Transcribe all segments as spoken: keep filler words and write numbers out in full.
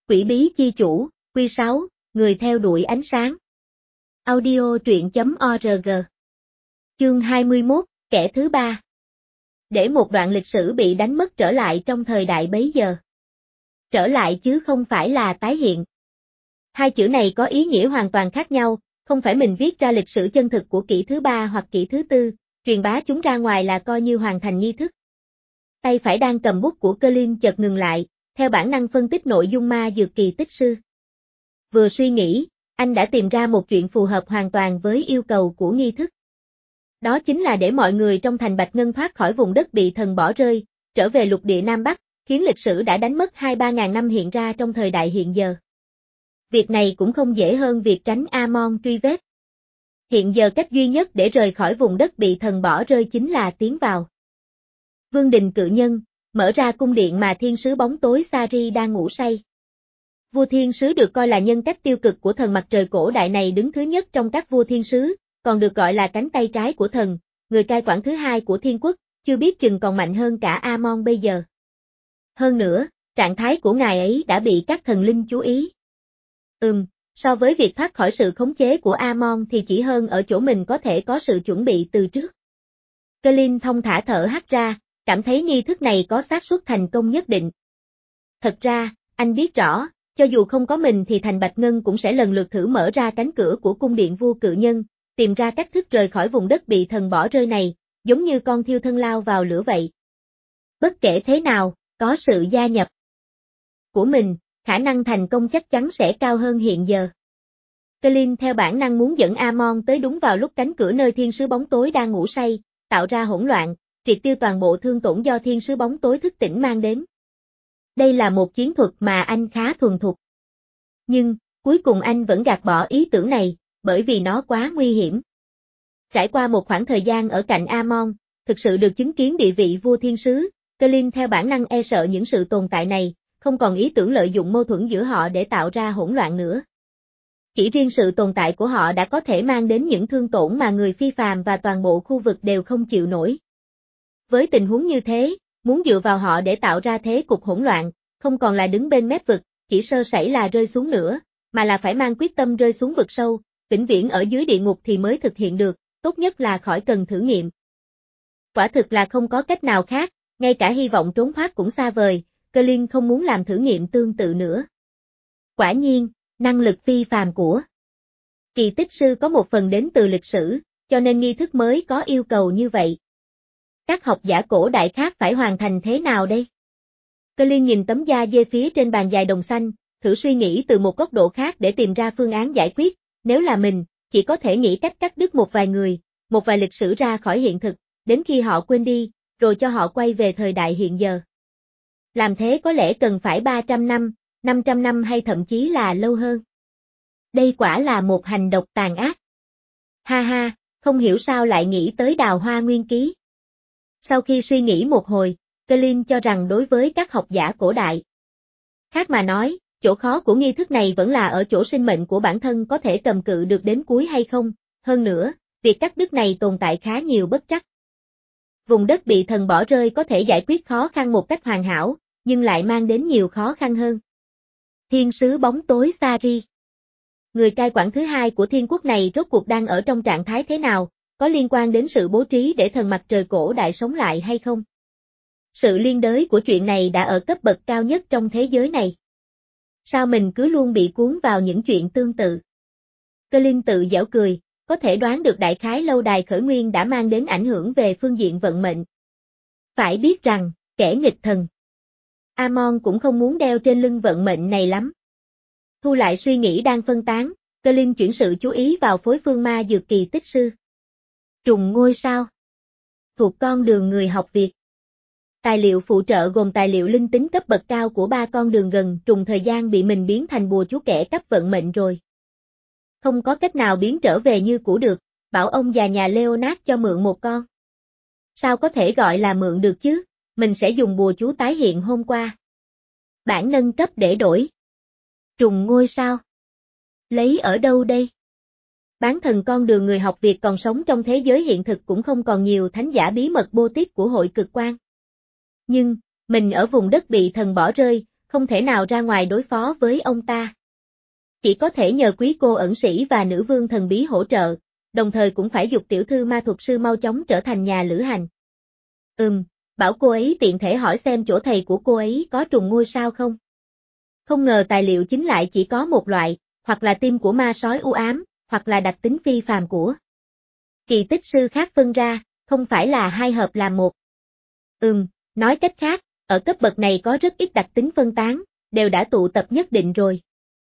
Quỷ bí chi chủ, Quy sáu, người theo đuổi ánh sáng. Audio truyện chấm org. Chương hai mươi mốt, kẻ thứ ba. Để một đoạn lịch sử bị đánh mất trở lại trong thời đại bấy giờ. Trở lại chứ không phải là tái hiện. Hai chữ này có ý nghĩa hoàn toàn khác nhau, không phải mình viết ra lịch sử chân thực của kỷ thứ ba hoặc kỷ thứ tư, truyền bá chúng ra ngoài là coi như hoàn thành nghi thức. Tay phải đang cầm bút của Colin chợt ngừng lại, theo bản năng phân tích nội dung ma dược kỳ tích sư. Vừa suy nghĩ, anh đã tìm ra một chuyện phù hợp hoàn toàn với yêu cầu của nghi thức. Đó chính là để mọi người trong thành Bạch Ngân thoát khỏi vùng đất bị thần bỏ rơi, trở về lục địa Nam Bắc, khiến lịch sử đã đánh mất hai ba ngàn năm hiện ra trong thời đại hiện giờ. Việc này cũng không dễ hơn việc tránh Amon truy vết. Hiện giờ cách duy nhất để rời khỏi vùng đất bị thần bỏ rơi chính là tiến vào Vương đình cự nhân, mở ra cung điện mà thiên sứ bóng tối Sari đang ngủ say. Vua thiên sứ được coi là nhân cách tiêu cực của thần mặt trời cổ đại này, đứng thứ nhất trong các vua thiên sứ, còn được gọi là cánh tay trái của thần, người cai quản thứ hai của thiên quốc, chưa biết chừng còn mạnh hơn cả Amon bây giờ. Hơn nữa, trạng thái của ngài ấy đã bị các thần linh chú ý. Ừm, so với việc thoát khỏi sự khống chế của Amon thì chỉ hơn ở chỗ mình có thể có sự chuẩn bị từ trước. Colin thông thả thở hắt ra, cảm thấy nghi thức này có xác suất thành công nhất định. Thật ra, anh biết rõ, cho dù không có mình thì thành Bạch Ngân cũng sẽ lần lượt thử mở ra cánh cửa của cung điện vua cự nhân, tìm ra cách thức rời khỏi vùng đất bị thần bỏ rơi này, giống như con thiêu thân lao vào lửa vậy. Bất kể thế nào, có sự gia nhập của mình, khả năng thành công chắc chắn sẽ cao hơn hiện giờ. Colin theo bản năng muốn dẫn Amon tới đúng vào lúc cánh cửa nơi thiên sứ bóng tối đang ngủ say, tạo ra hỗn loạn, triệt tiêu toàn bộ thương tổn do thiên sứ bóng tối thức tỉnh mang đến. Đây là một chiến thuật mà anh khá thuần thục. Nhưng, cuối cùng anh vẫn gạt bỏ ý tưởng này, bởi vì nó quá nguy hiểm. Trải qua một khoảng thời gian ở cạnh Amon, thực sự được chứng kiến địa vị vua thiên sứ, Colin theo bản năng e sợ những sự tồn tại này, không còn ý tưởng lợi dụng mâu thuẫn giữa họ để tạo ra hỗn loạn nữa. Chỉ riêng sự tồn tại của họ đã có thể mang đến những thương tổn mà người phi phàm và toàn bộ khu vực đều không chịu nổi. Với tình huống như thế, muốn dựa vào họ để tạo ra thế cục hỗn loạn, không còn là đứng bên mép vực, chỉ sơ sẩy là rơi xuống nữa, mà là phải mang quyết tâm rơi xuống vực sâu, vĩnh viễn ở dưới địa ngục thì mới thực hiện được, tốt nhất là khỏi cần thử nghiệm. Quả thực là không có cách nào khác, ngay cả hy vọng trốn thoát cũng xa vời, Colin không muốn làm thử nghiệm tương tự nữa. Quả nhiên, năng lực phi phàm của kỳ tích sư có một phần đến từ lịch sử, cho nên nghi thức mới có yêu cầu như vậy. Các học giả cổ đại khác phải hoàn thành thế nào đây? Colin nhìn tấm da dê phía trên bàn dài đồng xanh, thử suy nghĩ từ một góc độ khác để tìm ra phương án giải quyết, nếu là mình, chỉ có thể nghĩ cách cắt đứt một vài người, một vài lịch sử ra khỏi hiện thực, đến khi họ quên đi, rồi cho họ quay về thời đại hiện giờ. Làm thế có lẽ cần phải ba trăm năm, năm trăm năm hay thậm chí là lâu hơn. Đây quả là một hành động tàn ác. Ha ha, không hiểu sao lại nghĩ tới Đào Hoa Nguyên Ký. Sau khi suy nghĩ một hồi, Colin cho rằng đối với các học giả cổ đại, khác mà nói, chỗ khó của nghi thức này vẫn là ở chỗ sinh mệnh của bản thân có thể cầm cự được đến cuối hay không, hơn nữa, việc cắt đứt này tồn tại khá nhiều bất trắc. Vùng đất bị thần bỏ rơi có thể giải quyết khó khăn một cách hoàn hảo, nhưng lại mang đến nhiều khó khăn hơn. Thiên sứ bóng tối Sari, người cai quản thứ hai của thiên quốc này rốt cuộc đang ở trong trạng thái thế nào, có liên quan đến sự bố trí để thần mặt trời cổ đại sống lại hay không? Sự liên đới của chuyện này đã ở cấp bậc cao nhất trong thế giới này. Sao mình cứ luôn bị cuốn vào những chuyện tương tự? Colin tự giễu cười, có thể đoán được đại khái lâu đài khởi nguyên đã mang đến ảnh hưởng về phương diện vận mệnh. Phải biết rằng, kẻ nghịch thần Amon cũng không muốn đeo trên lưng vận mệnh này lắm. Thu lại suy nghĩ đang phân tán, Colin chuyển sự chú ý vào phối phương ma dược kỳ tích sư. Trùng ngôi sao. Thuộc con đường người học Việt. Tài liệu phụ trợ gồm tài liệu linh tính cấp bậc cao của ba con đường gần trùng thời gian bị mình biến thành bùa chú kẻ cấp vận mệnh rồi. Không có cách nào biến trở về như cũ được, bảo ông già nhà Leonard cho mượn một con. Sao có thể gọi là mượn được chứ, mình sẽ dùng bùa chú tái hiện hôm qua. Bản nâng cấp để đổi. Trùng ngôi sao. Lấy ở đâu đây? Bán thần con đường người học Việt còn sống trong thế giới hiện thực cũng không còn nhiều thánh giả bí mật bô típ của hội cực quan. Nhưng, mình ở vùng đất bị thần bỏ rơi, không thể nào ra ngoài đối phó với ông ta. Chỉ có thể nhờ quý cô ẩn sĩ và nữ vương thần bí hỗ trợ, đồng thời cũng phải giục tiểu thư ma thuật sư mau chóng trở thành nhà lữ hành. Ừm, bảo cô ấy tiện thể hỏi xem chỗ thầy của cô ấy có trùng ngôi sao không. Không ngờ tài liệu chính lại chỉ có một loại, hoặc là tim của ma sói u ám, hoặc là đặc tính phi phàm của kỳ tích sư khác phân ra, không phải là hai hợp làm một. Ừm, nói cách khác, ở cấp bậc này có rất ít đặc tính phân tán, đều đã tụ tập nhất định rồi.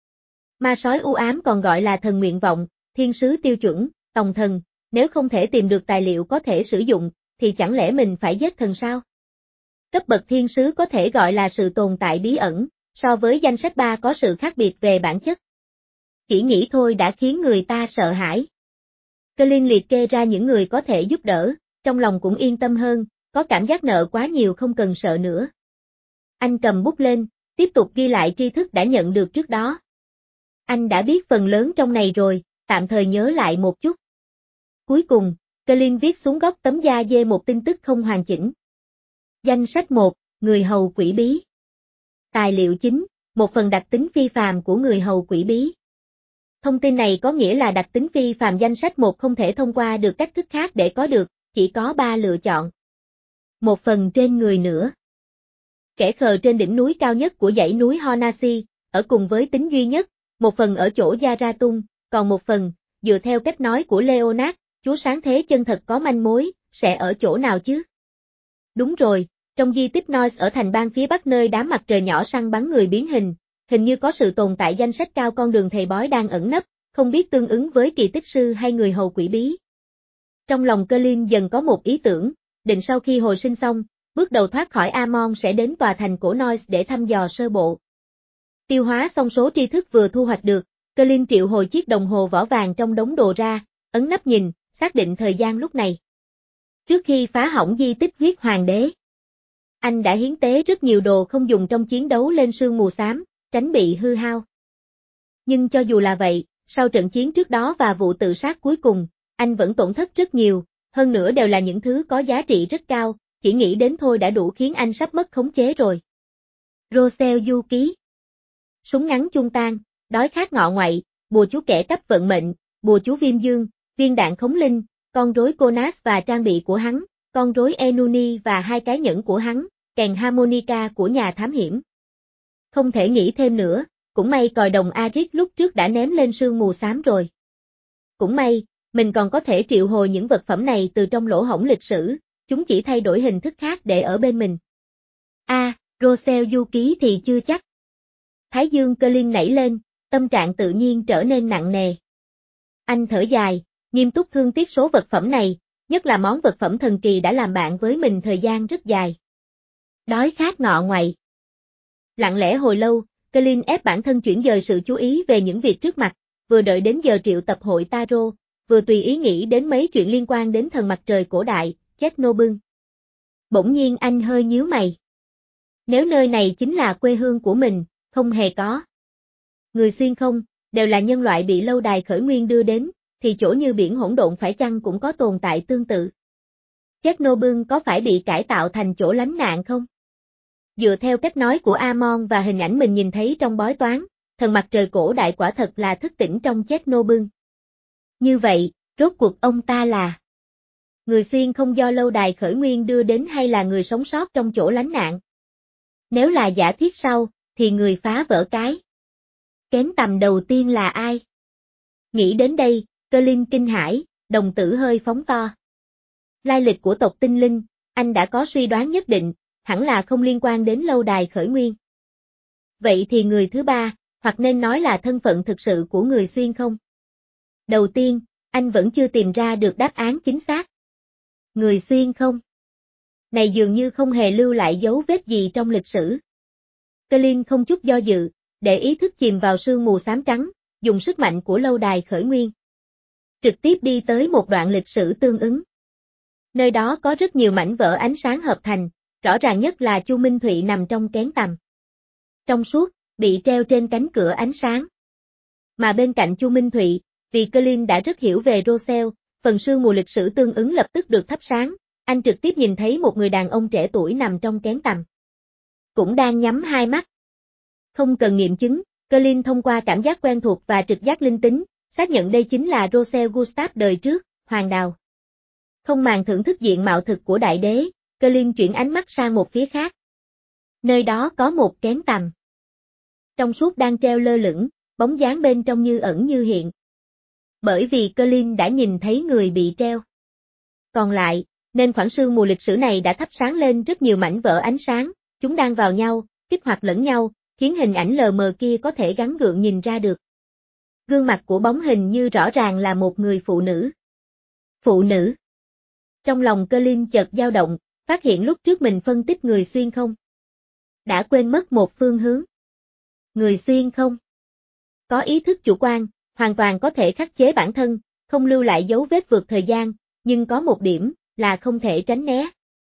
Ma sói u ám còn gọi là thần nguyện vọng, thiên sứ tiêu chuẩn, tòng thần, nếu không thể tìm được tài liệu có thể sử dụng, thì chẳng lẽ mình phải giết thần sao? Cấp bậc thiên sứ có thể gọi là sự tồn tại bí ẩn, so với danh sách ba có sự khác biệt về bản chất. Chỉ nghĩ thôi đã khiến người ta sợ hãi. Colin liệt kê ra những người có thể giúp đỡ, trong lòng cũng yên tâm hơn, có cảm giác nợ quá nhiều không cần sợ nữa. Anh cầm bút lên, tiếp tục ghi lại tri thức đã nhận được trước đó. Anh đã biết phần lớn trong này rồi, tạm thời nhớ lại một chút. Cuối cùng, Colin viết xuống góc tấm da dê một tin tức không hoàn chỉnh. Danh sách một, người hầu quỷ bí. Tài liệu chính, một phần đặc tính phi phàm của người hầu quỷ bí. Thông tin này có nghĩa là đặc tính phi phàm danh sách một không thể thông qua được cách thức khác để có được, chỉ có ba lựa chọn. Một phần trên người nữa. Kẻ khờ trên đỉnh núi cao nhất của dãy núi Honasi, ở cùng với tính duy nhất, một phần ở chỗ Yaratung, còn một phần, dựa theo cách nói của Leonard, chúa sáng thế chân thật có manh mối, sẽ ở chỗ nào chứ? Đúng rồi, trong di tích Noise ở thành bang phía bắc nơi đám mặt trời nhỏ săn bắn người biến hình, hình như có sự tồn tại danh sách cao con đường thầy bói đang ẩn nấp, không biết tương ứng với kỳ tích sư hay người hầu quỷ bí. Trong lòng Colin dần có một ý tưởng, định sau khi hồi sinh xong, bước đầu thoát khỏi Amon sẽ đến tòa thành cổ Noise để thăm dò sơ bộ. Tiêu hóa xong số tri thức vừa thu hoạch được, Colin triệu hồi chiếc đồng hồ vỏ vàng trong đống đồ ra, ấn nắp nhìn, xác định thời gian lúc này. Trước khi phá hỏng di tích huyết hoàng đế, anh đã hiến tế rất nhiều đồ không dùng trong chiến đấu lên sương mù xám, tránh bị hư hao. Nhưng cho dù là vậy, sau trận chiến trước đó và vụ tự sát cuối cùng, anh vẫn tổn thất rất nhiều, hơn nữa đều là những thứ có giá trị rất cao, chỉ nghĩ đến thôi đã đủ khiến anh sắp mất khống chế rồi. Rosel du ký. Súng ngắn chuông tan, đói khát ngọ ngoại, bùa chú kẻ cấp vận mệnh, bùa chú viêm dương, viên đạn khống linh, con rối Konas và trang bị của hắn, con rối Enuni và hai cái nhẫn của hắn, kèn harmonica của nhà thám hiểm. Không thể nghĩ thêm nữa, cũng may còi đồng Arik lúc trước đã ném lên sương mù xám rồi. Cũng may, mình còn có thể triệu hồi những vật phẩm này từ trong lỗ hổng lịch sử, chúng chỉ thay đổi hình thức khác để ở bên mình. A, à, Rosel du ký thì chưa chắc. Thái dương Colin nảy lên, tâm trạng tự nhiên trở nên nặng nề. Anh thở dài, nghiêm túc thương tiếc số vật phẩm này, nhất là món vật phẩm thần kỳ đã làm bạn với mình thời gian rất dài. Đói khát ngọ ngoại. Lặng lẽ hồi lâu, Colin ép bản thân chuyển dời sự chú ý về những việc trước mặt, vừa đợi đến giờ triệu tập hội Taro, vừa tùy ý nghĩ đến mấy chuyện liên quan đến thần mặt trời cổ đại, Chernobyl. Bỗng nhiên anh hơi nhíu mày. Nếu nơi này chính là quê hương của mình, không hề có. Người xuyên không, đều là nhân loại bị lâu đài khởi nguyên đưa đến, thì chỗ như biển hỗn độn phải chăng cũng có tồn tại tương tự. Chernobyl có phải bị cải tạo thành chỗ lánh nạn không? Dựa theo cách nói của Amon và hình ảnh mình nhìn thấy trong bói toán, thần mặt trời cổ đại quả thật là thức tỉnh trong Chernobyl. Như vậy, rốt cuộc ông ta là người xuyên không do lâu đài khởi nguyên đưa đến hay là người sống sót trong chỗ lánh nạn? Nếu là giả thiết sau, thì người phá vỡ cái kén tầm đầu tiên là ai? Nghĩ đến đây, Colin kinh hãi, đồng tử hơi phóng to. Lai lịch của tộc tinh linh, anh đã có suy đoán nhất định, hẳn là không liên quan đến lâu đài khởi nguyên. Vậy thì người thứ ba, hoặc nên nói là thân phận thực sự của người xuyên không? Đầu tiên, anh vẫn chưa tìm ra được đáp án chính xác. Người xuyên không? Này dường như không hề lưu lại dấu vết gì trong lịch sử. Colin không chút do dự, để ý thức chìm vào sương mù xám trắng, dùng sức mạnh của lâu đài khởi nguyên. Trực tiếp đi tới một đoạn lịch sử tương ứng. Nơi đó có rất nhiều mảnh vỡ ánh sáng hợp thành, rõ ràng nhất là Chu Minh Thụy nằm trong kén tầm. Trong suốt, bị treo trên cánh cửa ánh sáng. Mà bên cạnh Chu Minh Thụy, vì Colin đã rất hiểu về Rosel, phần sương mù lịch sử tương ứng lập tức được thắp sáng, anh trực tiếp nhìn thấy một người đàn ông trẻ tuổi nằm trong kén tầm. Cũng đang nhắm hai mắt. Không cần nghiệm chứng, Colin thông qua cảm giác quen thuộc và trực giác linh tính, xác nhận đây chính là Rosel Gustav đời trước, Hoàng Đào. Không màng thưởng thức diện mạo thực của đại đế, Colin chuyển ánh mắt sang một phía khác. Nơi đó có một kén tằm. Trong suốt đang treo lơ lửng, bóng dáng bên trong như ẩn như hiện. Bởi vì Colin đã nhìn thấy người bị treo. Còn lại, nên khoảng sương mù lịch sử này đã thắp sáng lên rất nhiều mảnh vỡ ánh sáng, chúng đang vào nhau, kích hoạt lẫn nhau, khiến hình ảnh lờ mờ kia có thể gắng gượng nhìn ra được. Gương mặt của bóng hình như rõ ràng là một người phụ nữ. Phụ nữ. Trong lòng Colin chợt dao động, phát hiện lúc trước mình phân tích người xuyên không. Đã quên mất một phương hướng. Người xuyên không. Có ý thức chủ quan, hoàn toàn có thể khắc chế bản thân, không lưu lại dấu vết vượt thời gian, nhưng có một điểm, là không thể tránh né.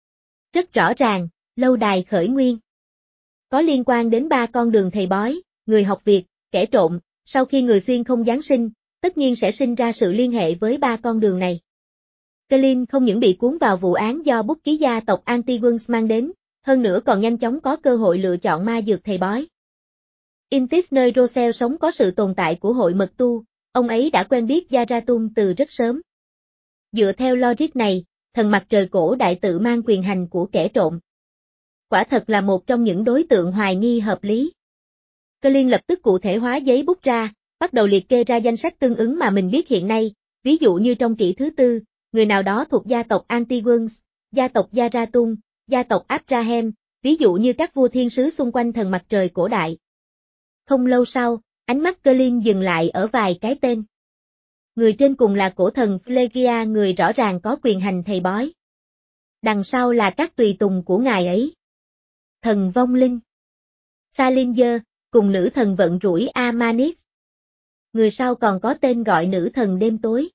Rất rõ ràng, lâu đài khởi nguyên. Có liên quan đến ba con đường thầy bói, người học việc, kẻ trộm, sau khi người xuyên không giáng sinh, tất nhiên sẽ sinh ra sự liên hệ với ba con đường này. Colin không những bị cuốn vào vụ án do bút ký gia tộc Anti-Guns mang đến, hơn nữa còn nhanh chóng có cơ hội lựa chọn ma dược thầy bói. Intis nơi Rosel sống có sự tồn tại của hội mật tu, ông ấy đã quen biết Zarathustra từ rất sớm. Dựa theo logic này, thần mặt trời cổ đại tự mang quyền hành của kẻ trộm. Quả thật là một trong những đối tượng hoài nghi hợp lý. Colin lập tức cụ thể hóa giấy bút ra, bắt đầu liệt kê ra danh sách tương ứng mà mình biết hiện nay, ví dụ như trong kỷ thứ tư, người nào đó thuộc gia tộc Anti-Guns, gia tộc Zarathustra, gia tộc Abraham, ví dụ như các vua thiên sứ xung quanh thần mặt trời cổ đại. Không lâu sau, ánh mắt Colin dừng lại ở vài cái tên. Người trên cùng là cổ thần Phlegia, người rõ ràng có quyền hành thầy bói. Đằng sau là các tùy tùng của ngài ấy. Thần vong linh Salinger, cùng nữ thần vận rủi Amanis. Người sau còn có tên gọi nữ thần đêm tối.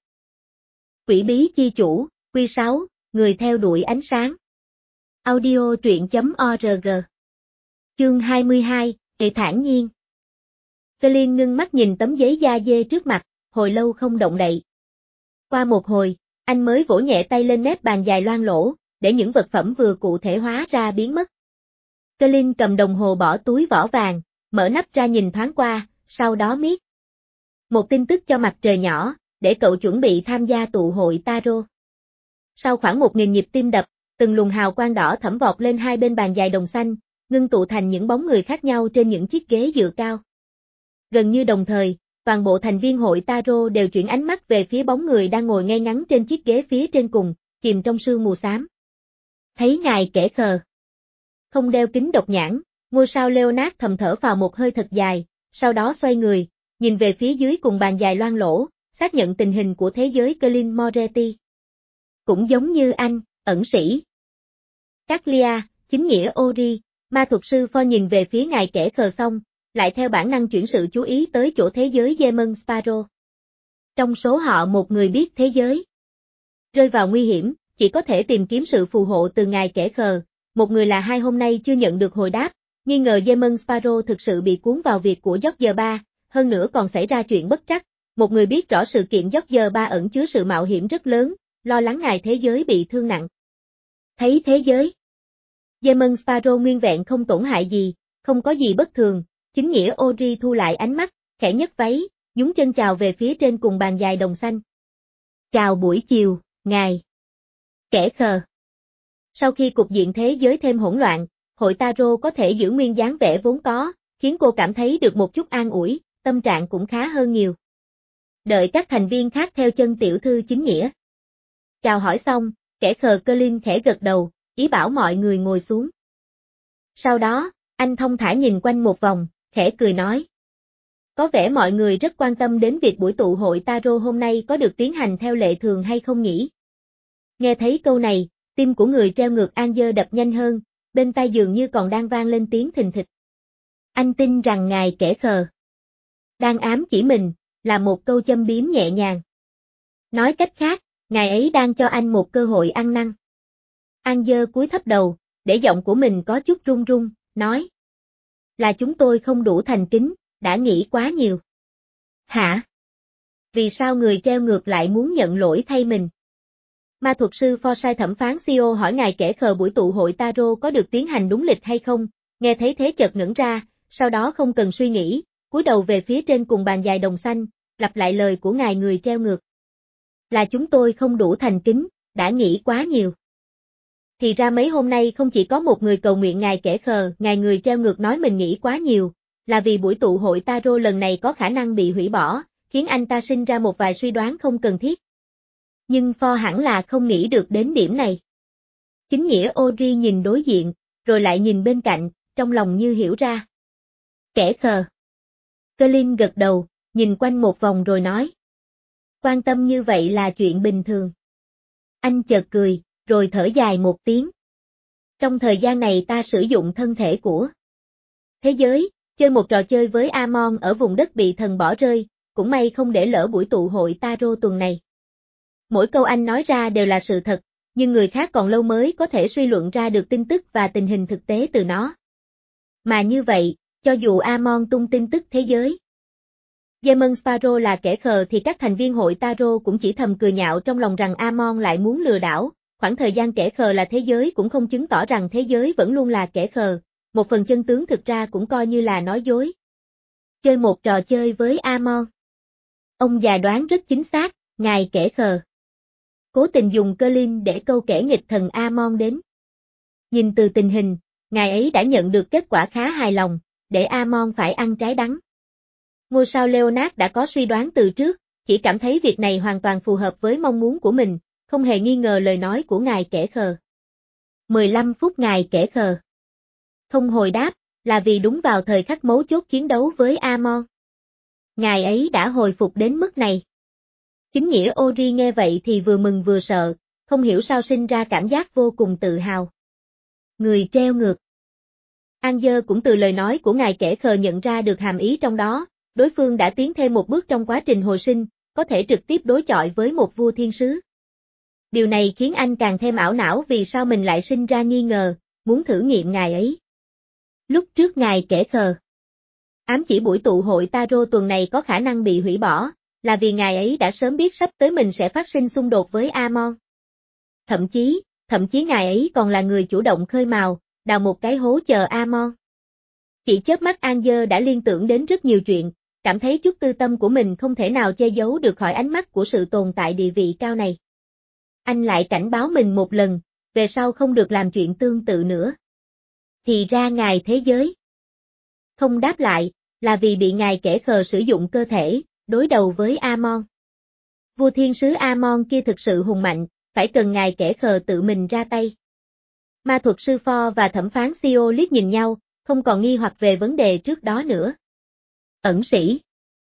Quỷ bí chi chủ, Quy sáu, người theo đuổi ánh sáng. Audio truyện.org. Chương hai mươi hai, Kỳ thản nhiên. Colin ngưng mắt nhìn tấm giấy da dê trước mặt, hồi lâu không động đậy. Qua một hồi, anh mới vỗ nhẹ tay lên mép bàn dài loang lỗ, để những vật phẩm vừa cụ thể hóa ra biến mất. Colin cầm đồng hồ bỏ túi vỏ vàng, mở nắp ra nhìn thoáng qua, sau đó miết. Một tin tức cho mặt trời nhỏ, để cậu chuẩn bị tham gia tụ hội Tarot. Sau khoảng một nghìn nhịp tim đập, từng luồng hào quang đỏ thẫm vọt lên hai bên bàn dài đồng xanh, ngưng tụ thành những bóng người khác nhau trên những chiếc ghế dựa cao. Gần như đồng thời, toàn bộ thành viên hội Tarot đều chuyển ánh mắt về phía bóng người đang ngồi ngay ngắn trên chiếc ghế phía trên cùng, chìm trong sương mù xám. Thấy ngài kẻ khờ. Không đeo kính độc nhãn, ngôi sao Leonard thầm thở vào một hơi thật dài, sau đó xoay người, nhìn về phía dưới cùng bàn dài loang lỗ, xác nhận tình hình của thế giới Colin Moretti. Cũng giống như anh, ẩn sĩ. Caglia, chính nghĩa Ori, ma thuật sư Fo nhìn về phía ngài kẻ khờ xong, lại theo bản năng chuyển sự chú ý tới chỗ thế giới Demon Sparrow. Trong số họ một người biết thế giới. Rơi vào nguy hiểm, chỉ có thể tìm kiếm sự phù hộ từ ngài kẻ khờ, một người là hai hôm nay chưa nhận được hồi đáp, nghi ngờ Demon Sparrow thực sự bị cuốn vào việc của George ba, hơn nữa còn xảy ra chuyện bất trắc, một người biết rõ sự kiện George ba ẩn chứa sự mạo hiểm rất lớn, lo lắng ngài thế giới bị thương nặng. Thấy thế giới. Demon Sparrow nguyên vẹn không tổn hại gì, không có gì bất thường, chính nghĩa Ori thu lại ánh mắt, khẽ nhấc váy, nhún chân chào về phía trên cùng bàn dài đồng xanh. Chào buổi chiều, ngài. Kẻ khờ. Sau khi cục diện thế giới thêm hỗn loạn, hội Tarot có thể giữ nguyên dáng vẻ vốn có, khiến cô cảm thấy được một chút an ủi, tâm trạng cũng khá hơn nhiều. Đợi các thành viên khác theo chân tiểu thư chính nghĩa. Chào hỏi xong, kẻ khờ Colin khẽ gật đầu, ý bảo mọi người ngồi xuống. Sau đó, anh thông thả nhìn quanh một vòng, khẽ cười nói. Có vẻ mọi người rất quan tâm đến việc buổi tụ hội Tarot hôm nay có được tiến hành theo lệ thường hay không nhỉ? Nghe thấy câu này, tim của người treo ngược An Dơ đập nhanh hơn, bên tai dường như còn đang vang lên tiếng thình thịch. Anh tin rằng ngài kẻ khờ đang ám chỉ mình, là một câu châm biếm nhẹ nhàng. Nói cách khác, ngài ấy đang cho anh một cơ hội ăn năn. An Dơ cúi thấp đầu, để giọng của mình có chút run run, nói. Là chúng tôi không đủ thành kính, đã nghĩ quá nhiều. Hả? Vì sao người treo ngược lại muốn nhận lỗi thay mình? Ma thuật sư Forsyth thẩm phán xê e ô hỏi ngài kẻ khờ buổi tụ hội Tarot có được tiến hành đúng lịch hay không, nghe thấy thế chợt ngẩn ra, sau đó không cần suy nghĩ, cúi đầu về phía trên cùng bàn dài đồng xanh, lặp lại lời của ngài người treo ngược. Là chúng tôi không đủ thành kính, đã nghĩ quá nhiều. Thì ra mấy hôm nay không chỉ có một người cầu nguyện ngài kẻ khờ, ngài người treo ngược nói mình nghĩ quá nhiều, là vì buổi tụ hội tarot lần này có khả năng bị hủy bỏ, khiến anh ta sinh ra một vài suy đoán không cần thiết. Nhưng Pho hẳn là không nghĩ được đến điểm này. Chính nghĩa Audrey nhìn đối diện, rồi lại nhìn bên cạnh, trong lòng như hiểu ra. Kẻ khờ. Colin gật đầu, nhìn quanh một vòng rồi nói. Quan tâm như vậy là chuyện bình thường. Anh chợt cười, rồi thở dài một tiếng. Trong thời gian này ta sử dụng thân thể của thế giới, chơi một trò chơi với Amon ở vùng đất bị thần bỏ rơi, cũng may không để lỡ buổi tụ hội tarot tuần này. Mỗi câu anh nói ra đều là sự thật, nhưng người khác còn lâu mới có thể suy luận ra được tin tức và tình hình thực tế từ nó. Mà như vậy, cho dù Amon tung tin tức thế giới, Demon Sparrow là kẻ khờ thì các thành viên hội tarot cũng chỉ thầm cười nhạo trong lòng rằng Amon lại muốn lừa đảo, khoảng thời gian kẻ khờ là thế giới cũng không chứng tỏ rằng thế giới vẫn luôn là kẻ khờ, một phần chân tướng thực ra cũng coi như là nói dối. Chơi một trò chơi với Amon. Ông già đoán rất chính xác, ngài kẻ khờ. Cố tình dùng Colin để câu kẻ nghịch thần Amon đến. Nhìn từ tình hình, ngài ấy đã nhận được kết quả khá hài lòng, để Amon phải ăn trái đắng. Ngôi sao Leonard đã có suy đoán từ trước, chỉ cảm thấy việc này hoàn toàn phù hợp với mong muốn của mình, không hề nghi ngờ lời nói của ngài kẻ khờ. mười lăm phút ngài kẻ khờ. Không hồi đáp, là vì đúng vào thời khắc mấu chốt chiến đấu với Amon. Ngài ấy đã hồi phục đến mức này. Chính nghĩa Audrey nghe vậy thì vừa mừng vừa sợ, không hiểu sao sinh ra cảm giác vô cùng tự hào. Người treo ngược. Angel cũng từ lời nói của ngài kẻ khờ nhận ra được hàm ý trong đó, đối phương đã tiến thêm một bước trong quá trình hồi sinh, có thể trực tiếp đối chọi với một vua thiên sứ. Điều này khiến anh càng thêm ảo não vì sao mình lại sinh ra nghi ngờ, muốn thử nghiệm ngài ấy. Lúc trước ngài kẻ khờ ám chỉ buổi tụ hội tarot tuần này có khả năng bị hủy bỏ, là vì ngài ấy đã sớm biết sắp tới mình sẽ phát sinh xung đột với Amon. Thậm chí, thậm chí ngài ấy còn là người chủ động khơi mào, đào một cái hố chờ Amon. Chỉ chớp mắt Angel đã liên tưởng đến rất nhiều chuyện, cảm thấy chút tư tâm của mình không thể nào che giấu được khỏi ánh mắt của sự tồn tại địa vị cao này. Anh lại cảnh báo mình một lần, về sau không được làm chuyện tương tự nữa. Thì ra ngài thế giới không đáp lại, là vì bị ngài kẻ khờ sử dụng cơ thể, đối đầu với Amon. Vua thiên sứ Amon kia thực sự hùng mạnh, phải cần ngài kẻ khờ tự mình ra tay. Ma thuật sư Pho và thẩm phán Sio liếc nhìn nhau, không còn nghi hoặc về vấn đề trước đó nữa. Ẩn sĩ.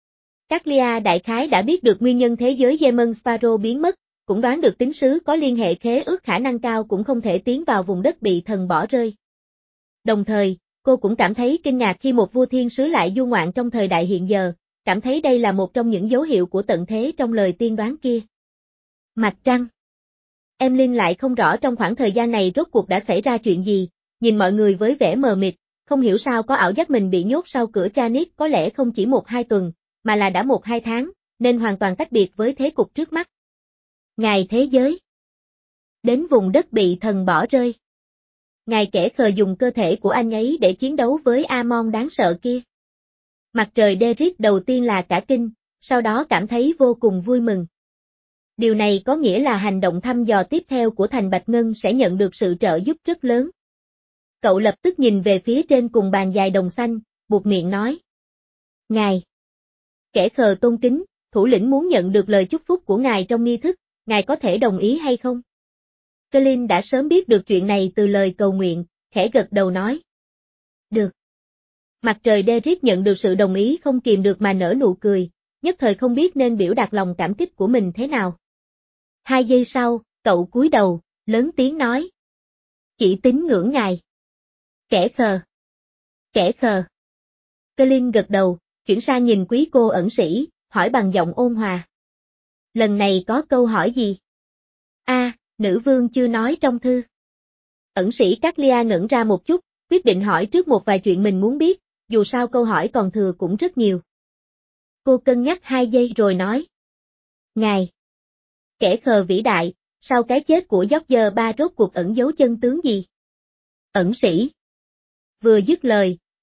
Caglia đại khái đã biết được nguyên nhân thế giới Demon Sparrow biến mất, cũng đoán được tín sứ có liên hệ khế ước khả năng cao cũng không thể tiến vào vùng đất bị thần bỏ rơi. Đồng thời, cô cũng cảm thấy kinh ngạc khi một vua thiên sứ lại du ngoạn trong thời đại hiện giờ, cảm thấy đây là một trong những dấu hiệu của tận thế trong lời tiên đoán kia. Mặt trăng. Emlyn lại không rõ trong khoảng thời gian này rốt cuộc đã xảy ra chuyện gì, nhìn mọi người với vẻ mờ mịt, không hiểu sao có ảo giác mình bị nhốt sau cửa Chanis có lẽ không chỉ một hai tuần, mà là đã một hai tháng, nên hoàn toàn tách biệt với thế cục trước mắt. Ngài thế giới. Đến vùng đất bị thần bỏ rơi. Ngài kẻ khờ dùng cơ thể của anh ấy để chiến đấu với Amon đáng sợ kia. Mặt trời Derek đầu tiên là cả kinh, sau đó cảm thấy vô cùng vui mừng. Điều này có nghĩa là hành động thăm dò tiếp theo của Thành Bạch Ngân sẽ nhận được sự trợ giúp rất lớn. Cậu lập tức nhìn về phía trên cùng bàn dài đồng xanh, buột miệng nói. Ngài. Kẻ khờ tôn kính, thủ lĩnh muốn nhận được lời chúc phúc của ngài trong nghi thức, ngài có thể đồng ý hay không? Colin đã sớm biết được chuyện này từ lời cầu nguyện, khẽ gật đầu nói. Được. Mặt trời Derek nhận được sự đồng ý không kìm được mà nở nụ cười, nhất thời không biết nên biểu đạt lòng cảm kích của mình thế nào. Hai giây sau, cậu cúi đầu, lớn tiếng nói. Chỉ tín ngưỡng ngài. Kẻ khờ. Kẻ khờ. Colin gật đầu, chuyển sang nhìn quý cô ẩn sĩ, hỏi bằng giọng ôn hòa. Lần này có câu hỏi gì? A, à, nữ vương chưa nói trong thư. Ẩn sĩ Caglia ngẩn ra một chút, quyết định hỏi trước một vài chuyện mình muốn biết, dù sao câu hỏi còn thừa cũng rất nhiều. Cô cân nhắc hai giây rồi nói. Ngài. Kẻ khờ vĩ đại, sau cái chết của George ba rốt cuộc ẩn giấu chân tướng gì? Ẩn sĩ. Vừa dứt lời,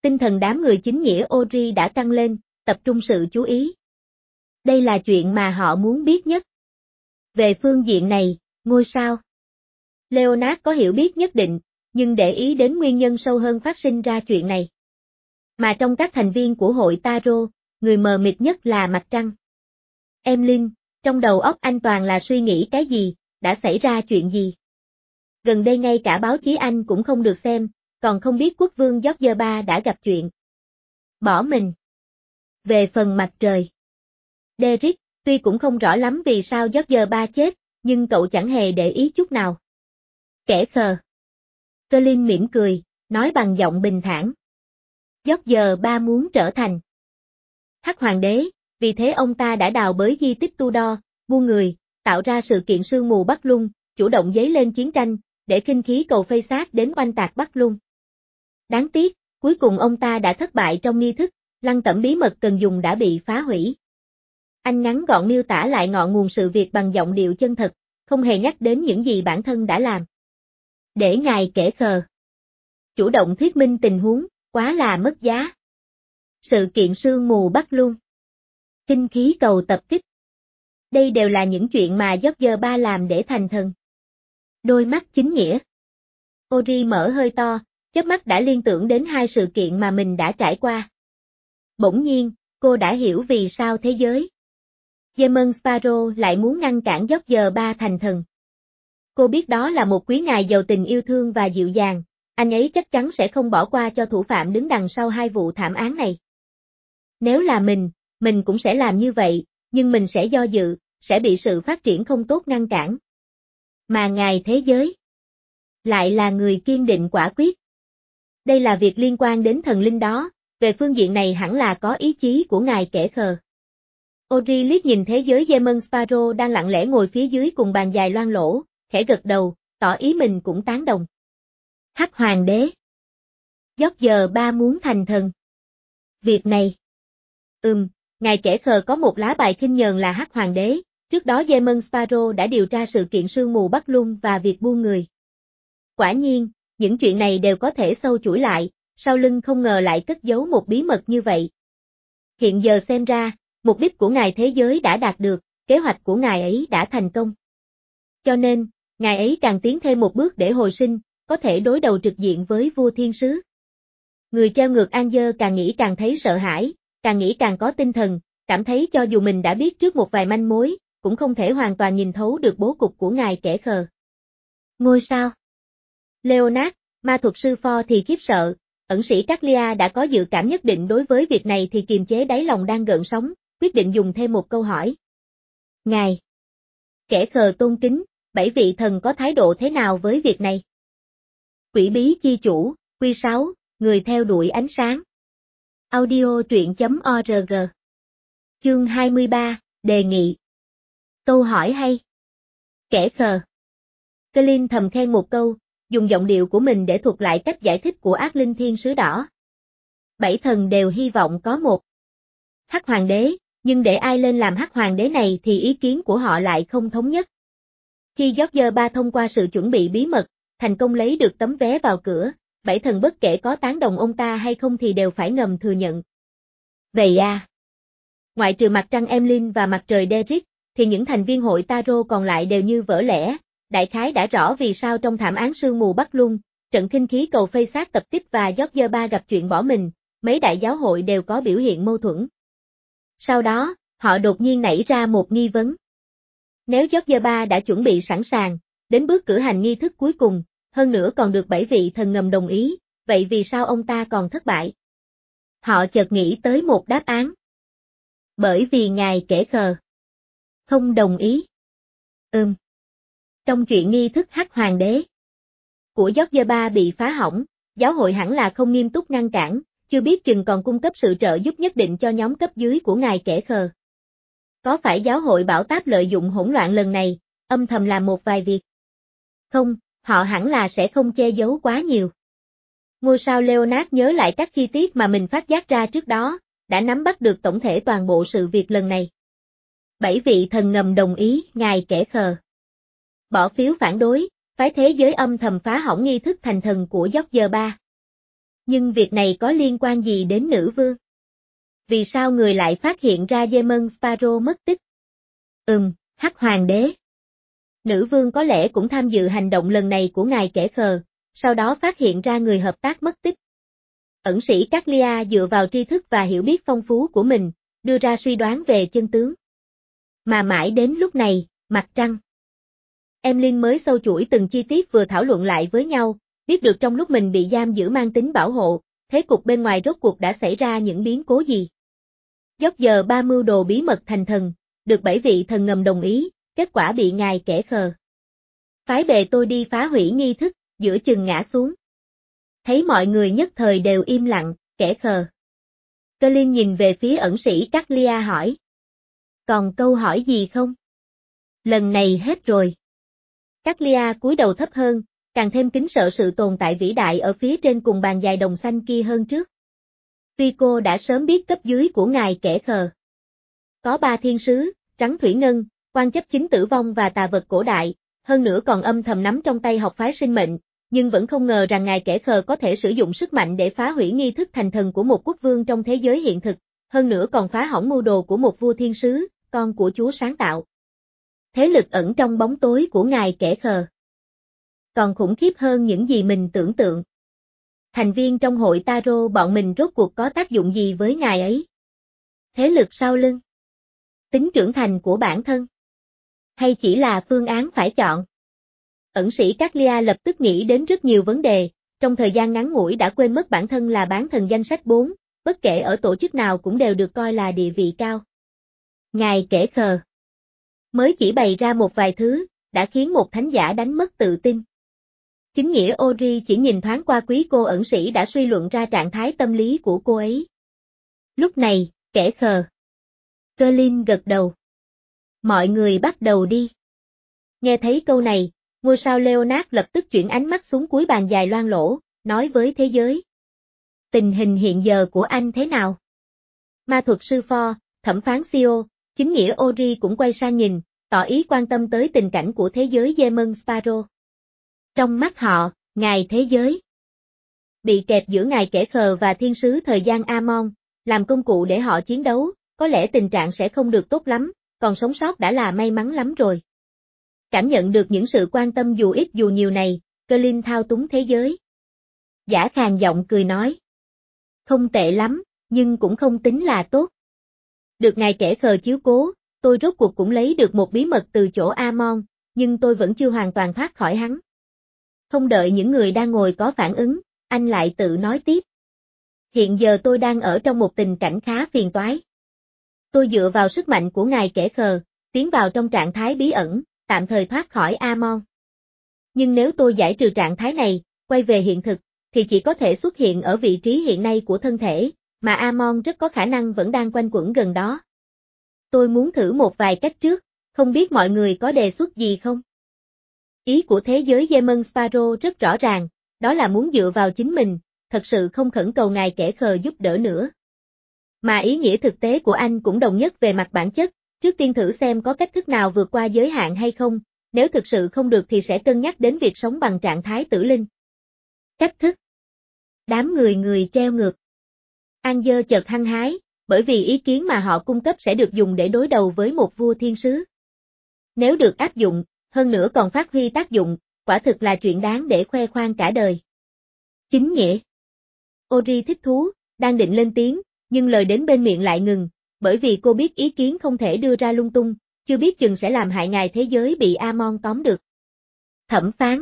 Tinh thần đám người chính nghĩa Ori đã căng lên, tập trung sự chú ý. Đây là chuyện mà họ muốn biết nhất. Về phương diện này, ngôi sao Leonard có hiểu biết nhất định, nhưng để ý đến nguyên nhân sâu hơn phát sinh ra chuyện này. Mà trong các thành viên của hội Taro, người mờ mịt nhất là Mặt Trăng. Emlyn, trong đầu óc anh toàn là suy nghĩ cái gì, đã xảy ra chuyện gì. Gần đây ngay cả báo chí Anh cũng không được xem, còn không biết quốc vương George ba đã gặp chuyện. Bỏ mình. Về phần Mặt Trời. Derek, tuy cũng không rõ lắm vì sao George ba chết, nhưng cậu chẳng hề để ý chút nào. Kẻ khờ. Colin mỉm cười, nói bằng giọng bình thản. George ba muốn trở thành Hắc Hoàng đế, vì thế ông ta đã đào bới di tích Tudor, mua người, tạo ra sự kiện sương mù Bắc Lung, chủ động dấy lên chiến tranh, để khinh khí cầu phây xác đến oanh tạc Bắc Lung. Đáng tiếc, cuối cùng ông ta đã thất bại trong nghi thức, lăng tẩm bí mật cần dùng đã bị phá hủy. Anh ngắn gọn miêu tả lại ngọn nguồn sự việc bằng giọng điệu chân thật, không hề nhắc đến những gì bản thân đã làm. Để ngài kẻ khờ chủ động thuyết minh tình huống, quá là mất giá. Sự kiện sương mù Bắc Lung, khinh khí cầu tập kích. Đây đều là những chuyện mà George ba làm để thành thần. Đôi mắt chính nghĩa. Ori mở hơi to, chớp mắt đã liên tưởng đến hai sự kiện mà mình đã trải qua. Bỗng nhiên, cô đã hiểu vì sao thế giới Demon Sparrow lại muốn ngăn cản George ba thành thần. Cô biết đó là một quý ngài giàu tình yêu thương và dịu dàng, anh ấy chắc chắn sẽ không bỏ qua cho thủ phạm đứng đằng sau hai vụ thảm án này. Nếu là mình, mình cũng sẽ làm như vậy, nhưng mình sẽ do dự, sẽ bị sự phát triển không tốt ngăn cản. Mà ngài thế giới lại là người kiên định quả quyết. Đây là việc liên quan đến thần linh đó, về phương diện này hẳn là có ý chí của ngài kẻ khờ. Ori liếc nhìn thế giới Demon Sparrow đang lặng lẽ ngồi phía dưới cùng bàn dài loang lỗ, khẽ gật đầu, tỏ ý mình cũng tán đồng. Hắc Hoàng đế. George ba muốn thành thần. Việc này. Ừm, ngài kẻ khờ có một lá bài khinh nhờn là Hắc Hoàng đế, trước đó Demon Sparrow đã điều tra sự kiện sương mù Bắc Lung và việc buôn người. Quả nhiên, những chuyện này đều có thể sâu chuỗi lại, sau lưng không ngờ lại cất giấu một bí mật như vậy. Hiện giờ xem ra, mục đích của ngài thế giới đã đạt được, kế hoạch của ngài ấy đã thành công. Cho nên, ngài ấy càng tiến thêm một bước để hồi sinh, có thể đối đầu trực diện với vua thiên sứ. Người treo ngược An-dơ càng nghĩ càng thấy sợ hãi, càng nghĩ càng có tinh thần, cảm thấy cho dù mình đã biết trước một vài manh mối, cũng không thể hoàn toàn nhìn thấu được bố cục của ngài kẻ khờ. Ngôi sao Leonard, ma thuật sư Ford thì khiếp sợ, ẩn sĩ Caglia đã có dự cảm nhất định đối với việc này thì kiềm chế đáy lòng đang gợn sóng, quyết định dùng thêm một câu hỏi. Ngài kẻ khờ tôn kính, bảy vị thần có thái độ thế nào với việc này? Quỷ bí chi chủ, quy sáu, người theo đuổi ánh sáng. Audio truyện chấm org. Chương hai mươi ba, đề nghị. Câu hỏi hay. Kẻ khờ. Colin thầm khen một câu, dùng giọng điệu của mình để thuật lại cách giải thích của ác linh thiên sứ đỏ. Bảy thần đều hy vọng có một Hắc Hoàng đế, nhưng để ai lên làm Hắc Hoàng đế này thì ý kiến của họ lại không thống nhất. Khi George ba thông qua sự chuẩn bị bí mật, thành công lấy được tấm vé vào cửa, bảy thần bất kể có tán đồng ông ta hay không thì đều phải ngầm thừa nhận. Vậy à? Ngoại trừ Mặt Trăng Emlyn và Mặt Trời Derek, thì những thành viên hội Taro còn lại đều như vỡ lẽ, đại khái đã rõ vì sao trong thảm án sương mù Bắc Lung, trận khinh khí cầu phây xác tập kích và George ba gặp chuyện bỏ mình, mấy đại giáo hội đều có biểu hiện mâu thuẫn. Sau đó, họ đột nhiên nảy ra một nghi vấn. Nếu George ba đã chuẩn bị sẵn sàng, đến bước cử hành nghi thức cuối cùng, hơn nữa còn được bảy vị thần ngầm đồng ý, vậy vì sao ông ta còn thất bại? Họ chợt nghĩ tới một đáp án. Bởi vì ngài kẻ khờ không đồng ý. Ừm. Trong chuyện nghi thức Hắc Hoàng đế của George ba bị phá hỏng, giáo hội hẳn là không nghiêm túc ngăn cản, chưa biết chừng còn cung cấp sự trợ giúp nhất định cho nhóm cấp dưới của ngài kẻ khờ. Có phải giáo hội bảo táp lợi dụng hỗn loạn lần này, âm thầm làm một vài việc? Không, họ hẳn là sẽ không che giấu quá nhiều. Ngôi sao Leonard nhớ lại các chi tiết mà mình phát giác ra trước đó, đã nắm bắt được tổng thể toàn bộ sự việc lần này. Bảy vị thần ngầm đồng ý, ngài kẻ khờ bỏ phiếu phản đối, phái thế giới âm thầm phá hỏng nghi thức thành thần của George ba. Nhưng việc này có liên quan gì đến nữ vương? Vì sao người lại phát hiện ra Demon Sparrow mất tích? Ừm, Hắc Hoàng đế. Nữ vương có lẽ cũng tham dự hành động lần này của ngài kẻ khờ, sau đó phát hiện ra người hợp tác mất tích. Ẩn sĩ Caglia dựa vào tri thức và hiểu biết phong phú của mình, đưa ra suy đoán về chân tướng. Mà mãi đến lúc này, mặt trăng. Emlyn mới sâu chuỗi từng chi tiết vừa thảo luận lại với nhau, biết được trong lúc mình bị giam giữ mang tính bảo hộ, thế cục bên ngoài rốt cuộc đã xảy ra những biến cố gì. Dốc giờ ba mưu đồ bí mật thành thần, được bảy vị thần ngầm đồng ý, kết quả bị ngài kẻ khờ. Phái bề tôi đi phá hủy nghi thức, giữa chừng ngã xuống. Thấy mọi người nhất thời đều im lặng, kẻ khờ. Colin nhìn về phía ẩn sĩ Caglia hỏi. Còn câu hỏi gì không? Lần này hết rồi. Caglia cúi đầu thấp hơn, càng thêm kính sợ sự tồn tại vĩ đại ở phía trên cùng bàn dài đồng xanh kia hơn trước. Tuy cô đã sớm biết cấp dưới của ngài kẻ khờ. Có ba thiên sứ, trắng thủy ngân, quan chấp chính tử vong và tà vật cổ đại, hơn nữa còn âm thầm nắm trong tay học phái sinh mệnh, nhưng vẫn không ngờ rằng ngài kẻ khờ có thể sử dụng sức mạnh để phá hủy nghi thức thành thần của một quốc vương trong thế giới hiện thực, hơn nữa còn phá hỏng mưu đồ của một vua thiên sứ, con của Chúa sáng tạo. Thế lực ẩn trong bóng tối của ngài kẻ khờ còn khủng khiếp hơn những gì mình tưởng tượng. Thành viên trong hội Taro bọn mình rốt cuộc có tác dụng gì với ngài ấy? Thế lực sau lưng? Tính trưởng thành của bản thân? Hay chỉ là phương án phải chọn? Ẩn sĩ Caglia lập tức nghĩ đến rất nhiều vấn đề, trong thời gian ngắn ngủi đã quên mất bản thân là bán thần danh sách bốn, bất kể ở tổ chức nào cũng đều được coi là địa vị cao. Ngài kẻ khờ mới chỉ bày ra một vài thứ, đã khiến một thánh giả đánh mất tự tin. Chính nghĩa Ori chỉ nhìn thoáng qua quý cô ẩn sĩ đã suy luận ra trạng thái tâm lý của cô ấy. Lúc này, kẻ khờ. Colin gật đầu. Mọi người bắt đầu đi. Nghe thấy câu này, ngôi sao Leonard lập tức chuyển ánh mắt xuống cuối bàn dài loang lỗ, nói với thế giới. Tình hình hiện giờ của anh thế nào? Ma thuật sư Ford, thẩm phán Sio, chính nghĩa Ori cũng quay sang nhìn, tỏ ý quan tâm tới tình cảnh của thế giới Demon Sparrow. Trong mắt họ, ngài thế giới bị kẹp giữa ngài kẻ khờ và thiên sứ thời gian Amon, làm công cụ để họ chiến đấu, có lẽ tình trạng sẽ không được tốt lắm, còn sống sót đã là may mắn lắm rồi. Cảm nhận được những sự quan tâm dù ít dù nhiều này, Colin thao túng thế giới. Giả khàn giọng cười nói. Không tệ lắm, nhưng cũng không tính là tốt. Được ngài kẻ khờ chiếu cố, tôi rốt cuộc cũng lấy được một bí mật từ chỗ Amon, nhưng tôi vẫn chưa hoàn toàn thoát khỏi hắn. Không đợi những người đang ngồi có phản ứng, anh lại tự nói tiếp. Hiện giờ tôi đang ở trong một tình cảnh khá phiền toái. Tôi dựa vào sức mạnh của ngài kẻ khờ, tiến vào trong trạng thái bí ẩn, tạm thời thoát khỏi Amon. Nhưng nếu tôi giải trừ trạng thái này, quay về hiện thực, thì chỉ có thể xuất hiện ở vị trí hiện nay của thân thể, mà Amon rất có khả năng vẫn đang quanh quẩn gần đó. Tôi muốn thử một vài cách trước, không biết mọi người có đề xuất gì không? Ý của thế giới Demon Sparrow rất rõ ràng, đó là muốn dựa vào chính mình, thật sự không khẩn cầu ngài kẻ khờ giúp đỡ nữa. Mà ý nghĩa thực tế của anh cũng đồng nhất về mặt bản chất, trước tiên thử xem có cách thức nào vượt qua giới hạn hay không, nếu thực sự không được thì sẽ cân nhắc đến việc sống bằng trạng thái tử linh. Cách thức. Đám người người treo ngược. Angel chợt hăng hái, bởi vì ý kiến mà họ cung cấp sẽ được dùng để đối đầu với một vua thiên sứ. Nếu được áp dụng, hơn nữa còn phát huy tác dụng, quả thực là chuyện đáng để khoe khoang cả đời. Chính nghĩa. Ori thích thú, đang định lên tiếng, nhưng lời đến bên miệng lại ngừng, bởi vì cô biết ý kiến không thể đưa ra lung tung, chưa biết chừng sẽ làm hại ngài thế giới bị Amon tóm được. Thẩm phán.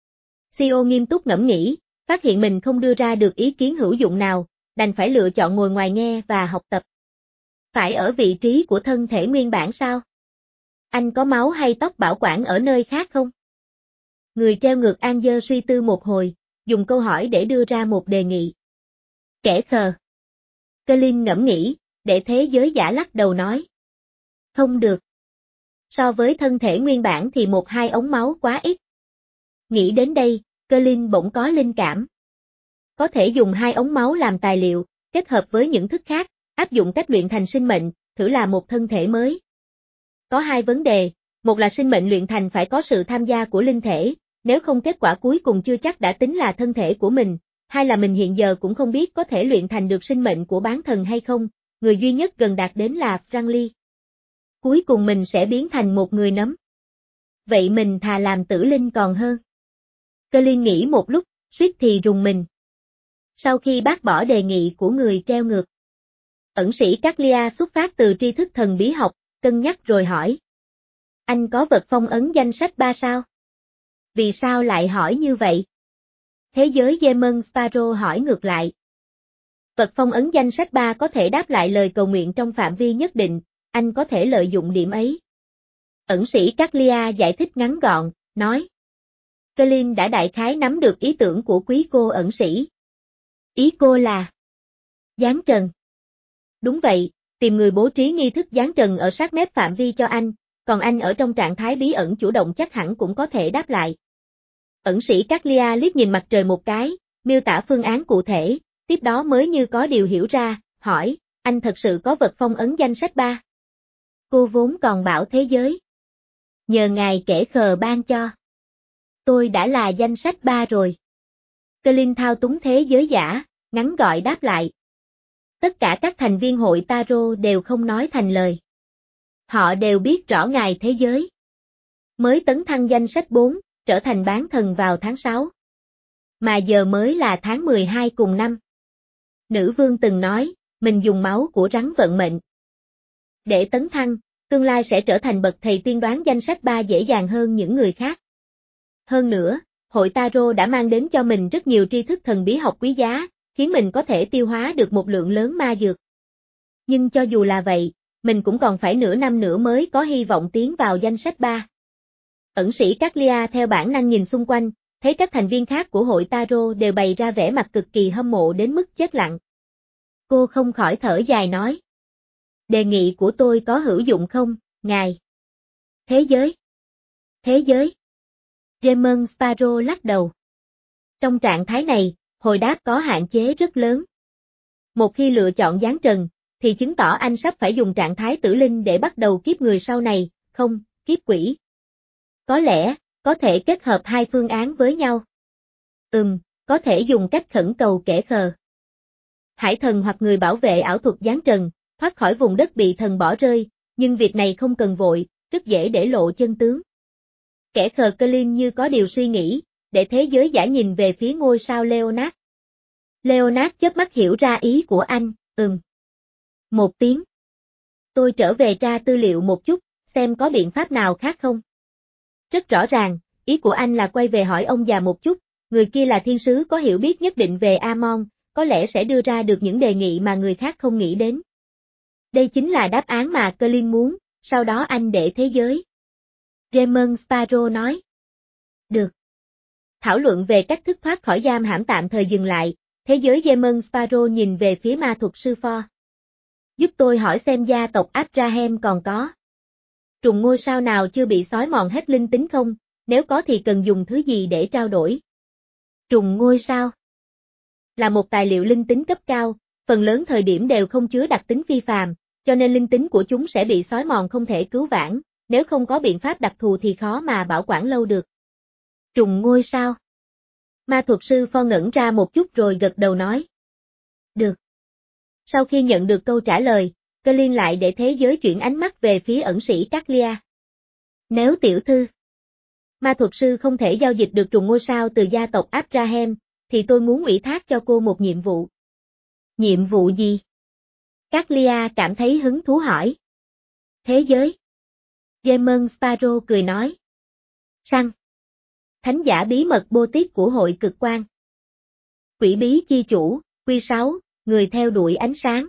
Sio nghiêm túc ngẫm nghĩ, phát hiện mình không đưa ra được ý kiến hữu dụng nào, đành phải lựa chọn ngồi ngoài nghe và học tập. Phải ở vị trí của thân thể nguyên bản sao? Anh có máu hay tóc bảo quản ở nơi khác không? Người treo ngược Angel suy tư một hồi, dùng câu hỏi để đưa ra một đề nghị. Kẻ khờ. Colin ngẫm nghĩ, để thế giới giả lắc đầu nói. Không được. So với thân thể nguyên bản thì một hai ống máu quá ít. Nghĩ đến đây, Colin bỗng có linh cảm. Có thể dùng hai ống máu làm tài liệu, kết hợp với những thức khác, áp dụng cách luyện thành sinh mệnh, thử là một thân thể mới. Có hai vấn đề, một là sinh mệnh luyện thành phải có sự tham gia của linh thể, nếu không kết quả cuối cùng chưa chắc đã tính là thân thể của mình, hai là mình hiện giờ cũng không biết có thể luyện thành được sinh mệnh của bán thần hay không, người duy nhất gần đạt đến là Franklin. Cuối cùng mình sẽ biến thành một người nấm. Vậy mình thà làm tử linh còn hơn. Colin nghĩ một lúc, suýt thì rùng mình. Sau khi bác bỏ đề nghị của người treo ngược, ẩn sĩ Caglia xuất phát từ tri thức thần bí học, cân nhắc rồi hỏi. Anh có vật phong ấn danh sách ba sao? Vì sao lại hỏi như vậy? Thế giới Demon Sparrow hỏi ngược lại. Vật phong ấn danh sách ba có thể đáp lại lời cầu nguyện trong phạm vi nhất định, anh có thể lợi dụng điểm ấy. Ẩn sĩ Caglia giải thích ngắn gọn, nói. Colin đã đại khái nắm được ý tưởng của quý cô ẩn sĩ. Ý cô là giáng trần. Đúng vậy, tìm người bố trí nghi thức giáng trần ở sát mép phạm vi cho anh, còn anh ở trong trạng thái bí ẩn chủ động chắc hẳn cũng có thể đáp lại. Ẩn sĩ Caglia liếc nhìn mặt trời một cái, miêu tả phương án cụ thể, tiếp đó mới như có điều hiểu ra, hỏi, anh thật sự có vật phong ấn danh sách ba? Cô vốn còn bảo thế giới. Nhờ ngài kẻ khờ ban cho. Tôi đã là danh sách ba rồi. Colin thao túng thế giới giả, ngắn gọi đáp lại. Tất cả các thành viên hội Tarot đều không nói thành lời. Họ đều biết rõ ngài thế giới. Mới tấn thăng danh sách bốn, trở thành bán thần vào tháng sáu. Mà giờ mới là tháng mười hai cùng năm. Nữ vương từng nói, mình dùng máu của rắn vận mệnh. Để tấn thăng, tương lai sẽ trở thành bậc thầy tiên đoán danh sách ba dễ dàng hơn những người khác. Hơn nữa, hội Tarot đã mang đến cho mình rất nhiều tri thức thần bí học quý giá, khiến mình có thể tiêu hóa được một lượng lớn ma dược. Nhưng cho dù là vậy, mình cũng còn phải nửa năm nữa mới có hy vọng tiến vào danh sách ba. Ẩn sĩ Caglia theo bản năng nhìn xung quanh, thấy các thành viên khác của hội Tarot đều bày ra vẻ mặt cực kỳ hâm mộ đến mức chết lặng. Cô không khỏi thở dài nói. Đề nghị của tôi có hữu dụng không, ngài? Thế giới. Thế giới. Demon Sparrow lắc đầu. Trong trạng thái này, hồi đáp có hạn chế rất lớn. Một khi lựa chọn giáng trần, thì chứng tỏ anh sắp phải dùng trạng thái tử linh để bắt đầu kiếp người sau này, không, kiếp quỷ. Có lẽ, có thể kết hợp hai phương án với nhau. Ừm, có thể dùng cách khẩn cầu kẻ khờ. Hải thần hoặc người bảo vệ ảo thuật giáng trần, thoát khỏi vùng đất bị thần bỏ rơi, nhưng việc này không cần vội, rất dễ để lộ chân tướng. Kẻ khờ Colin như có điều suy nghĩ, để thế giới giả nhìn về phía ngôi sao Leonard. Leonard chớp mắt hiểu ra ý của anh, ừm. Một tiếng. Tôi trở về tra tư liệu một chút, xem có biện pháp nào khác không. Rất rõ ràng, ý của anh là quay về hỏi ông già một chút, người kia là thiên sứ có hiểu biết nhất định về Amon, có lẽ sẽ đưa ra được những đề nghị mà người khác không nghĩ đến. Đây chính là đáp án mà Colin muốn, sau đó anh để thế giới. Demon Sparrow nói. Được. Thảo luận về cách thức thoát khỏi giam hãm tạm thời dừng lại, thế giới Demon Sparrow nhìn về phía ma thuật sư For. Giúp tôi hỏi xem gia tộc Abraham còn có trùng ngôi sao nào chưa bị xói mòn hết linh tính không, nếu có thì cần dùng thứ gì để trao đổi. Trùng ngôi sao là một tài liệu linh tính cấp cao, phần lớn thời điểm đều không chứa đặc tính phi phàm, cho nên linh tính của chúng sẽ bị xói mòn không thể cứu vãn, nếu không có biện pháp đặc thù thì khó mà bảo quản lâu được. Trùng ngôi sao. Ma thuật sư For ngẩn ra một chút rồi gật đầu nói. Được. Sau khi nhận được câu trả lời, Colin lại để thế giới chuyển ánh mắt về phía ẩn sĩ Caglia. Nếu tiểu thư, ma thuật sư không thể giao dịch được trùng ngôi sao từ gia tộc Abraham, thì tôi muốn ủy thác cho cô một nhiệm vụ. Nhiệm vụ gì? Caglia cảm thấy hứng thú hỏi. Thế giới. Demon Sparrow cười nói. Săn. Thánh giả bí mật bô tiết của hội cực quang. Quỷ bí chi chủ, quy sáu, người theo đuổi ánh sáng.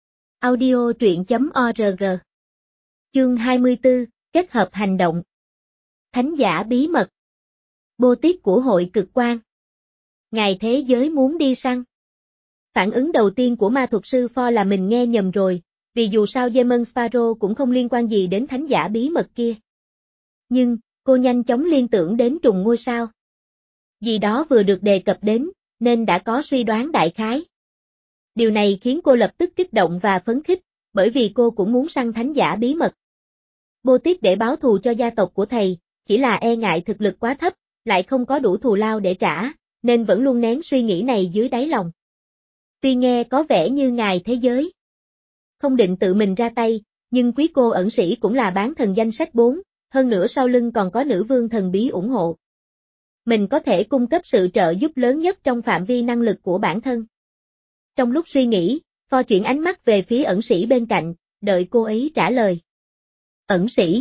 Audio truyện chấm org. Chương hai mươi tư, kết hợp hành động. Thánh giả bí mật. Bô tiết của hội cực quang. Ngài thế giới muốn đi săn. Phản ứng đầu tiên của ma thuật sư For là mình nghe nhầm rồi, vì dù sao Demon Sparrow cũng không liên quan gì đến thánh giả bí mật kia. Nhưng, cô nhanh chóng liên tưởng đến trùng ngôi sao. Vì đó vừa được đề cập đến, nên đã có suy đoán đại khái. Điều này khiến cô lập tức kích động và phấn khích, bởi vì cô cũng muốn săn thánh giả bí mật. Bô tiết để báo thù cho gia tộc của thầy, chỉ là e ngại thực lực quá thấp, lại không có đủ thù lao để trả, nên vẫn luôn nén suy nghĩ này dưới đáy lòng. Tuy nghe có vẻ như ngài thế giới không định tự mình ra tay, nhưng quý cô ẩn sĩ cũng là bán thần danh sách bốn, hơn nữa sau lưng còn có nữ vương thần bí ủng hộ. Mình có thể cung cấp sự trợ giúp lớn nhất trong phạm vi năng lực của bản thân. Trong lúc suy nghĩ, Pho chuyển ánh mắt về phía ẩn sĩ bên cạnh, đợi cô ấy trả lời. Ẩn sĩ.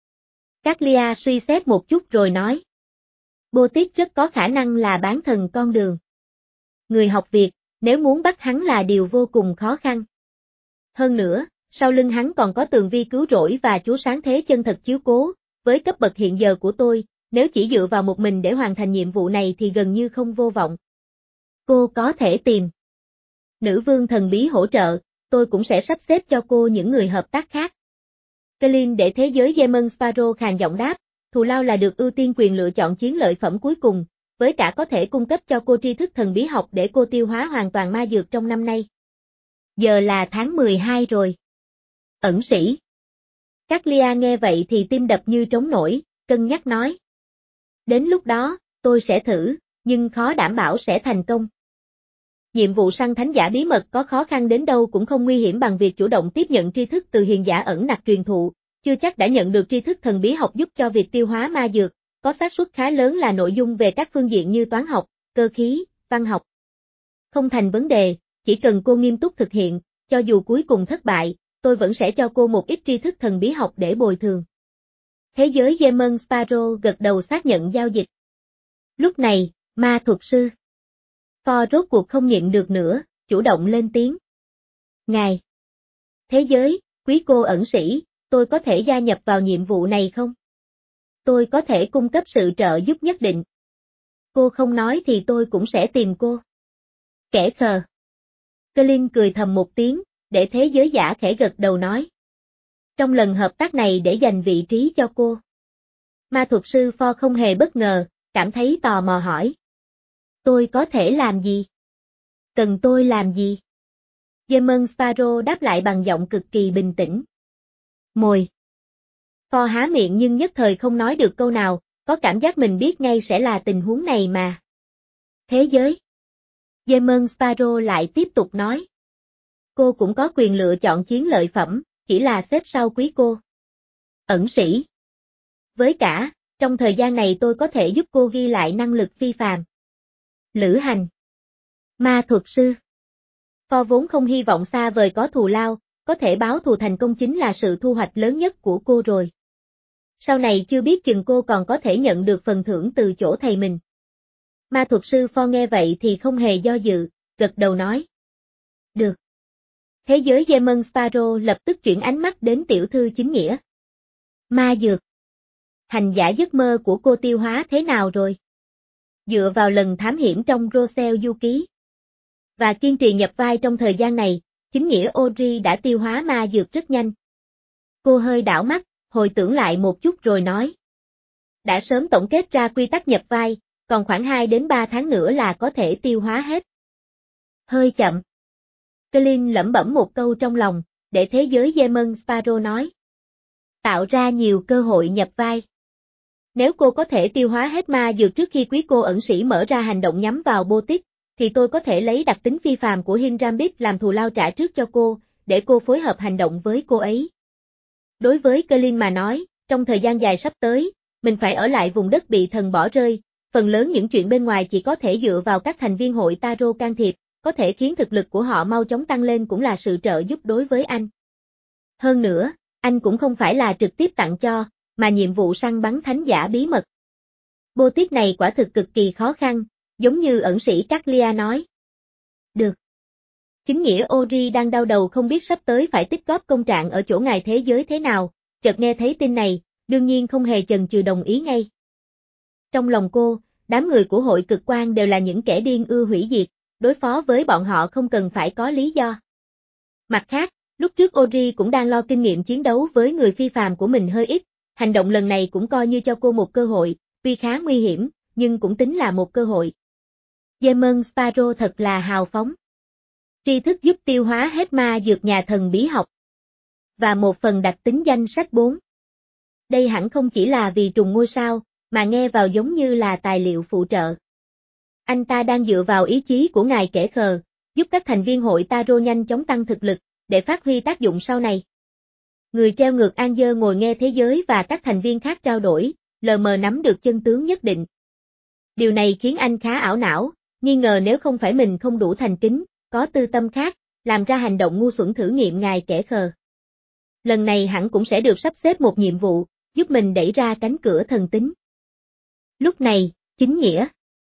Caglia suy xét một chút rồi nói. Botit rất có khả năng là bán thần con đường. Người học Việt, nếu muốn bắt hắn là điều vô cùng khó khăn. Hơn nữa, sau lưng hắn còn có tường vi cứu rỗi và chúa sáng thế chân thật chiếu cố, với cấp bậc hiện giờ của tôi, nếu chỉ dựa vào một mình để hoàn thành nhiệm vụ này thì gần như không vô vọng. Cô có thể tìm nữ vương thần bí hỗ trợ, tôi cũng sẽ sắp xếp cho cô những người hợp tác khác. Colin để thế giới Demon Sparrow khàn giọng đáp, thù lao là được ưu tiên quyền lựa chọn chiến lợi phẩm cuối cùng, với cả có thể cung cấp cho cô tri thức thần bí học để cô tiêu hóa hoàn toàn ma dược trong năm nay. Giờ là tháng mười hai rồi. Ẩn sĩ. Caglia nghe vậy thì tim đập như trống nổi, cân nhắc nói. Đến lúc đó, tôi sẽ thử, nhưng khó đảm bảo sẽ thành công. Nhiệm vụ săn thánh giả bí mật có khó khăn đến đâu cũng không nguy hiểm bằng việc chủ động tiếp nhận tri thức từ hiền giả ẩn nặc truyền thụ, chưa chắc đã nhận được tri thức thần bí học giúp cho việc tiêu hóa ma dược, có xác suất khá lớn là nội dung về các phương diện như toán học, cơ khí, văn học. Không thành vấn đề, chỉ cần cô nghiêm túc thực hiện, cho dù cuối cùng thất bại, tôi vẫn sẽ cho cô một ít tri thức thần bí học để bồi thường. Thế giới Demon Sparrow gật đầu xác nhận giao dịch. Lúc này, ma thuật sư Pho rốt cuộc không nhịn được nữa, chủ động lên tiếng. Ngài! Thế giới, quý cô ẩn sĩ, tôi có thể gia nhập vào nhiệm vụ này không? Tôi có thể cung cấp sự trợ giúp nhất định. Cô không nói thì tôi cũng sẽ tìm cô. Kẻ khờ. Colin cười thầm một tiếng, để thế giới giả khẽ gật đầu nói. Trong lần hợp tác này để giành vị trí cho cô. Ma thuật sư Pho không hề bất ngờ, cảm thấy tò mò hỏi. Tôi có thể làm gì? Cần tôi làm gì? Demon Sparrow đáp lại bằng giọng cực kỳ bình tĩnh. Mồi. Pho há miệng nhưng nhất thời không nói được câu nào, có cảm giác mình biết ngay sẽ là tình huống này mà. Thế giới. Demon Sparrow lại tiếp tục nói. Cô cũng có quyền lựa chọn chiến lợi phẩm, chỉ là xếp sau quý cô. Ẩn sĩ. Với cả, trong thời gian này tôi có thể giúp cô ghi lại năng lực phi phàm. Lữ hành. Ma thuật sư. Pho vốn không hy vọng xa vời có thù lao, có thể báo thù thành công chính là sự thu hoạch lớn nhất của cô rồi. Sau này chưa biết chừng cô còn có thể nhận được phần thưởng từ chỗ thầy mình. Ma thuật sư Pho nghe vậy thì không hề do dự, gật đầu nói. Được. Thế giới Demon Sparrow lập tức chuyển ánh mắt đến tiểu thư chính nghĩa. Ma dược. Hành giả giấc mơ của cô tiêu hóa thế nào rồi? Dựa vào lần thám hiểm trong Rosel Du Ký và kiên trì nhập vai trong thời gian này, chính nghĩa Ori đã tiêu hóa ma dược rất nhanh. Cô hơi đảo mắt, hồi tưởng lại một chút rồi nói. Đã sớm tổng kết ra quy tắc nhập vai, còn khoảng hai đến ba tháng nữa là có thể tiêu hóa hết. Hơi chậm. Colin lẩm bẩm một câu trong lòng, để thế giới Demon Sparrow nói. Tạo ra nhiều cơ hội nhập vai. Nếu cô có thể tiêu hóa hết ma dược trước khi quý cô ẩn sĩ mở ra hành động nhắm vào Botit, thì tôi có thể lấy đặc tính phi phàm của Hinrambit làm thù lao trả trước cho cô, để cô phối hợp hành động với cô ấy. Đối với Colin mà nói, trong thời gian dài sắp tới, mình phải ở lại vùng đất bị thần bỏ rơi, phần lớn những chuyện bên ngoài chỉ có thể dựa vào các thành viên hội Taro can thiệp, có thể khiến thực lực của họ mau chóng tăng lên cũng là sự trợ giúp đối với anh. Hơn nữa, anh cũng không phải là trực tiếp tặng cho, mà nhiệm vụ săn bắn thánh giả bí mật. Botit này quả thực cực kỳ khó khăn, giống như ẩn sĩ Caglia nói. Được. Chính nghĩa Ori đang đau đầu không biết sắp tới phải tích góp công trạng ở chỗ ngài thế giới thế nào, chợt nghe thấy tin này, đương nhiên không hề chần chừ đồng ý ngay. Trong lòng cô, đám người của hội cực quan đều là những kẻ điên ưa hủy diệt, đối phó với bọn họ không cần phải có lý do. Mặt khác, lúc trước Ori cũng đang lo kinh nghiệm chiến đấu với người phi phàm của mình hơi ít, hành động lần này cũng coi như cho cô một cơ hội, tuy khá nguy hiểm, nhưng cũng tính là một cơ hội. Demon Sparrow thật là hào phóng. Tri thức giúp tiêu hóa hết ma dược nhà thần bí học. Và một phần đặc tính danh sách bốn. Đây hẳn không chỉ là vì trùng ngôi sao, mà nghe vào giống như là tài liệu phụ trợ. Anh ta đang dựa vào ý chí của ngài kẻ khờ, giúp các thành viên hội Tarot nhanh chóng tăng thực lực, để phát huy tác dụng sau này. Người treo ngược Angel ngồi nghe thế giới và các thành viên khác trao đổi, lờ mờ nắm được chân tướng nhất định. Điều này khiến anh khá ảo não, nghi ngờ nếu không phải mình không đủ thành kính, có tư tâm khác, làm ra hành động ngu xuẩn thử nghiệm ngài kẻ khờ. Lần này hẳn cũng sẽ được sắp xếp một nhiệm vụ, giúp mình đẩy ra cánh cửa thần tính. Lúc này, chính nghĩa.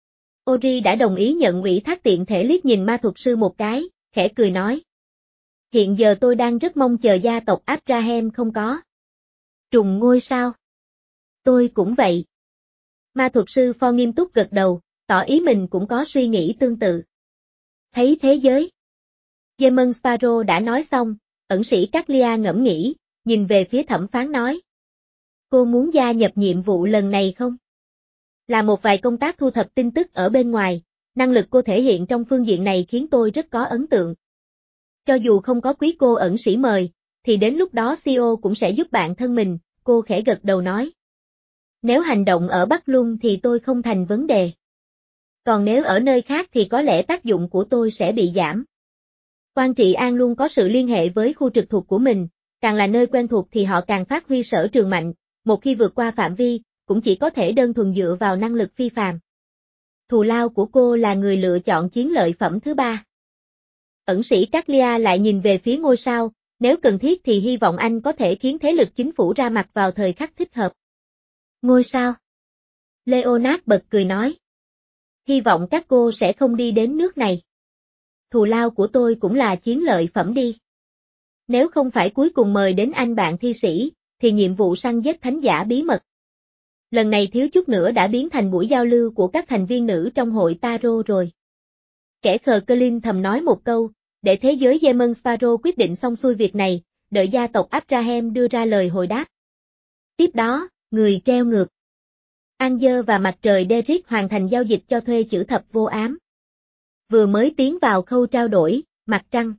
Ori đã đồng ý nhận ủy thác, tiện thể liếc nhìn ma thuật sư một cái, khẽ cười nói. Hiện giờ tôi đang rất mong chờ gia tộc Abraham không có trùng ngôi sao. Tôi cũng vậy. Ma thuật sư For nghiêm túc gật đầu, tỏ ý mình cũng có suy nghĩ tương tự. Thấy thế giới. Demon Sparrow đã nói xong, ẩn sĩ Caglia ngẫm nghĩ, nhìn về phía thẩm phán nói. Cô muốn gia nhập nhiệm vụ lần này không? Là một vài công tác thu thập tin tức ở bên ngoài, năng lực cô thể hiện trong phương diện này khiến tôi rất có ấn tượng. Cho dù không có quý cô ẩn sĩ mời, thì đến lúc đó xê e ô cũng sẽ giúp bạn thân mình, cô khẽ gật đầu nói. Nếu hành động ở Bắc Luân thì tôi không thành vấn đề. Còn nếu ở nơi khác thì có lẽ tác dụng của tôi sẽ bị giảm. Quan Trị An luôn có sự liên hệ với khu trực thuộc của mình, càng là nơi quen thuộc thì họ càng phát huy sở trường mạnh, một khi vượt qua phạm vi, cũng chỉ có thể đơn thuần dựa vào năng lực phi phàm. Thù lao của cô là người lựa chọn chiến lợi phẩm thứ ba. Ẩn sĩ Caglia lại nhìn về phía ngôi sao, nếu cần thiết thì hy vọng anh có thể khiến thế lực chính phủ ra mặt vào thời khắc thích hợp. Ngôi sao? Leonard bật cười nói. Hy vọng các cô sẽ không đi đến nước này. Thù lao của tôi cũng là chiến lợi phẩm đi. Nếu không phải cuối cùng mời đến anh bạn thi sĩ, thì nhiệm vụ săn giết thánh giả bí mật. Lần này thiếu chút nữa đã biến thành buổi giao lưu của các thành viên nữ trong hội Tarot rồi. Kẻ khờ Colin thầm nói một câu, để thế giới Demon Sparrow quyết định xong xuôi việc này, đợi gia tộc Abraham đưa ra lời hồi đáp. Tiếp đó, người treo ngược. Angel và mặt trời Derek hoàn thành giao dịch cho thuê chữ thập vô ám. Vừa mới tiến vào khâu trao đổi, mặt trăng.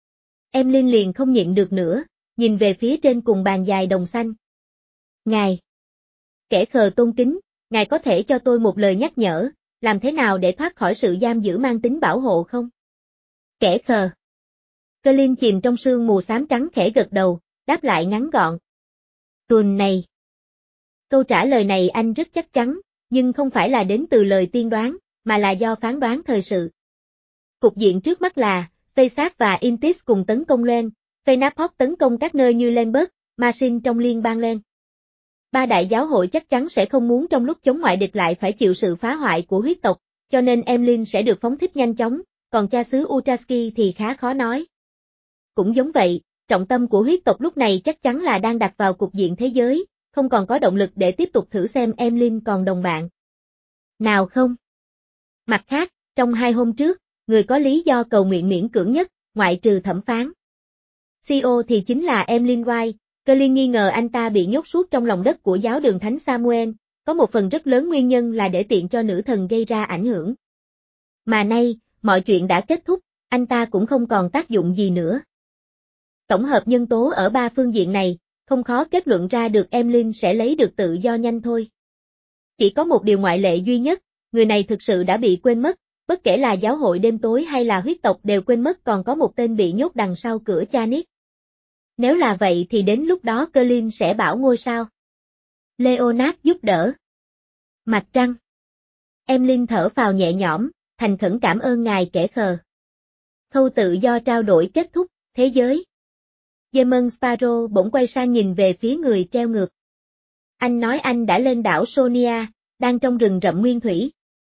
Em Linh liền không nhịn được nữa, nhìn về phía trên cùng bàn dài đồng xanh. Ngài. Kẻ khờ tôn kính, ngài có thể cho tôi một lời nhắc nhở, làm thế nào để thoát khỏi sự giam giữ mang tính bảo hộ không? Kẻ khờ. Colin chìm trong sương mù xám trắng khẽ gật đầu, đáp lại ngắn gọn. Tuần này. Câu trả lời này anh rất chắc chắn, nhưng không phải là đến từ lời tiên đoán, mà là do phán đoán thời sự. Cục diện trước mắt là, Faysat và Intis cùng tấn công lên, Phenaport tấn công các nơi như Lenberg, Marsin trong liên bang lên. Ba đại giáo hội chắc chắn sẽ không muốn trong lúc chống ngoại địch lại phải chịu sự phá hoại của huyết tộc, cho nên Emlyn sẽ được phóng thích nhanh chóng, còn cha xứ Utraski thì khá khó nói. Cũng giống vậy, trọng tâm của huyết tộc lúc này chắc chắn là đang đặt vào cục diện thế giới, không còn có động lực để tiếp tục thử xem Emlyn còn đồng bạn nào không. Mặt khác, trong hai hôm trước, người có lý do cầu nguyện miễn cưỡng nhất, ngoại trừ thẩm phán xê e ô thì chính là Emlyn White. Colin nghi ngờ anh ta bị nhốt suốt trong lòng đất của giáo đường Thánh Samuel, có một phần rất lớn nguyên nhân là để tiện cho nữ thần gây ra ảnh hưởng. Mà nay, mọi chuyện đã kết thúc, anh ta cũng không còn tác dụng gì nữa. Tổng hợp nhân tố ở ba phương diện này, không khó kết luận ra được Emlyn sẽ lấy được tự do nhanh thôi. Chỉ có một điều ngoại lệ duy nhất, người này thực sự đã bị quên mất, bất kể là giáo hội đêm tối hay là huyết tộc đều quên mất còn có một tên bị nhốt đằng sau cửa Chanis. Nếu là vậy thì đến lúc đó Colin sẽ bảo ngôi sao Leonard giúp đỡ. Mặt trăng. Emlyn thở phào nhẹ nhõm, thành khẩn cảm ơn ngài kẻ khờ. Khâu tự do trao đổi kết thúc, thế giới. Demon Sparrow bỗng quay sang nhìn về phía người treo ngược. Anh nói anh đã lên đảo Sonia, đang trong rừng rậm nguyên thủy.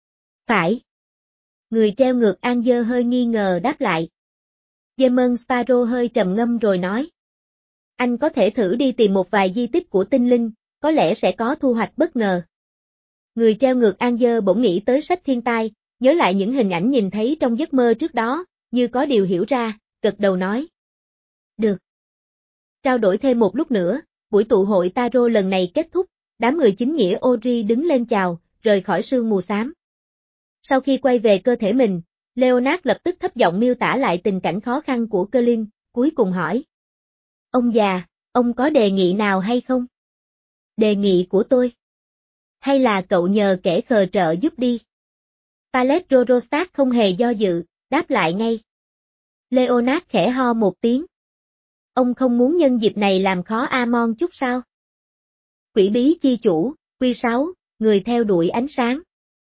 Phải. Người treo ngược Angel hơi nghi ngờ đáp lại. Demon Sparrow hơi trầm ngâm rồi nói. Anh có thể thử đi tìm một vài di tích của tinh linh, có lẽ sẽ có thu hoạch bất ngờ. Người treo ngược Angel bỗng nghĩ tới sách thiên tai, nhớ lại những hình ảnh nhìn thấy trong giấc mơ trước đó, như có điều hiểu ra, gật đầu nói. Được. Trao đổi thêm một lúc nữa, buổi tụ hội Tarot lần này kết thúc, đám người chính nghĩa Ori đứng lên chào, rời khỏi sương mù xám. Sau khi quay về cơ thể mình, Leonard lập tức thấp giọng miêu tả lại tình cảnh khó khăn của Colin, cuối cùng hỏi. Ông già, ông có đề nghị nào hay không? Đề nghị của tôi? Hay là cậu nhờ kẻ khờ trợ giúp đi? Pallet Rorostat không hề do dự, đáp lại ngay. Leonard khẽ ho một tiếng. Ông không muốn nhân dịp này làm khó Amon chút sao? Quỷ bí chi chủ, Quy sáu, người theo đuổi ánh sáng.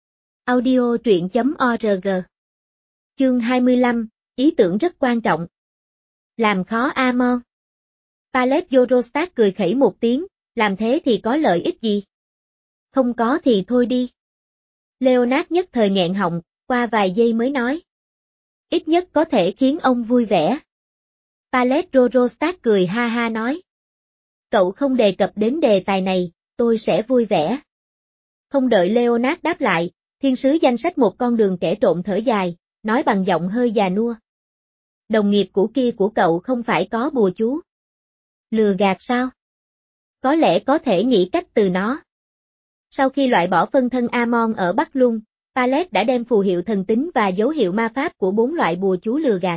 Audio truyện chấm org. Chương hai mươi lăm, ý tưởng rất quan trọng. Làm khó Amon. Pallet Rorostat cười khẩy một tiếng, làm thế thì có lợi ích gì? Không có thì thôi đi. Leonard nhất thời nghẹn họng, qua vài giây mới nói. Ít nhất có thể khiến ông vui vẻ. Pallet Rorostat cười ha ha nói. Cậu không đề cập đến đề tài này, tôi sẽ vui vẻ. Không đợi Leonard đáp lại, thiên sứ danh sách một con đường kẻ trộm thở dài, nói bằng giọng hơi già nua. Đồng nghiệp cũ kia của cậu không phải có bùa chú. Lừa gạt sao? Có lẽ có thể nghĩ cách từ nó. Sau khi loại bỏ phân thân Amon ở Bắc Lung, Pallet đã đem phù hiệu thần tính và dấu hiệu ma pháp của bốn loại bùa chú lừa gạt.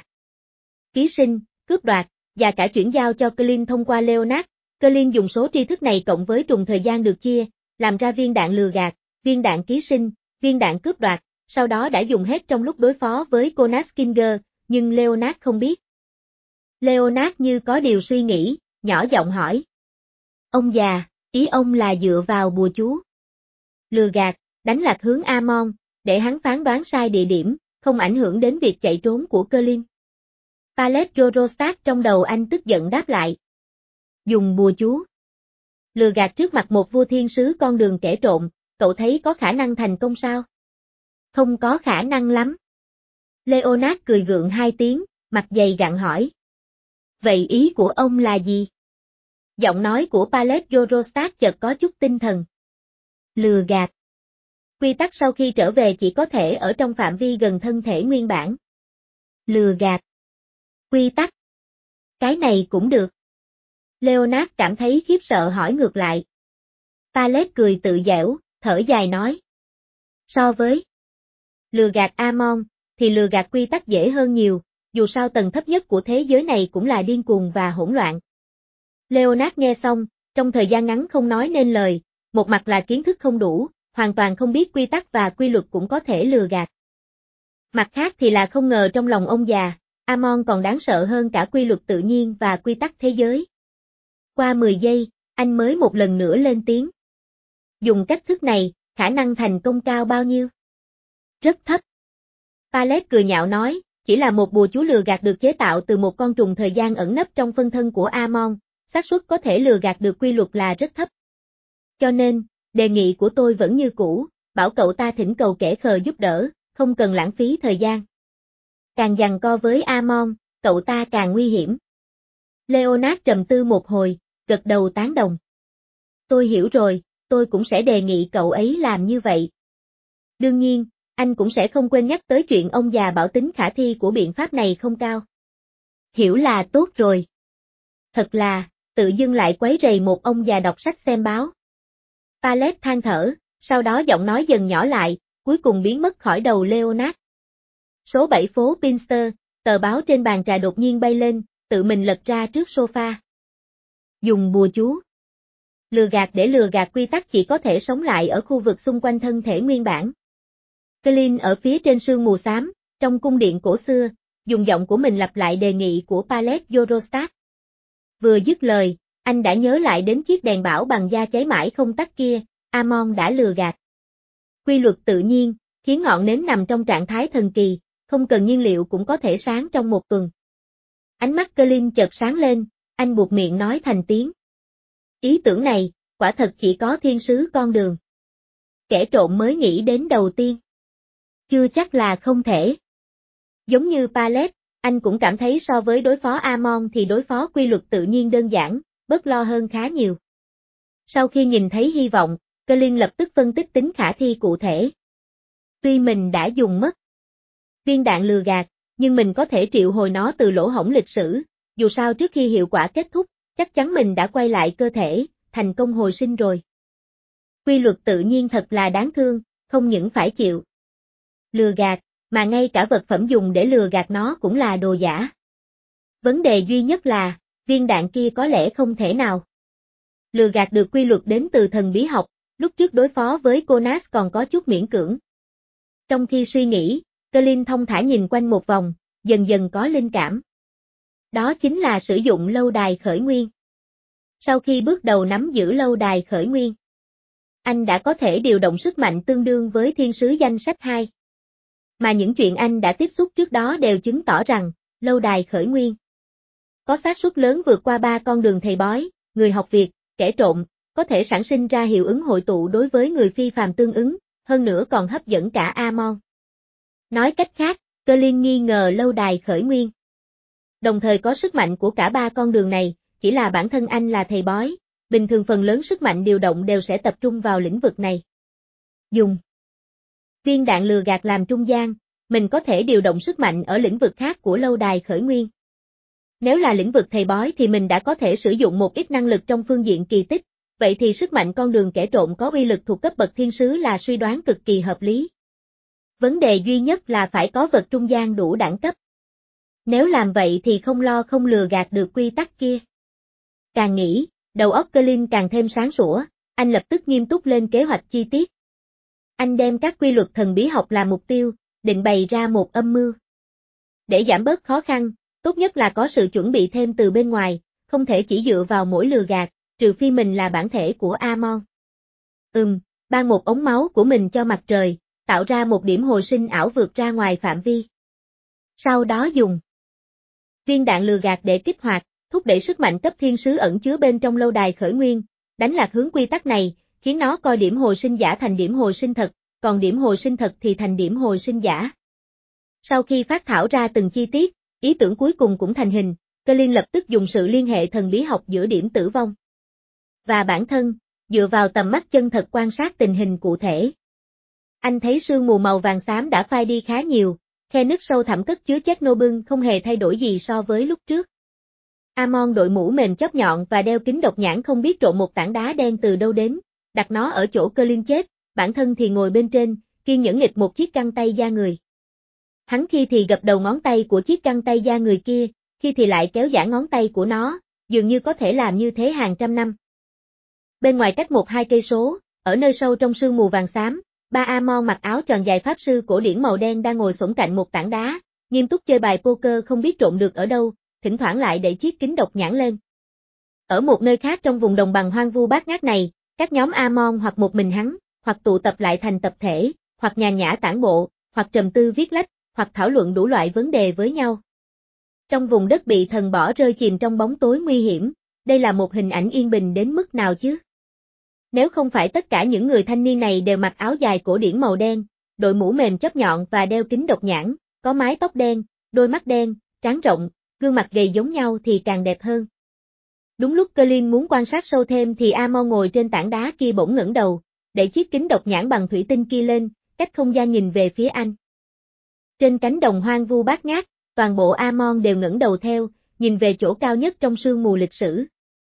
Ký sinh, cướp đoạt, và cả chuyển giao cho Clint thông qua Leonard. Clint dùng số tri thức này cộng với trùng thời gian được chia, làm ra viên đạn lừa gạt, viên đạn ký sinh, viên đạn cướp đoạt, sau đó đã dùng hết trong lúc đối phó với Jonas Kinger, nhưng Leonard không biết. Leonard như có điều suy nghĩ, nhỏ giọng hỏi. Ông già, ý ông là dựa vào bùa chú. Lừa gạt, đánh lạc hướng Amon, để hắn phán đoán sai địa điểm, không ảnh hưởng đến việc chạy trốn của Clint. Pallet Rorostat trong đầu anh tức giận đáp lại. Dùng bùa chú. Lừa gạt trước mặt một vua thiên sứ con đường kẻ trộm, cậu thấy có khả năng thành công sao? Không có khả năng lắm. Leonard cười gượng hai tiếng, mặt dày gặn hỏi. Vậy ý của ông là gì? Giọng nói của Pallet Rorostat chợt có chút tinh thần. Lừa gạt. Quy tắc sau khi trở về chỉ có thể ở trong phạm vi gần thân thể nguyên bản. Lừa gạt. Quy tắc. Cái này cũng được. Leonard cảm thấy khiếp sợ hỏi ngược lại. Pallet cười tự giễu, thở dài nói. So với lừa gạt Amon, thì lừa gạt quy tắc dễ hơn nhiều, dù sao tầng thấp nhất của thế giới này cũng là điên cuồng và hỗn loạn. Leonard nghe xong, trong thời gian ngắn không nói nên lời, một mặt là kiến thức không đủ, hoàn toàn không biết quy tắc và quy luật cũng có thể lừa gạt. Mặt khác thì là không ngờ trong lòng ông già, Amon còn đáng sợ hơn cả quy luật tự nhiên và quy tắc thế giới. Qua mười giây, anh mới một lần nữa lên tiếng. Dùng cách thức này, khả năng thành công cao bao nhiêu? Rất thấp. Pallet cười nhạo nói, chỉ là một bùa chú lừa gạt được chế tạo từ một con trùng thời gian ẩn nấp trong phân thân của Amon, xác suất có thể lừa gạt được quy luật là rất thấp. Cho nên, đề nghị của tôi vẫn như cũ, bảo cậu ta thỉnh cầu kẻ khờ giúp đỡ, không cần lãng phí thời gian. Càng giằng co với Amon, cậu ta càng nguy hiểm. Leonard trầm tư một hồi, gật đầu tán đồng. Tôi hiểu rồi, tôi cũng sẽ đề nghị cậu ấy làm như vậy. Đương nhiên, anh cũng sẽ không quên nhắc tới chuyện ông già bảo tính khả thi của biện pháp này không cao. Hiểu là tốt rồi. Thật là, tự dưng lại quấy rầy một ông già đọc sách xem báo. Pallet than thở, sau đó giọng nói dần nhỏ lại, cuối cùng biến mất khỏi đầu Leonard. Số bảy phố Pinster, tờ báo trên bàn trà đột nhiên bay lên, tự mình lật ra trước sofa. Dùng bùa chú. Lừa gạt để lừa gạt quy tắc chỉ có thể sống lại ở khu vực xung quanh thân thể nguyên bản. Clint ở phía trên sương mù xám, trong cung điện cổ xưa, dùng giọng của mình lặp lại đề nghị của Pallet Rorostat. Vừa dứt lời, anh đã nhớ lại đến chiếc đèn bảo bằng da cháy mãi không tắt kia, Amon đã lừa gạt. Quy luật tự nhiên, khiến ngọn nến nằm trong trạng thái thần kỳ, không cần nhiên liệu cũng có thể sáng trong một tuần. Ánh mắt Clint chợt sáng lên, anh buột miệng nói thành tiếng. Ý tưởng này, quả thật chỉ có thiên sứ con đường. Kẻ trộm mới nghĩ đến đầu tiên. Chưa chắc là không thể. Giống như Pallet, anh cũng cảm thấy so với đối phó Amon thì đối phó quy luật tự nhiên đơn giản, bớt lo hơn khá nhiều. Sau khi nhìn thấy hy vọng, Clint lập tức phân tích tính khả thi cụ thể. Tuy mình đã dùng mất viên đạn lừa gạt, nhưng mình có thể triệu hồi nó từ lỗ hổng lịch sử, dù sao trước khi hiệu quả kết thúc, chắc chắn mình đã quay lại cơ thể, thành công hồi sinh rồi. Quy luật tự nhiên thật là đáng thương, không những phải chịu lừa gạt, mà ngay cả vật phẩm dùng để lừa gạt nó cũng là đồ giả. Vấn đề duy nhất là, viên đạn kia có lẽ không thể nào lừa gạt được quy luật đến từ thần bí học, lúc trước đối phó với Jonas còn có chút miễn cưỡng. Trong khi suy nghĩ, Colin thông thả nhìn quanh một vòng, dần dần có linh cảm. Đó chính là sử dụng lâu đài khởi nguyên. Sau khi bước đầu nắm giữ lâu đài khởi nguyên, anh đã có thể điều động sức mạnh tương đương với thiên sứ danh sách hai. Mà những chuyện anh đã tiếp xúc trước đó đều chứng tỏ rằng, lâu đài khởi nguyên có xác suất lớn vượt qua ba con đường thầy bói, người học việc, kẻ trộm, có thể sản sinh ra hiệu ứng hội tụ đối với người phi phàm tương ứng, hơn nữa còn hấp dẫn cả Amon. Nói cách khác, Colin nghi ngờ lâu đài khởi nguyên đồng thời có sức mạnh của cả ba con đường này, chỉ là bản thân anh là thầy bói, bình thường phần lớn sức mạnh điều động đều sẽ tập trung vào lĩnh vực này. Dùng viên đạn lừa gạt làm trung gian, mình có thể điều động sức mạnh ở lĩnh vực khác của lâu đài khởi nguyên. Nếu là lĩnh vực thầy bói thì mình đã có thể sử dụng một ít năng lực trong phương diện kỳ tích, vậy thì sức mạnh con đường kẻ trộm có uy lực thuộc cấp bậc thiên sứ là suy đoán cực kỳ hợp lý. Vấn đề duy nhất là phải có vật trung gian đủ đẳng cấp. Nếu làm vậy thì không lo không lừa gạt được quy tắc kia. Càng nghĩ, đầu óc Colin càng thêm sáng sủa, anh lập tức nghiêm túc lên kế hoạch chi tiết. Anh đem các quy luật thần bí học làm mục tiêu, định bày ra một âm mưu. Để giảm bớt khó khăn, tốt nhất là có sự chuẩn bị thêm từ bên ngoài, không thể chỉ dựa vào mỗi lừa gạt, trừ phi mình là bản thể của Amon. Ừm, ban một ống máu của mình cho mặt trời, tạo ra một điểm hồi sinh ảo vượt ra ngoài phạm vi. Sau đó dùng viên đạn lừa gạt để kích hoạt, thúc đẩy sức mạnh cấp thiên sứ ẩn chứa bên trong lâu đài khởi nguyên, đánh lạc hướng quy tắc này, khiến nó coi điểm hồi sinh giả thành điểm hồi sinh thật, còn điểm hồi sinh thật thì thành điểm hồi sinh giả. Sau khi phát thảo ra từng chi tiết, ý tưởng cuối cùng cũng thành hình, Colin lập tức dùng sự liên hệ thần bí học giữa điểm tử vong và bản thân, dựa vào tầm mắt chân thật quan sát tình hình cụ thể. Anh thấy sương mù màu vàng xám đã phai đi khá nhiều, khe nứt sâu thẳm cất chứa Chernobyl không hề thay đổi gì so với lúc trước. Amon đội mũ mềm chóp nhọn và đeo kính độc nhãn không biết trộn một tảng đá đen từ đâu đến, đặt nó ở chỗ Colin chết, bản thân thì ngồi bên trên, kiên nhẫn nghịch một chiếc găng tay da người. Hắn khi thì gập đầu ngón tay của chiếc găng tay da người kia, khi thì lại kéo giãn ngón tay của nó, dường như có thể làm như thế hàng trăm năm. Bên ngoài cách một hai cây số, ở nơi sâu trong sương mù vàng xám, ba Amon mặc áo tròn dài pháp sư cổ điển màu đen đang ngồi xổm cạnh một tảng đá, nghiêm túc chơi bài poker không biết trộn được ở đâu, thỉnh thoảng lại đẩy chiếc kính độc nhãn lên. Ở một nơi khác trong vùng đồng bằng hoang vu bát ngát này, các nhóm Amon hoặc một mình hắn, hoặc tụ tập lại thành tập thể, hoặc nhàn nhã tản bộ, hoặc trầm tư viết lách, hoặc thảo luận đủ loại vấn đề với nhau. Trong vùng đất bị thần bỏ rơi chìm trong bóng tối nguy hiểm, đây là một hình ảnh yên bình đến mức nào chứ? Nếu không phải tất cả những người thanh niên này đều mặc áo dài cổ điển màu đen, đội mũ mềm chóp nhọn và đeo kính độc nhãn, có mái tóc đen, đôi mắt đen, trán rộng, gương mặt gầy giống nhau thì càng đẹp hơn. Đúng lúc Colin muốn quan sát sâu thêm thì Amon ngồi trên tảng đá kia bỗng ngẩng đầu, đẩy chiếc kính độc nhãn bằng thủy tinh kia lên, cách không gian nhìn về phía anh. Trên cánh đồng hoang vu bát ngát, toàn bộ Amon đều ngẩng đầu theo, nhìn về chỗ cao nhất trong sương mù lịch sử.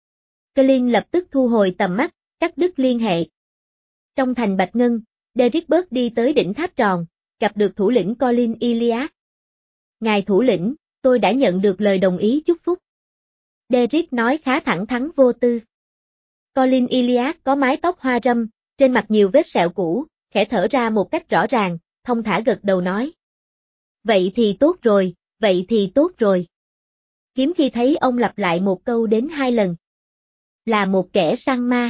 Colin lập tức thu hồi tầm mắt, cắt đứt liên hệ. Trong thành Bạch Ngân, Derrick bước đi tới đỉnh tháp tròn, gặp được thủ lĩnh Colin Iliad. Ngài thủ lĩnh, tôi đã nhận được lời đồng ý chúc phúc. Derrick nói khá thẳng thắn vô tư. Colin Iliad có mái tóc hoa râm, trên mặt nhiều vết sẹo cũ, khẽ thở ra một cách rõ ràng, thông thả gật đầu nói. Vậy thì tốt rồi, vậy thì tốt rồi. Hiếm khi thấy ông lặp lại một câu đến hai lần. Là một kẻ săn ma.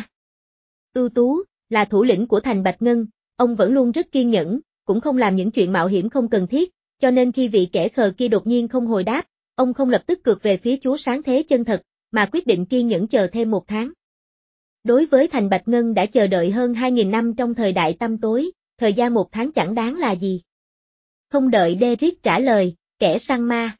Ưu tú, là thủ lĩnh của thành Bạch Ngân, ông vẫn luôn rất kiên nhẫn, cũng không làm những chuyện mạo hiểm không cần thiết, cho nên khi vị kẻ khờ kia đột nhiên không hồi đáp, ông không lập tức cược về phía Chúa sáng thế chân thật, mà quyết định kiên nhẫn chờ thêm một tháng. Đối với thành Bạch Ngân đã chờ đợi hơn hai nghìn năm trong thời đại tăm tối, thời gian một tháng chẳng đáng là gì. Không đợi Derrick trả lời, kẻ săn ma.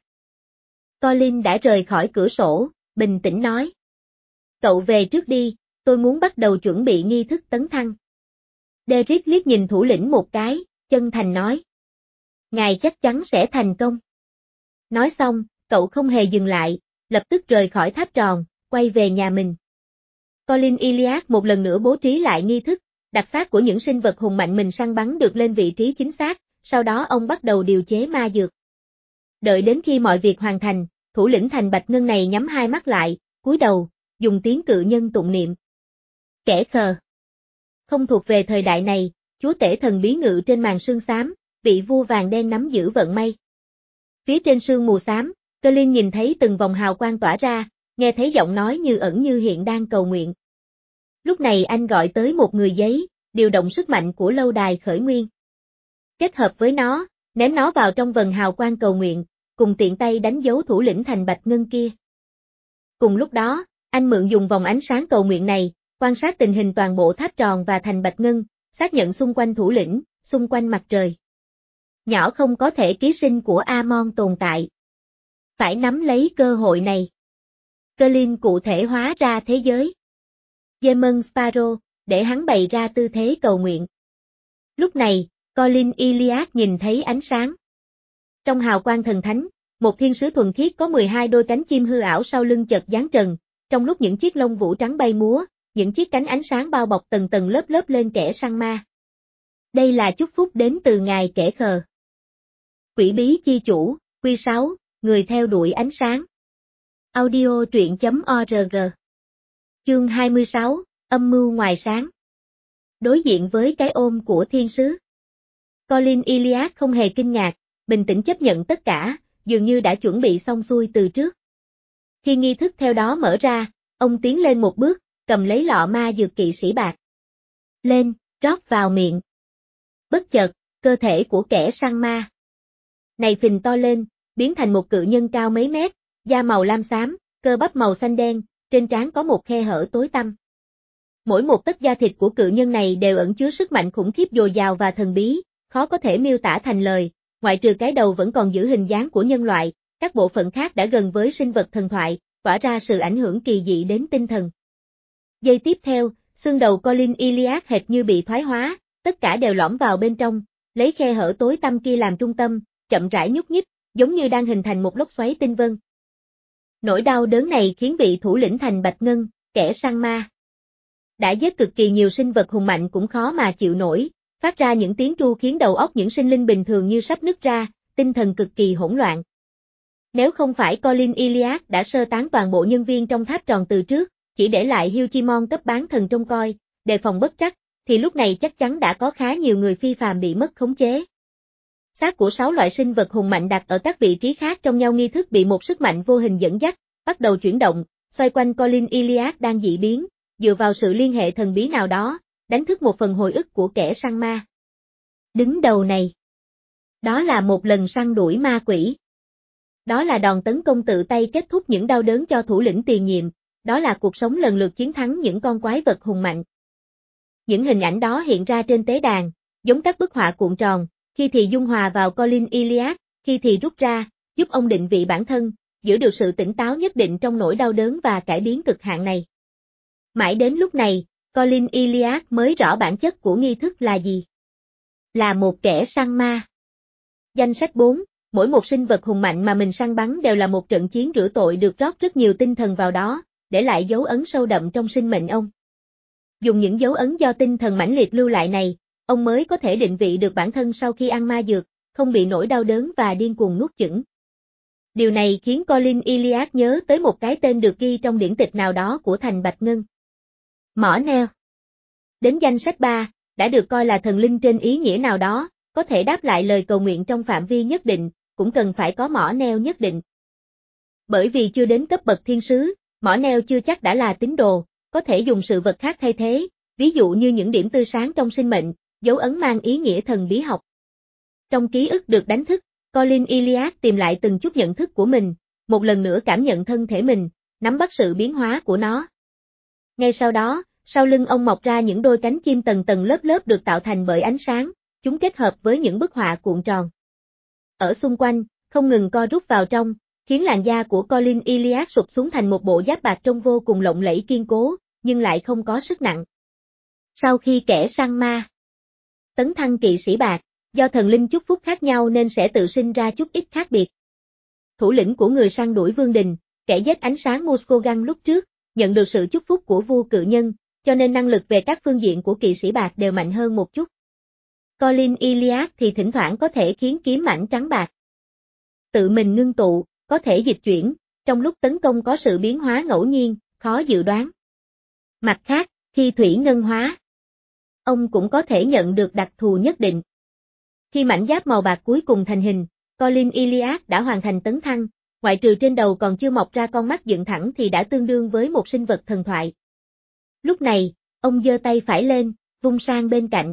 Colin đã rời khỏi cửa sổ, bình tĩnh nói. Cậu về trước đi, tôi muốn bắt đầu chuẩn bị nghi thức tấn thăng. Derrick liếc nhìn thủ lĩnh một cái, chân thành nói. Ngài chắc chắn sẽ thành công. Nói xong, cậu không hề dừng lại, lập tức rời khỏi tháp tròn, quay về nhà mình. Colin Iliad một lần nữa bố trí lại nghi thức, đặt xác của những sinh vật hùng mạnh mình săn bắn được lên vị trí chính xác, sau đó ông bắt đầu điều chế ma dược. Đợi đến khi mọi việc hoàn thành, thủ lĩnh thành Bạch Ngân này nhắm hai mắt lại, cúi đầu, dùng tiếng cự nhân tụng niệm. Kẻ khờ. Không thuộc về thời đại này, chúa tể thần bí ngự trên màn sương xám, vị vua vàng đen nắm giữ vận may. Phía trên sương mù xám, Colin nhìn thấy từng vòng hào quang tỏa ra, nghe thấy giọng nói như ẩn như hiện đang cầu nguyện. Lúc này anh gọi tới một người giấy, điều động sức mạnh của lâu đài khởi nguyên. Kết hợp với nó, ném nó vào trong vần hào quang cầu nguyện, cùng tiện tay đánh dấu thủ lĩnh thành Bạch Ngân kia. Cùng lúc đó, anh mượn dùng vòng ánh sáng cầu nguyện này, quan sát tình hình toàn bộ tháp tròn và thành Bạch Ngân, xác nhận xung quanh thủ lĩnh, xung quanh mặt trời. Nhỏ không có thể ký sinh của Amon tồn tại. Phải nắm lấy cơ hội này. Colin cụ thể hóa ra thế giới. Demon Sparrow, để hắn bày ra tư thế cầu nguyện. Lúc này, Colin Iliad nhìn thấy ánh sáng. Trong hào quang thần thánh, một thiên sứ thuần khiết có mười hai đôi cánh chim hư ảo sau lưng chợt giáng trần, trong lúc những chiếc lông vũ trắng bay múa, những chiếc cánh ánh sáng bao bọc tầng tầng lớp lớp lên kẻ săn ma. Đây là chúc phúc đến từ ngài kẻ khờ. Quỷ bí chi chủ, Quy sáu, người theo đuổi ánh sáng. Audio truyện chấm org. Chương hai mươi sáu, âm mưu ngoài sáng. Đối diện với cái ôm của thiên sứ, Colin Iliad không hề kinh ngạc, bình tĩnh chấp nhận tất cả, dường như đã chuẩn bị xong xuôi từ trước. Khi nghi thức theo đó mở ra, ông tiến lên một bước, cầm lấy lọ ma dược kỵ sĩ bạc. Lên, rót vào miệng. Bất chợt, cơ thể của kẻ săn ma này phình to lên, biến thành một cự nhân cao mấy mét, da màu lam xám, cơ bắp màu xanh đen, trên trán có một khe hở tối tăm. Mỗi một tấc da thịt của cự nhân này đều ẩn chứa sức mạnh khủng khiếp dồi dào và thần bí, khó có thể miêu tả thành lời, ngoại trừ cái đầu vẫn còn giữ hình dáng của nhân loại, các bộ phận khác đã gần với sinh vật thần thoại, tỏa ra sự ảnh hưởng kỳ dị đến tinh thần. Giây tiếp theo, xương đầu Colin Iliad hệt như bị thoái hóa, tất cả đều lõm vào bên trong, lấy khe hở tối tăm kia làm trung tâm, chậm rãi nhúc nhích, giống như đang hình thành một lốc xoáy tinh vân. Nỗi đau đớn này khiến vị thủ lĩnh thành Bạch Ngân, kẻ săn ma đã giết cực kỳ nhiều sinh vật hùng mạnh cũng khó mà chịu nổi, phát ra những tiếng tru khiến đầu óc những sinh linh bình thường như sắp nứt ra, tinh thần cực kỳ hỗn loạn. Nếu không phải Colin Iliad đã sơ tán toàn bộ nhân viên trong tháp tròn từ trước, chỉ để lại Hyuchimon cấp bán thần trông coi, đề phòng bất trắc, thì lúc này chắc chắn đã có khá nhiều người phi phàm bị mất khống chế. Xác của sáu loại sinh vật hùng mạnh đặt ở các vị trí khác trong nhau nghi thức bị một sức mạnh vô hình dẫn dắt, bắt đầu chuyển động, xoay quanh Colin Iliad đang dị biến, dựa vào sự liên hệ thần bí nào đó, đánh thức một phần hồi ức của kẻ săn ma. Đứng đầu này. Đó là một lần săn đuổi ma quỷ. Đó là đòn tấn công tự tay kết thúc những đau đớn cho thủ lĩnh tiền nhiệm, đó là cuộc sống lần lượt chiến thắng những con quái vật hùng mạnh. Những hình ảnh đó hiện ra trên tế đàn, giống các bức họa cuộn tròn, khi thì dung hòa vào Colin Iliad, khi thì rút ra, giúp ông định vị bản thân, giữ được sự tỉnh táo nhất định trong nỗi đau đớn và cải biến cực hạn này. Mãi đến lúc này, Colin Iliad mới rõ bản chất của nghi thức là gì. Là một kẻ săn ma. Danh sách bốn, mỗi một sinh vật hùng mạnh mà mình săn bắn đều là một trận chiến rửa tội được rót rất nhiều tinh thần vào đó, để lại dấu ấn sâu đậm trong sinh mệnh ông. Dùng những dấu ấn do tinh thần mãnh liệt lưu lại này, ông mới có thể định vị được bản thân sau khi ăn ma dược, không bị nỗi đau đớn và điên cuồng nuốt chửng. Điều này khiến Colin Iliad nhớ tới một cái tên được ghi trong điển tịch nào đó của thành Bạch Ngân. Mỏ neo. Đến danh sách ba, đã được coi là thần linh trên ý nghĩa nào đó, có thể đáp lại lời cầu nguyện trong phạm vi nhất định, cũng cần phải có mỏ neo nhất định. Bởi vì chưa đến cấp bậc thiên sứ, mỏ neo chưa chắc đã là tín đồ, có thể dùng sự vật khác thay thế, ví dụ như những điểm tươi sáng trong sinh mệnh, dấu ấn mang ý nghĩa thần bí học. Trong ký ức được đánh thức, Colin Iliad tìm lại từng chút nhận thức của mình, một lần nữa cảm nhận thân thể mình, nắm bắt sự biến hóa của nó. Ngay sau đó, sau lưng ông mọc ra những đôi cánh chim tầng tầng lớp lớp được tạo thành bởi ánh sáng, chúng kết hợp với những bức họa cuộn tròn. Ở xung quanh, không ngừng co rút vào trong, khiến làn da của Colin Iliad sụp xuống thành một bộ giáp bạc trông vô cùng lộng lẫy kiên cố, nhưng lại không có sức nặng. Sau khi kẻ săn ma tấn thăng kỵ sĩ bạc, do thần linh chúc phúc khác nhau nên sẽ tự sinh ra chút ít khác biệt. Thủ lĩnh của người săn đuổi Vương Đình, kẻ giết ánh sáng Muscogan lúc trước, nhận được sự chúc phúc của vua cự nhân, cho nên năng lực về các phương diện của kỵ sĩ bạc đều mạnh hơn một chút. Colin Iliad thì thỉnh thoảng có thể khiến kiếm mảnh trắng bạc tự mình ngưng tụ, có thể dịch chuyển, trong lúc tấn công có sự biến hóa ngẫu nhiên, khó dự đoán. Mặt khác, khi thủy ngân hóa, ông cũng có thể nhận được đặc thù nhất định. Khi mảnh giáp màu bạc cuối cùng thành hình, Colin Iliad đã hoàn thành tấn thăng, ngoại trừ trên đầu còn chưa mọc ra con mắt dựng thẳng thì đã tương đương với một sinh vật thần thoại. Lúc này, ông giơ tay phải lên, vung sang bên cạnh.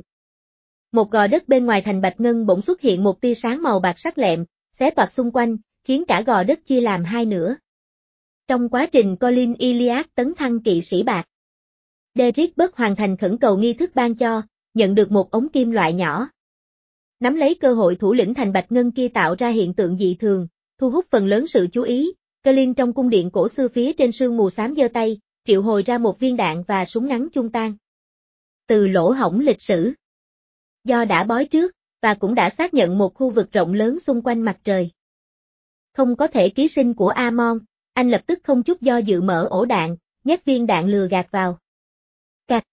Một gò đất bên ngoài thành bạch ngân bỗng xuất hiện một tia sáng màu bạc sắc lẹm, xé toạc xung quanh, khiến cả gò đất chia làm hai nửa. Trong quá trình Colin Iliad tấn thăng kỵ sĩ bạc, Derrick bất hoàn thành khẩn cầu nghi thức ban cho, nhận được một ống kim loại nhỏ. Nắm lấy cơ hội thủ lĩnh thành bạch ngân kia tạo ra hiện tượng dị thường, thu hút phần lớn sự chú ý, Colin trong cung điện cổ xưa phía trên sương mù xám giơ tay, triệu hồi ra một viên đạn và súng ngắn chung tan. Từ lỗ hổng lịch sử. Do đã bói trước, và cũng đã xác nhận một khu vực rộng lớn xung quanh mặt trời. Không có thể ký sinh của Amon, anh lập tức không chút do dự mở ổ đạn, nhét viên đạn lừa gạt vào. Cạch.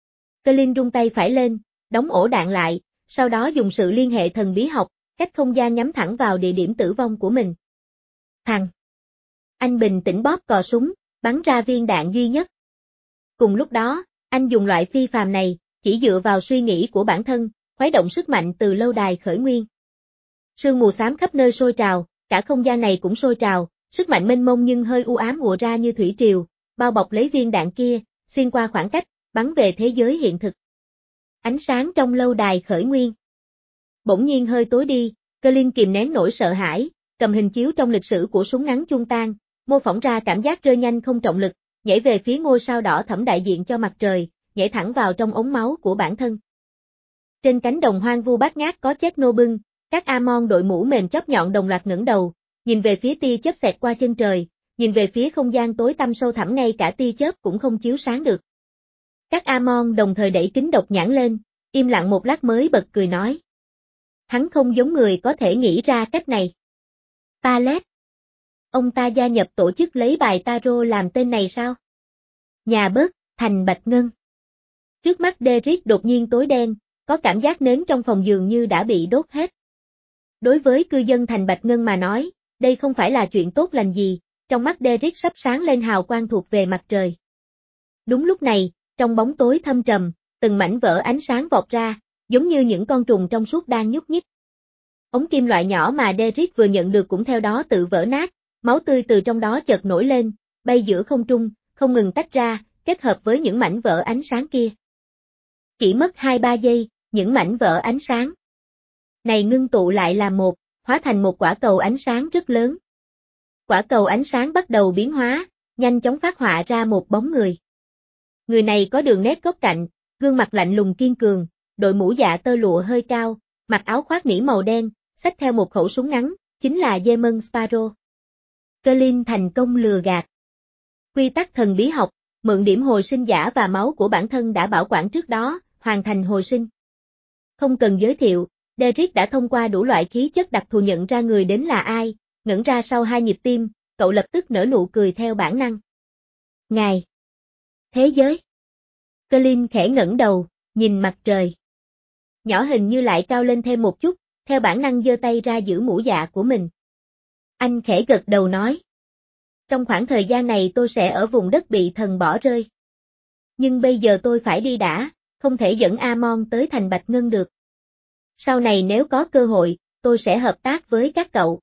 Colin rung tay phải lên, đóng ổ đạn lại, sau đó dùng sự liên hệ thần bí học, cách không gian nhắm thẳng vào địa điểm tử vong của mình. Thằng. Anh bình tĩnh bóp cò súng, bắn ra viên đạn duy nhất. Cùng lúc đó, anh dùng loại phi phàm này, chỉ dựa vào suy nghĩ của bản thân, khuấy động sức mạnh từ lâu đài khởi nguyên. Sương mù xám khắp nơi sôi trào, cả không gian này cũng sôi trào, sức mạnh mênh mông nhưng hơi u ám ùa ra như thủy triều, bao bọc lấy viên đạn kia, xuyên qua khoảng cách, bắn về thế giới hiện thực. Ánh sáng trong lâu đài khởi nguyên bỗng nhiên hơi tối đi, Colin kìm nén nỗi sợ hãi, cầm hình chiếu trong lịch sử của súng ngắn chung tan, mô phỏng ra cảm giác rơi nhanh không trọng lực, nhảy về phía ngôi sao đỏ thẫm đại diện cho mặt trời, nhảy thẳng vào trong ống máu của bản thân. Trên cánh đồng hoang vu bát ngát có Chernobyl, các Amon đội mũ mềm chóp nhọn đồng loạt ngẩng đầu, nhìn về phía tia chớp xẹt qua chân trời, nhìn về phía không gian tối tăm sâu thẳm ngay cả tia chớp cũng không chiếu sáng được. Các Amon đồng thời đẩy kính độc nhãn lên, im lặng một lát mới bật cười nói. Hắn không giống người có thể nghĩ ra cách này. Palet. Ông ta gia nhập tổ chức lấy bài tarot làm tên này sao? Nhà bớt, thành bạch ngân. Trước mắt Derrick đột nhiên tối đen, có cảm giác nến trong phòng dường như đã bị đốt hết. Đối với cư dân thành bạch ngân mà nói, đây không phải là chuyện tốt lành gì, trong mắt Derrick sắp sáng lên hào quang thuộc về mặt trời. Đúng lúc này, trong bóng tối thâm trầm, từng mảnh vỡ ánh sáng vọt ra, giống như những con trùng trong suốt đang nhúc nhích. Ống kim loại nhỏ mà Derrick vừa nhận được cũng theo đó tự vỡ nát, máu tươi từ trong đó chợt nổi lên, bay giữa không trung, không ngừng tách ra, kết hợp với những mảnh vỡ ánh sáng kia. Chỉ mất hai ba giây, những mảnh vỡ ánh sáng này ngưng tụ lại là một, hóa thành một quả cầu ánh sáng rất lớn. Quả cầu ánh sáng bắt đầu biến hóa, nhanh chóng phát họa ra một bóng người. Người này có đường nét góc cạnh, gương mặt lạnh lùng kiên cường, đội mũ dạ tơ lụa hơi cao, mặc áo khoác nỉ màu đen, xách theo một khẩu súng ngắn, chính là Demon Sparrow. Colin thành công lừa gạt. Quy tắc thần bí học, mượn điểm hồi sinh giả và máu của bản thân đã bảo quản trước đó, hoàn thành hồi sinh. Không cần giới thiệu, Derrick đã thông qua đủ loại khí chất đặc thù nhận ra người đến là ai, ngẩn ra sau hai nhịp tim, cậu lập tức nở nụ cười theo bản năng. Ngài. Thế giới. Colin khẽ ngẩng đầu, nhìn mặt trời. Nhỏ hình như lại cao lên thêm một chút, theo bản năng giơ tay ra giữ mũ dạ của mình. Anh khẽ gật đầu nói. Trong khoảng thời gian này tôi sẽ ở vùng đất bị thần bỏ rơi. Nhưng bây giờ tôi phải đi đã, không thể dẫn Amon tới thành Bạch Ngân được. Sau này nếu có cơ hội, tôi sẽ hợp tác với các cậu.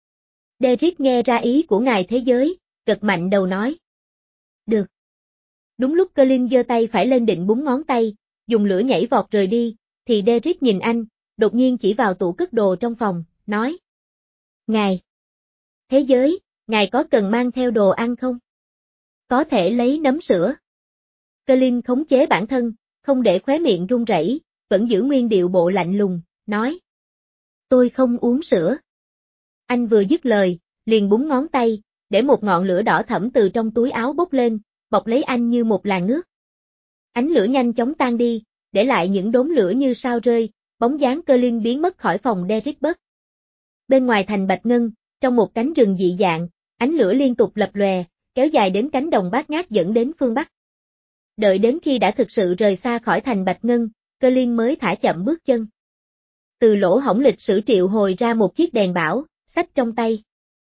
Derrick nghe ra ý của ngài thế giới, gật mạnh đầu nói. Được. Đúng lúc Colin giơ tay phải lên định búng ngón tay, dùng lửa nhảy vọt rời đi, thì Derrick nhìn anh, đột nhiên chỉ vào tủ cất đồ trong phòng, nói. Ngài. Thế giới, ngài có cần mang theo đồ ăn không? Có thể lấy nấm sữa. Colin khống chế bản thân, không để khóe miệng run rẩy, vẫn giữ nguyên điệu bộ lạnh lùng, nói. Tôi không uống sữa. Anh vừa dứt lời, liền búng ngón tay, để một ngọn lửa đỏ thẫm từ trong túi áo bốc lên, bọc lấy anh như một làn nước. Ánh lửa nhanh chóng tan đi, để lại những đốm lửa như sao rơi, bóng dáng Colin biến mất khỏi phòng Derrick Buck. Bên ngoài thành Bạch Ngân, trong một cánh rừng dị dạng, ánh lửa liên tục lập lòe, kéo dài đến cánh đồng bát ngát dẫn đến phương Bắc. Đợi đến khi đã thực sự rời xa khỏi thành Bạch Ngân, Colin mới thả chậm bước chân. Từ lỗ hổng lịch sử triệu hồi ra một chiếc đèn bão, xách trong tay.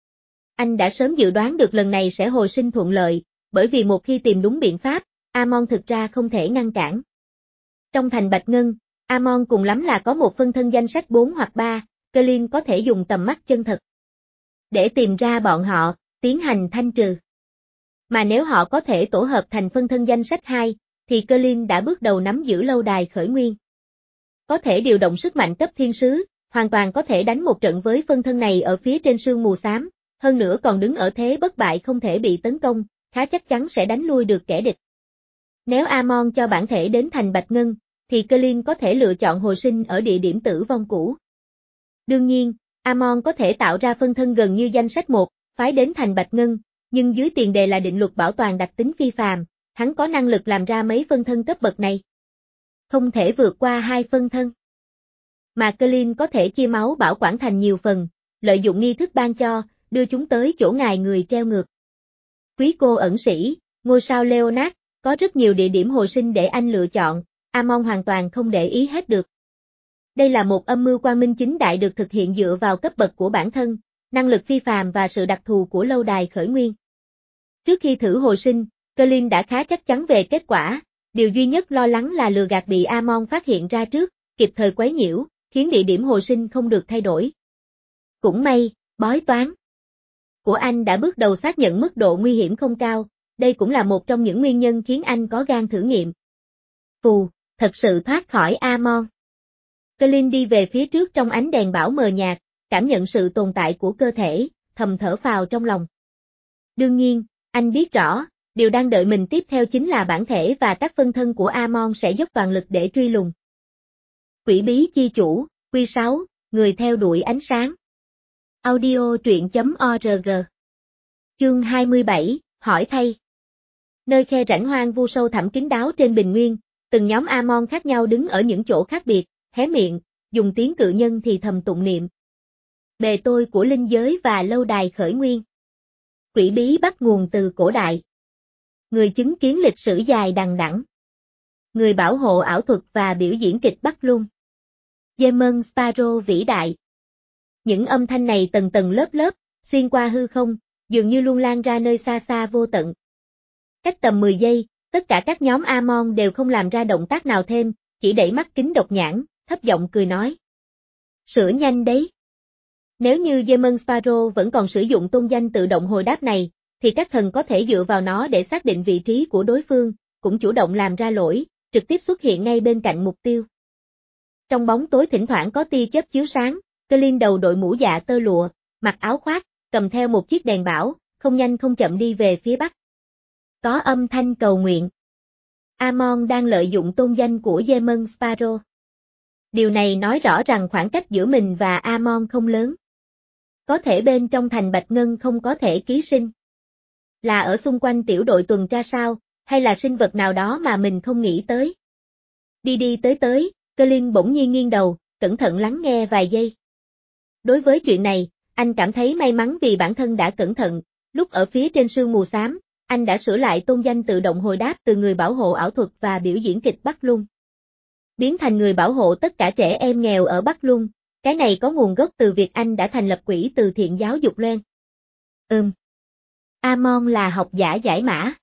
Anh đã sớm dự đoán được lần này sẽ hồi sinh thuận lợi, bởi vì một khi tìm đúng biện pháp, Amon thực ra không thể ngăn cản. Trong thành Bạch Ngân, Amon cùng lắm là có một phân thân danh sách bốn hoặc ba, Colin có thể dùng tầm mắt chân thật để tìm ra bọn họ, tiến hành thanh trừ. Mà nếu họ có thể tổ hợp thành phân thân danh sách hai, thì Colin đã bước đầu nắm giữ lâu đài khởi nguyên. Có thể điều động sức mạnh cấp thiên sứ, hoàn toàn có thể đánh một trận với phân thân này ở phía trên sương mù xám, hơn nữa còn đứng ở thế bất bại không thể bị tấn công, khá chắc chắn sẽ đánh lui được kẻ địch. Nếu Amon cho bản thể đến thành Bạch Ngân, thì Colin có thể lựa chọn hồi sinh ở địa điểm tử vong cũ. Đương nhiên, Amon có thể tạo ra phân thân gần như danh sách một, phái đến thành Bạch Ngân, nhưng dưới tiền đề là định luật bảo toàn đặc tính phi phàm, hắn có năng lực làm ra mấy phân thân cấp bậc này. Không thể vượt qua hai phân thân. Mà Colin có thể chia máu bảo quản thành nhiều phần, lợi dụng nghi thức ban cho, đưa chúng tới chỗ ngài người treo ngược. Quý cô ẩn sĩ, ngôi sao Leonard, có rất nhiều địa điểm hồi sinh để anh lựa chọn, Amon hoàn toàn không để ý hết được. Đây là một âm mưu quang minh chính đại được thực hiện dựa vào cấp bậc của bản thân, năng lực phi phàm và sự đặc thù của lâu đài khởi nguyên. Trước khi thử hồi sinh, Colin đã khá chắc chắn về kết quả, điều duy nhất lo lắng là lừa gạt bị Amon phát hiện ra trước, kịp thời quấy nhiễu, khiến địa điểm hồi sinh không được thay đổi. Cũng may, bói toán của anh đã bước đầu xác nhận mức độ nguy hiểm không cao, đây cũng là một trong những nguyên nhân khiến anh có gan thử nghiệm. Phù, thật sự thoát khỏi Amon. Colin đi về phía trước trong ánh đèn bảo mờ nhạt, cảm nhận sự tồn tại của cơ thể, thầm thở phào trong lòng. Đương nhiên, anh biết rõ, điều đang đợi mình tiếp theo chính là bản thể và các phân thân của Amon sẽ dốc toàn lực để truy lùng. Quỷ bí chi chủ, Quy sáu, người theo đuổi ánh sáng. Audio truyện chấm org. Chương hai mươi bảy, hỏi thay. Nơi khe rãnh hoang vu sâu thẳm kín đáo trên bình nguyên, từng nhóm Amon khác nhau đứng ở những chỗ khác biệt, hé miệng, dùng tiếng cự nhân thì thầm tụng niệm. Bề tôi của linh giới và lâu đài khởi nguyên. Quỷ bí bắt nguồn từ cổ đại. Người chứng kiến lịch sử dài đằng đẵng. Người bảo hộ ảo thuật và biểu diễn kịch Bắc Luân. Demon Sparrow vĩ đại. Những âm thanh này tầng tầng lớp lớp, xuyên qua hư không, dường như luôn lan ra nơi xa xa vô tận. Cách tầm mười giây, tất cả các nhóm Amon đều không làm ra động tác nào thêm, chỉ đẩy mắt kính độc nhãn, thấp giọng cười nói. Sửa nhanh đấy. Nếu như Demon Sparrow vẫn còn sử dụng tôn danh tự động hồi đáp này, thì các thần có thể dựa vào nó để xác định vị trí của đối phương, cũng chủ động làm ra lỗi, trực tiếp xuất hiện ngay bên cạnh mục tiêu. Trong bóng tối thỉnh thoảng có tia chớp chiếu sáng, Colin đầu đội mũ dạ tơ lụa, mặc áo khoác, cầm theo một chiếc đèn bảo, không nhanh không chậm đi về phía bắc. Có âm thanh cầu nguyện. Amon đang lợi dụng tôn danh của Demon Sparrow. Điều này nói rõ rằng khoảng cách giữa mình và Amon không lớn. Có thể bên trong thành Bạch Ngân không có thể ký sinh. Là ở xung quanh tiểu đội tuần tra sao, hay là sinh vật nào đó mà mình không nghĩ tới. Đi đi tới tới, Colin bỗng nhiên nghiêng đầu, cẩn thận lắng nghe vài giây. Đối với chuyện này, anh cảm thấy may mắn vì bản thân đã cẩn thận, lúc ở phía trên sương mù xám, anh đã sửa lại tôn danh tự động hồi đáp từ người bảo hộ ảo thuật và biểu diễn kịch Bắc Luân. Biến thành người bảo hộ tất cả trẻ em nghèo ở Bắc Luân, cái này có nguồn gốc từ việc anh đã thành lập quỹ từ thiện giáo dục Loan. Ừm. Amon là học giả giải mã.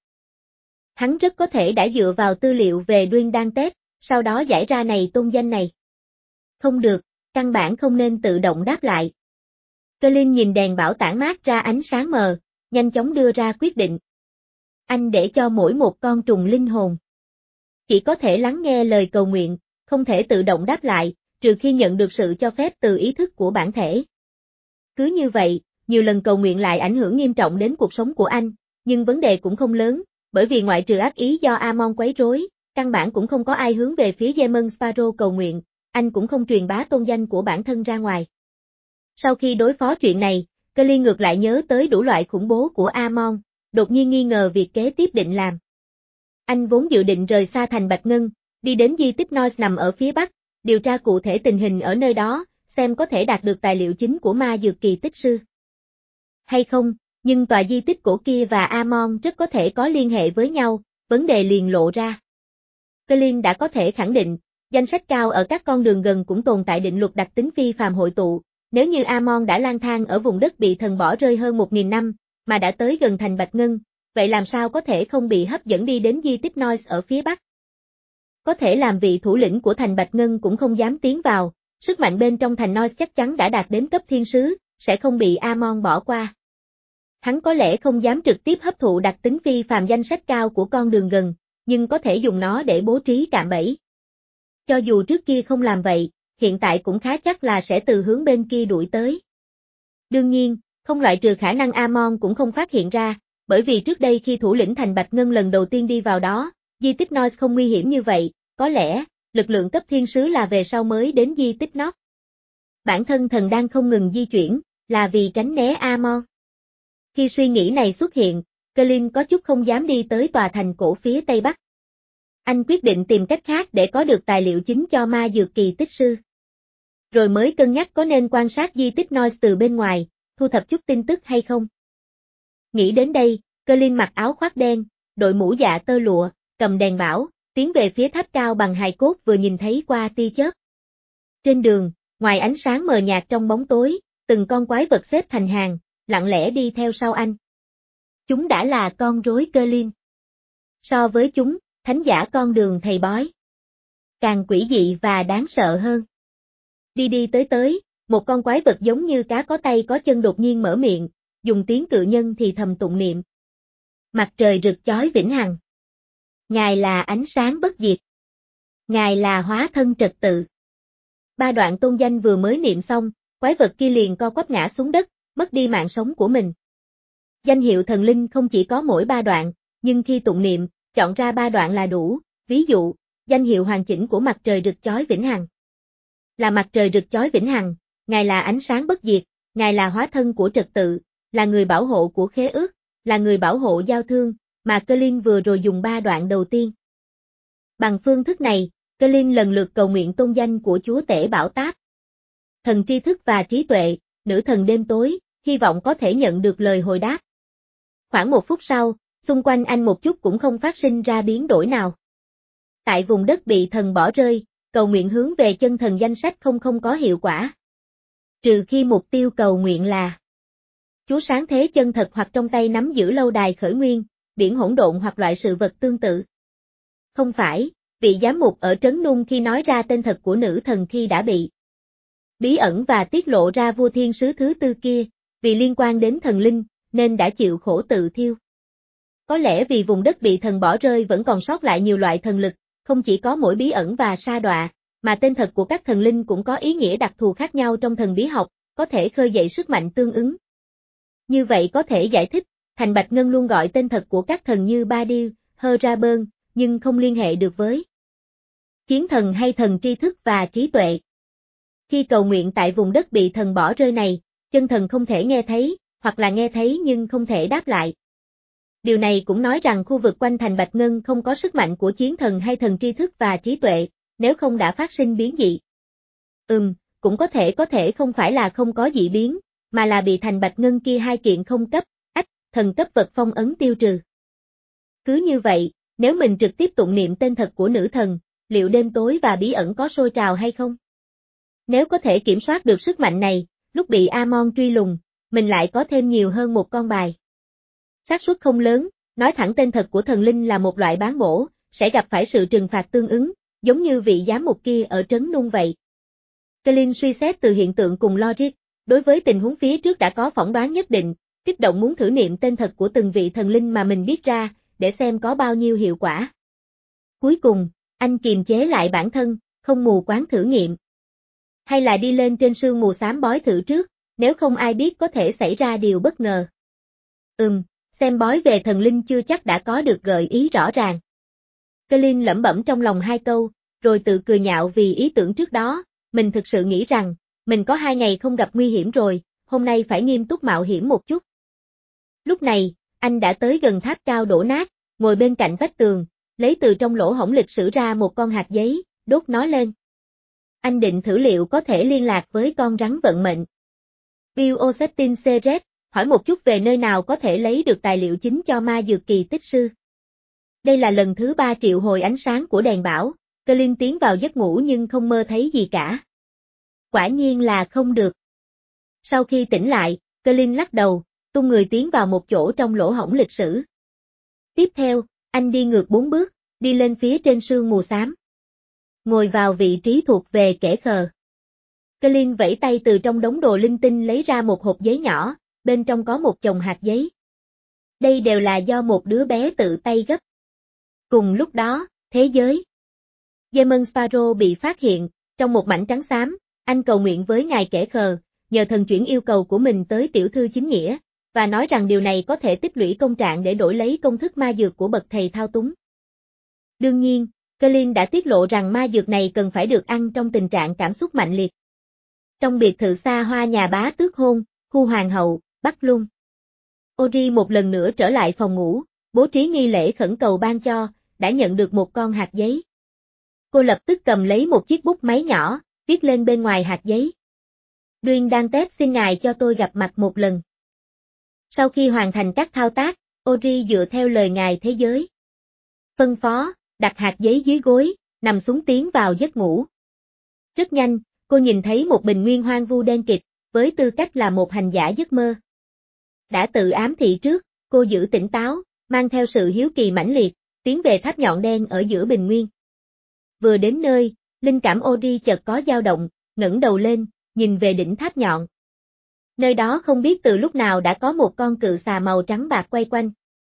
Hắn rất có thể đã dựa vào tư liệu về Duyên Đan Tết, sau đó giải ra này tôn danh này. Không được, căn bản không nên tự động đáp lại. Colin nhìn đèn bảo tản mát ra ánh sáng mờ, nhanh chóng đưa ra quyết định. Anh để cho mỗi một con trùng linh hồn chỉ có thể lắng nghe lời cầu nguyện, không thể tự động đáp lại, trừ khi nhận được sự cho phép từ ý thức của bản thể. Cứ như vậy, nhiều lần cầu nguyện lại ảnh hưởng nghiêm trọng đến cuộc sống của anh, nhưng vấn đề cũng không lớn, bởi vì ngoại trừ ác ý do Amon quấy rối, căn bản cũng không có ai hướng về phía Demon Sparrow cầu nguyện, anh cũng không truyền bá tôn danh của bản thân ra ngoài. Sau khi đối phó chuyện này, Colin ngược lại nhớ tới đủ loại khủng bố của Amon, đột nhiên nghi ngờ việc kế tiếp định làm. Anh vốn dự định rời xa thành Bạch Ngân, đi đến di tích Noise nằm ở phía bắc, điều tra cụ thể tình hình ở nơi đó, xem có thể đạt được tài liệu chính của ma dược kỳ tích sư. Hay không, nhưng tòa di tích cổ kia và Amon rất có thể có liên hệ với nhau, vấn đề liền lộ ra. Colin đã có thể khẳng định, danh sách cao ở các con đường gần cũng tồn tại định luật đặc tính phi phàm hội tụ, nếu như Amon đã lang thang ở vùng đất bị thần bỏ rơi hơn một nghìn năm, mà đã tới gần thành Bạch Ngân, vậy làm sao có thể không bị hấp dẫn đi đến di tích Noise ở phía bắc? Có thể làm vị thủ lĩnh của thành Bạch Ngân cũng không dám tiến vào, sức mạnh bên trong thành Noise chắc chắn đã đạt đến cấp thiên sứ, sẽ không bị Amon bỏ qua. Hắn có lẽ không dám trực tiếp hấp thụ đặc tính phi phàm danh sách cao của con đường gần, nhưng có thể dùng nó để bố trí cạm bẫy. Cho dù trước kia không làm vậy, hiện tại cũng khá chắc là sẽ từ hướng bên kia đuổi tới. Đương nhiên, không loại trừ khả năng Amon cũng không phát hiện ra, bởi vì trước đây khi thủ lĩnh thành Bạch Ngân lần đầu tiên đi vào đó, di tích Noise không nguy hiểm như vậy, có lẽ, lực lượng cấp thiên sứ là về sau mới đến di tích Nox. Bản thân thần đang không ngừng di chuyển, là vì tránh né Amon. Khi suy nghĩ này xuất hiện, Colin có chút không dám đi tới tòa thành cổ phía Tây Bắc. Anh quyết định tìm cách khác để có được tài liệu chính cho ma dược kỳ tích sư. Rồi mới cân nhắc có nên quan sát di tích Noise từ bên ngoài, thu thập chút tin tức hay không. Nghĩ đến đây, Colin mặc áo khoác đen, đội mũ dạ tơ lụa, cầm đèn bảo, tiến về phía tháp cao bằng hài cốt vừa nhìn thấy qua tia chớp. Trên đường, ngoài ánh sáng mờ nhạt trong bóng tối, từng con quái vật xếp thành hàng, lặng lẽ đi theo sau anh. Chúng đã là con rối Colin. So với chúng, thánh giả con đường thầy bói càng quỷ dị và đáng sợ hơn. Đi đi tới tới, một con quái vật giống như cá có tay có chân đột nhiên mở miệng, dùng tiếng cự nhân thì thầm tụng niệm. Mặt trời rực chói vĩnh hằng. Ngài là ánh sáng bất diệt. Ngài là hóa thân trật tự. Ba đoạn tôn danh vừa mới niệm xong, quái vật kia liền co quắp ngã xuống đất, mất đi mạng sống của mình. Danh hiệu thần linh không chỉ có mỗi ba đoạn, nhưng khi tụng niệm, chọn ra ba đoạn là đủ, ví dụ, danh hiệu hoàn chỉnh của mặt trời rực chói vĩnh hằng. Là mặt trời rực chói vĩnh hằng, Ngài là ánh sáng bất diệt, Ngài là hóa thân của trật tự, là người bảo hộ của khế ước, là người bảo hộ giao thương, mà Colin vừa rồi dùng ba đoạn đầu tiên. Bằng phương thức này, Colin lần lượt cầu nguyện tôn danh của chúa tể Bảo Táp, thần tri thức và trí tuệ, nữ thần đêm tối, hy vọng có thể nhận được lời hồi đáp. Khoảng một phút sau, xung quanh anh một chút cũng không phát sinh ra biến đổi nào. Tại vùng đất bị thần bỏ rơi, cầu nguyện hướng về chân thần danh sách không không có hiệu quả. Trừ khi mục tiêu cầu nguyện là Chúa sáng thế chân thật hoặc trong tay nắm giữ lâu đài khởi nguyên, biển hỗn độn hoặc loại sự vật tương tự. Không phải, vị giám mục ở trấn Nung khi nói ra tên thật của nữ thần khi đã bị bí ẩn và tiết lộ ra vua thiên sứ thứ tư kia, vì liên quan đến thần linh, nên đã chịu khổ tự thiêu. Có lẽ vì vùng đất bị thần bỏ rơi vẫn còn sót lại nhiều loại thần lực, không chỉ có mỗi bí ẩn và sa đọa, mà tên thật của các thần linh cũng có ý nghĩa đặc thù khác nhau trong thần bí học, có thể khơi dậy sức mạnh tương ứng. Như vậy có thể giải thích, thành Bạch Ngân luôn gọi tên thật của các thần như Badil, Heraben, nhưng không liên hệ được với chiến thần hay thần tri thức và trí tuệ. Khi cầu nguyện tại vùng đất bị thần bỏ rơi này, chân thần không thể nghe thấy, hoặc là nghe thấy nhưng không thể đáp lại. Điều này cũng nói rằng khu vực quanh thành Bạch Ngân không có sức mạnh của chiến thần hay thần tri thức và trí tuệ, nếu không đã phát sinh biến dị. Ừm, cũng có thể có thể không phải là không có dị biến, mà là bị thành Bạch Ngân kia hai kiện không cấp, ách, thần cấp vật phong ấn tiêu trừ. Cứ như vậy, nếu mình trực tiếp tụng niệm tên thật của nữ thần, liệu đêm tối và bí ẩn có sôi trào hay không? Nếu có thể kiểm soát được sức mạnh này, lúc bị Amon truy lùng, mình lại có thêm nhiều hơn một con bài. Xác suất không lớn, nói thẳng tên thật của thần linh là một loại bán bổ, sẽ gặp phải sự trừng phạt tương ứng, giống như vị giám mục kia ở trấn Nung vậy. Colin suy xét từ hiện tượng cùng logic, đối với tình huống phía trước đã có phỏng đoán nhất định, kích động muốn thử niệm tên thật của từng vị thần linh mà mình biết ra, để xem có bao nhiêu hiệu quả. Cuối cùng, anh kiềm chế lại bản thân, không mù quáng thử nghiệm. Hay là đi lên trên sương mù xám bói thử trước, nếu không ai biết có thể xảy ra điều bất ngờ. Ừm, xem bói về thần linh chưa chắc đã có được gợi ý rõ ràng. Colin lẩm bẩm trong lòng hai câu, rồi tự cười nhạo vì ý tưởng trước đó, mình thực sự nghĩ rằng, mình có hai ngày không gặp nguy hiểm rồi, hôm nay phải nghiêm túc mạo hiểm một chút. Lúc này, anh đã tới gần tháp cao đổ nát, ngồi bên cạnh vách tường, lấy từ trong lỗ hổng lịch sử ra một con hạt giấy, đốt nó lên. Anh định thử liệu có thể liên lạc với con rắn vận mệnh. Bill O'Septin Seret, hỏi một chút về nơi nào có thể lấy được tài liệu chính cho ma dược kỳ tích sư. Đây là lần thứ ba triệu hồi ánh sáng của đèn bảo, Colin tiến vào giấc ngủ nhưng không mơ thấy gì cả. Quả nhiên là không được. Sau khi tỉnh lại, Colin lắc đầu, tung người tiến vào một chỗ trong lỗ hổng lịch sử. Tiếp theo, anh đi ngược bốn bước, đi lên phía trên sương mù xám. ngồi vào vị trí thuộc về kẻ khờ. Colin vẫy tay từ trong đống đồ linh tinh lấy ra một hộp giấy nhỏ, bên trong có một chồng hạt giấy. Đây đều là do một đứa bé tự tay gấp. Cùng lúc đó, thế giới. Demon Sparrow bị phát hiện, trong một mảnh trắng xám, anh cầu nguyện với ngài kẻ khờ, nhờ thần chuyển yêu cầu của mình tới tiểu thư chính nghĩa, và nói rằng điều này có thể tích lũy công trạng để đổi lấy công thức ma dược của bậc thầy thao túng. Đương nhiên, Colin đã tiết lộ rằng ma dược này cần phải được ăn trong tình trạng cảm xúc mạnh liệt. Trong biệt thự xa hoa nhà bá tước hôn, khu hoàng hậu, Bắc Lung. Ori một lần nữa trở lại phòng ngủ, bố trí nghi lễ khẩn cầu ban cho, đã nhận được một con hạt giấy. Cô lập tức cầm lấy một chiếc bút máy nhỏ, viết lên bên ngoài hạt giấy. Duyên đang test xin ngài cho tôi gặp mặt một lần. Sau khi hoàn thành các thao tác, Ori dựa theo lời ngài thế giới. Phân phó, đặt hạt giấy dưới gối, nằm xuống tiến vào giấc ngủ. Rất nhanh, cô nhìn thấy một bình nguyên hoang vu đen kịt, với tư cách là một hành giả giấc mơ. Đã tự ám thị trước, cô giữ tỉnh táo, mang theo sự hiếu kỳ mãnh liệt, tiến về tháp nhọn đen ở giữa bình nguyên. Vừa đến nơi, linh cảm Ori chợt có dao động, ngẩng đầu lên, nhìn về đỉnh tháp nhọn. Nơi đó không biết từ lúc nào đã có một con cự xà màu trắng bạc quay quanh.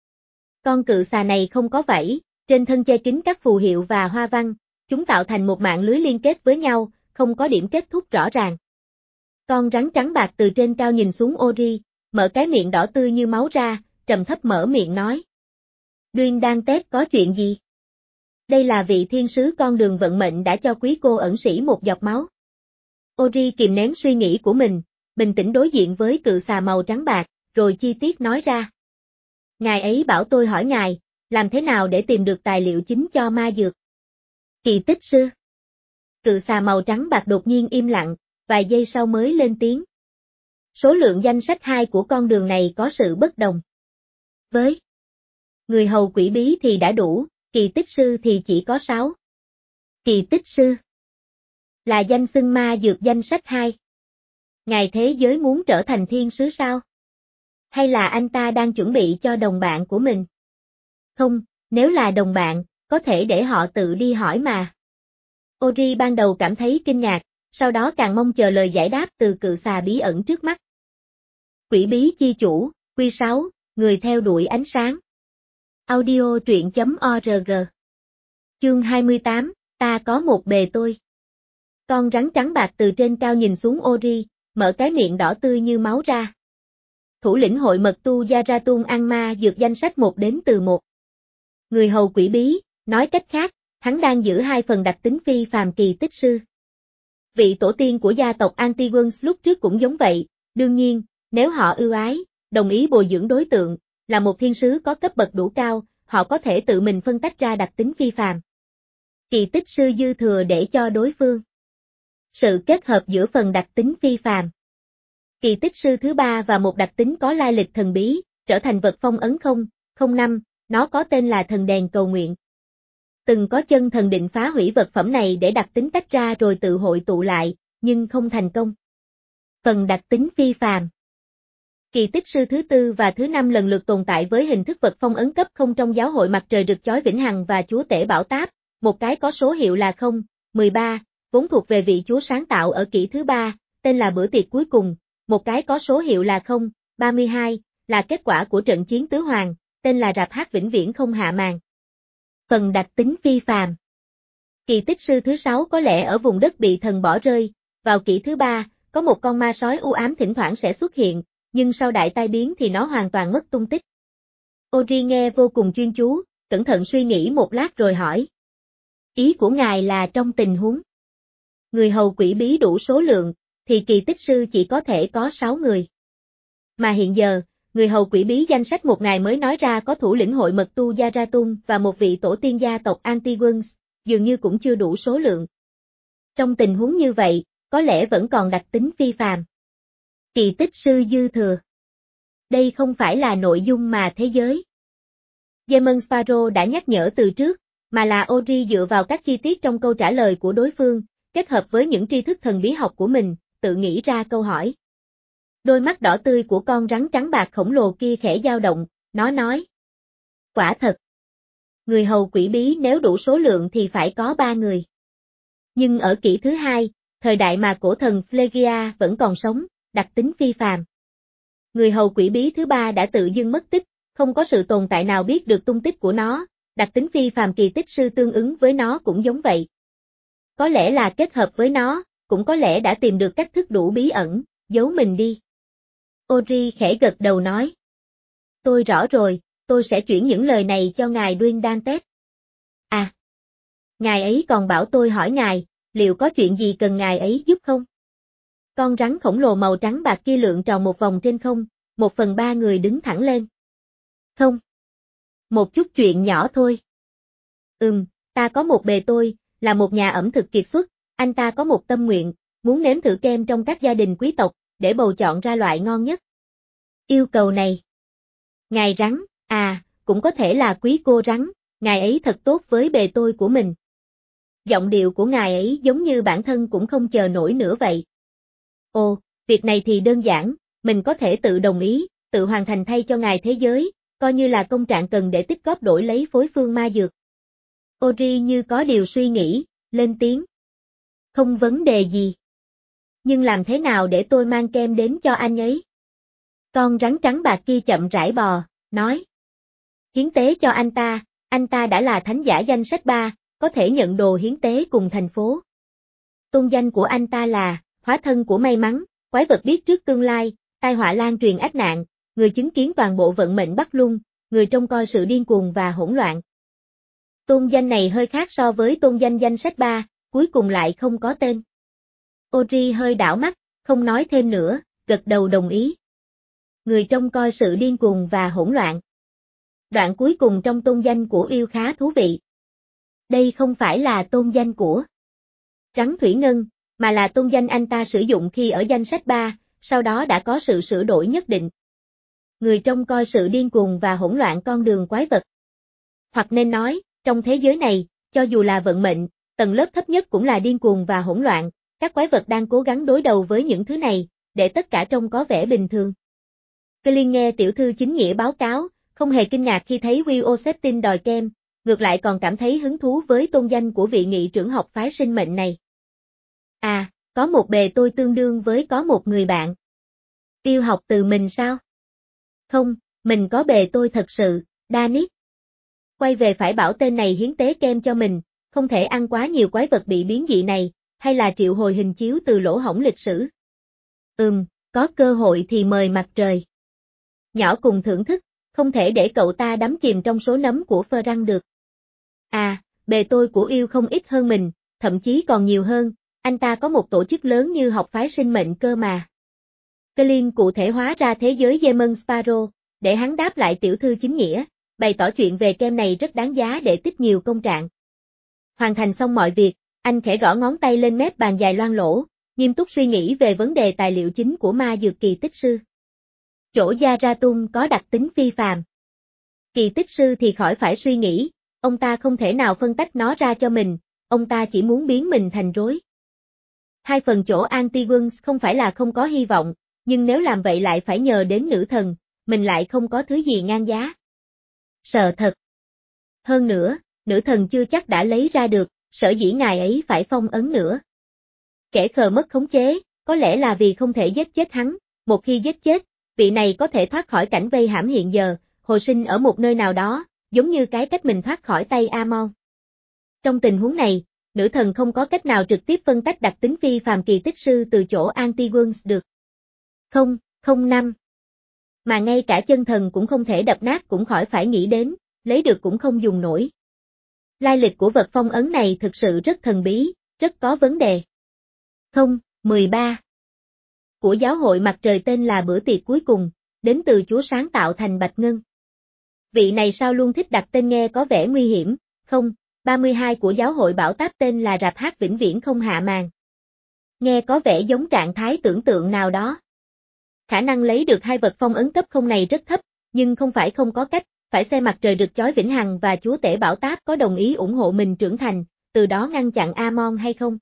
Con cự xà này không có vảy, trên thân che kín các phù hiệu và hoa văn, chúng tạo thành một mạng lưới liên kết với nhau, không có điểm kết thúc rõ ràng. Con rắn trắng bạc từ trên cao nhìn xuống Ori, mở cái miệng đỏ tươi như máu ra, trầm thấp mở miệng nói. Duyên đang test có chuyện gì? Đây là vị thiên sứ con đường vận mệnh đã cho quý cô ẩn sĩ một giọt máu. Ori kìm nén suy nghĩ của mình, bình tĩnh đối diện với cự xà màu trắng bạc, rồi chi tiết nói ra. Ngài ấy bảo tôi hỏi ngài, làm thế nào để tìm được tài liệu chính cho ma dược? Kỳ tích sư. Cự xà màu trắng bạc đột nhiên im lặng, vài giây sau mới lên tiếng. Số lượng danh sách hai của con đường này có sự bất đồng. Với người hầu quỷ bí thì đã đủ, kỳ tích sư thì chỉ có sáu. Kỳ tích sư là danh xưng ma dược danh sách hai. Ngài thế giới muốn trở thành thiên sứ sao? Hay là anh ta đang chuẩn bị cho đồng bạn của mình? Không, nếu là đồng bạn, có thể để họ tự đi hỏi mà. Ori ban đầu cảm thấy kinh ngạc, sau đó càng mong chờ lời giải đáp từ cự xà bí ẩn trước mắt. Quỷ bí chi chủ, quy sáu, người theo đuổi ánh sáng. Audio truyện chấm org. Chương hai mươi tám, ta có một bề tôi. Con rắn trắng bạc từ trên cao nhìn xuống Ori, mở cái miệng đỏ tươi như máu ra. Thủ lĩnh hội mật tu Yaratun ăn ma dược danh sách một đến từ một. Người hầu quỷ bí, nói cách khác, hắn đang giữ hai phần đặc tính phi phàm kỳ tích sư. Vị tổ tiên của gia tộc Antigons lúc trước cũng giống vậy, đương nhiên, nếu họ ưu ái, đồng ý bồi dưỡng đối tượng, là một thiên sứ có cấp bậc đủ cao, họ có thể tự mình phân tách ra đặc tính phi phàm. Kỳ tích sư dư thừa để cho đối phương. Sự kết hợp giữa phần đặc tính phi phàm. Kỳ tích sư thứ ba và một đặc tính có lai lịch thần bí, trở thành vật phong ấn không, không năm, nó có tên là thần đèn cầu nguyện. Từng có chân thần định phá hủy vật phẩm này để đặc tính tách ra rồi tự hội tụ lại, nhưng không thành công. Phần đặc tính phi phàm. Kỳ tích sư thứ tư và thứ năm lần lượt tồn tại với hình thức vật phong ấn cấp không trong giáo hội mặt trời rực chói vĩnh hằng và chúa tể bảo táp, một cái có số hiệu là không, mười ba, vốn thuộc về vị chúa sáng tạo ở kỷ thứ ba, tên là bữa tiệc cuối cùng, một cái có số hiệu là không, ba mươi hai, là kết quả của trận chiến tứ hoàng, tên là rạp hát vĩnh viễn không hạ màn. Phần đặc tính phi phàm. Kỳ tích sư thứ sáu có lẽ ở vùng đất bị thần bỏ rơi, vào kỷ thứ ba, có một con ma sói u ám thỉnh thoảng sẽ xuất hiện, nhưng sau đại tai biến thì nó hoàn toàn mất tung tích. Ori nghe vô cùng chuyên chú, cẩn thận suy nghĩ một lát rồi hỏi. Ý của ngài là trong tình huống người hầu quỷ bí đủ số lượng, thì kỳ tích sư chỉ có thể có sáu người. Mà hiện giờ, người hầu quỷ bí danh sách một ngày mới nói ra có thủ lĩnh hội mật tu Yaratun và một vị tổ tiên gia tộc Antigons, dường như cũng chưa đủ số lượng. Trong tình huống như vậy, có lẽ vẫn còn đặc tính phi phàm. Kỳ tích sư dư thừa. Đây không phải là nội dung mà thế giới Demon Sparrow đã nhắc nhở từ trước, mà là Ori dựa vào các chi tiết trong câu trả lời của đối phương, kết hợp với những tri thức thần bí học của mình, tự nghĩ ra câu hỏi. Đôi mắt đỏ tươi của con rắn trắng bạc khổng lồ kia khẽ dao động, nó nói. Quả thật. Người hầu quỷ bí nếu đủ số lượng thì phải có ba người. Nhưng ở kỷ thứ hai, thời đại mà cổ thần Phlegia vẫn còn sống, đặc tính phi phàm. Người hầu quỷ bí thứ ba đã tự dưng mất tích, không có sự tồn tại nào biết được tung tích của nó, đặc tính phi phàm kỳ tích sư tương ứng với nó cũng giống vậy. Có lẽ là kết hợp với nó, cũng có lẽ đã tìm được cách thức đủ bí ẩn, giấu mình đi. Ori khẽ gật đầu nói. Tôi rõ rồi, tôi sẽ chuyển những lời này cho ngài Duyên Dantes. À, ngài ấy còn bảo tôi hỏi ngài, liệu có chuyện gì cần ngài ấy giúp không? Con rắn khổng lồ màu trắng bạc kia lượn tròn một vòng trên không, một phần ba người đứng thẳng lên. Không. Một chút chuyện nhỏ thôi. Ừm, ta có một bề tôi, là một nhà ẩm thực kiệt xuất, anh ta có một tâm nguyện, muốn nếm thử kem trong các gia đình quý tộc, để bầu chọn ra loại ngon nhất. Yêu cầu này. Ngài rắn, à, cũng có thể là quý cô rắn, ngài ấy thật tốt với bề tôi của mình. Giọng điệu của ngài ấy giống như bản thân cũng không chờ nổi nữa vậy. Ồ, việc này thì đơn giản, mình có thể tự đồng ý, tự hoàn thành thay cho ngài thế giới, coi như là công trạng cần để tích góp đổi lấy phối phương ma dược. Ori như có điều suy nghĩ, lên tiếng. Không vấn đề gì. Nhưng làm thế nào để tôi mang kem đến cho anh ấy? Con rắn trắng bạc kia chậm rãi bò, nói. Hiến tế cho anh ta, anh ta đã là thánh giả danh sách ba, có thể nhận đồ hiến tế cùng thành phố. Tôn danh của anh ta là, hóa thân của may mắn, quái vật biết trước tương lai, tai họa lan truyền ác nạn, người chứng kiến toàn bộ vận mệnh Bắc Luân, người trông coi sự điên cuồng và hỗn loạn. Tôn danh này hơi khác so với tôn danh danh sách ba, cuối cùng lại không có tên. Ori hơi đảo mắt, không nói thêm nữa, gật đầu đồng ý. Người trông coi sự điên cuồng và hỗn loạn. Đoạn cuối cùng trong tôn danh của yêu khá thú vị. Đây không phải là tôn danh của Rắn Thủy Ngân, mà là tôn danh anh ta sử dụng khi ở danh sách ba, sau đó đã có sự sửa đổi nhất định. Người trông coi sự điên cuồng và hỗn loạn con đường quái vật. Hoặc nên nói, trong thế giới này, cho dù là vận mệnh, tầng lớp thấp nhất cũng là điên cuồng và hỗn loạn, các quái vật đang cố gắng đối đầu với những thứ này, để tất cả trông có vẻ bình thường. Colin nghe tiểu thư chính nghĩa báo cáo, không hề kinh ngạc khi thấy Will O'Septin đòi kem, ngược lại còn cảm thấy hứng thú với tôn danh của vị nghị trưởng học phái sinh mệnh này. À, có một bề tôi tương đương với có một người bạn. Yêu học từ mình sao? Không, mình có bề tôi thật sự, Danis. Quay về phải bảo tên này hiến tế kem cho mình, không thể ăn quá nhiều quái vật bị biến dị này, hay là triệu hồi hình chiếu từ lỗ hổng lịch sử. Ừm, có cơ hội thì mời mặt trời. Nhỏ cùng thưởng thức, không thể để cậu ta đắm chìm trong số nấm của phơ răng được. À, bề tôi của yêu không ít hơn mình, thậm chí còn nhiều hơn, anh ta có một tổ chức lớn như học phái sinh mệnh cơ mà. Colin cụ thể hóa ra thế giới Demon Sparrow, để hắn đáp lại tiểu thư chính nghĩa, bày tỏ chuyện về kem này rất đáng giá để tích nhiều công trạng. Hoàn thành xong mọi việc, anh khẽ gõ ngón tay lên mép bàn dài loang lỗ, nghiêm túc suy nghĩ về vấn đề tài liệu chính của ma dược kỳ tích sư. Chỗ Yaratum có đặc tính phi phàm. Kỳ tích sư thì khỏi phải suy nghĩ, ông ta không thể nào phân tách nó ra cho mình, ông ta chỉ muốn biến mình thành rối. Hai phần chỗ Antigones không phải là không có hy vọng, nhưng nếu làm vậy lại phải nhờ đến nữ thần, mình lại không có thứ gì ngang giá. Sợ thật. Hơn nữa, nữ thần chưa chắc đã lấy ra được, sở dĩ ngài ấy phải phong ấn nữa. Kẻ khờ mất khống chế, có lẽ là vì không thể giết chết hắn, một khi giết chết, vị này có thể thoát khỏi cảnh vây hãm hiện giờ, hồi sinh ở một nơi nào đó, giống như cái cách mình thoát khỏi tay Amon. Trong tình huống này, nữ thần không có cách nào trực tiếp phân tách đặc tính phi phàm kỳ tích sư từ chỗ Antigones được. Không, không năm. Mà ngay cả chân thần cũng không thể đập nát cũng khỏi phải nghĩ đến, lấy được cũng không dùng nổi. Lai lịch của vật phong ấn này thực sự rất thần bí, rất có vấn đề. Không, mười ba. Của giáo hội mặt trời tên là bữa tiệc cuối cùng, đến từ Chúa sáng tạo thành Bạch Ngân. Vị này sao luôn thích đặt tên nghe có vẻ nguy hiểm, không, ba mươi hai của giáo hội bảo táp tên là rạp hát vĩnh viễn không hạ màn. Nghe có vẻ giống trạng thái tưởng tượng nào đó. Khả năng lấy được hai vật phong ấn cấp không này rất thấp, nhưng không phải không có cách, phải xem mặt trời rực chói vĩnh hằng và chúa tể bảo táp có đồng ý ủng hộ mình trưởng thành, từ đó ngăn chặn Amon hay không.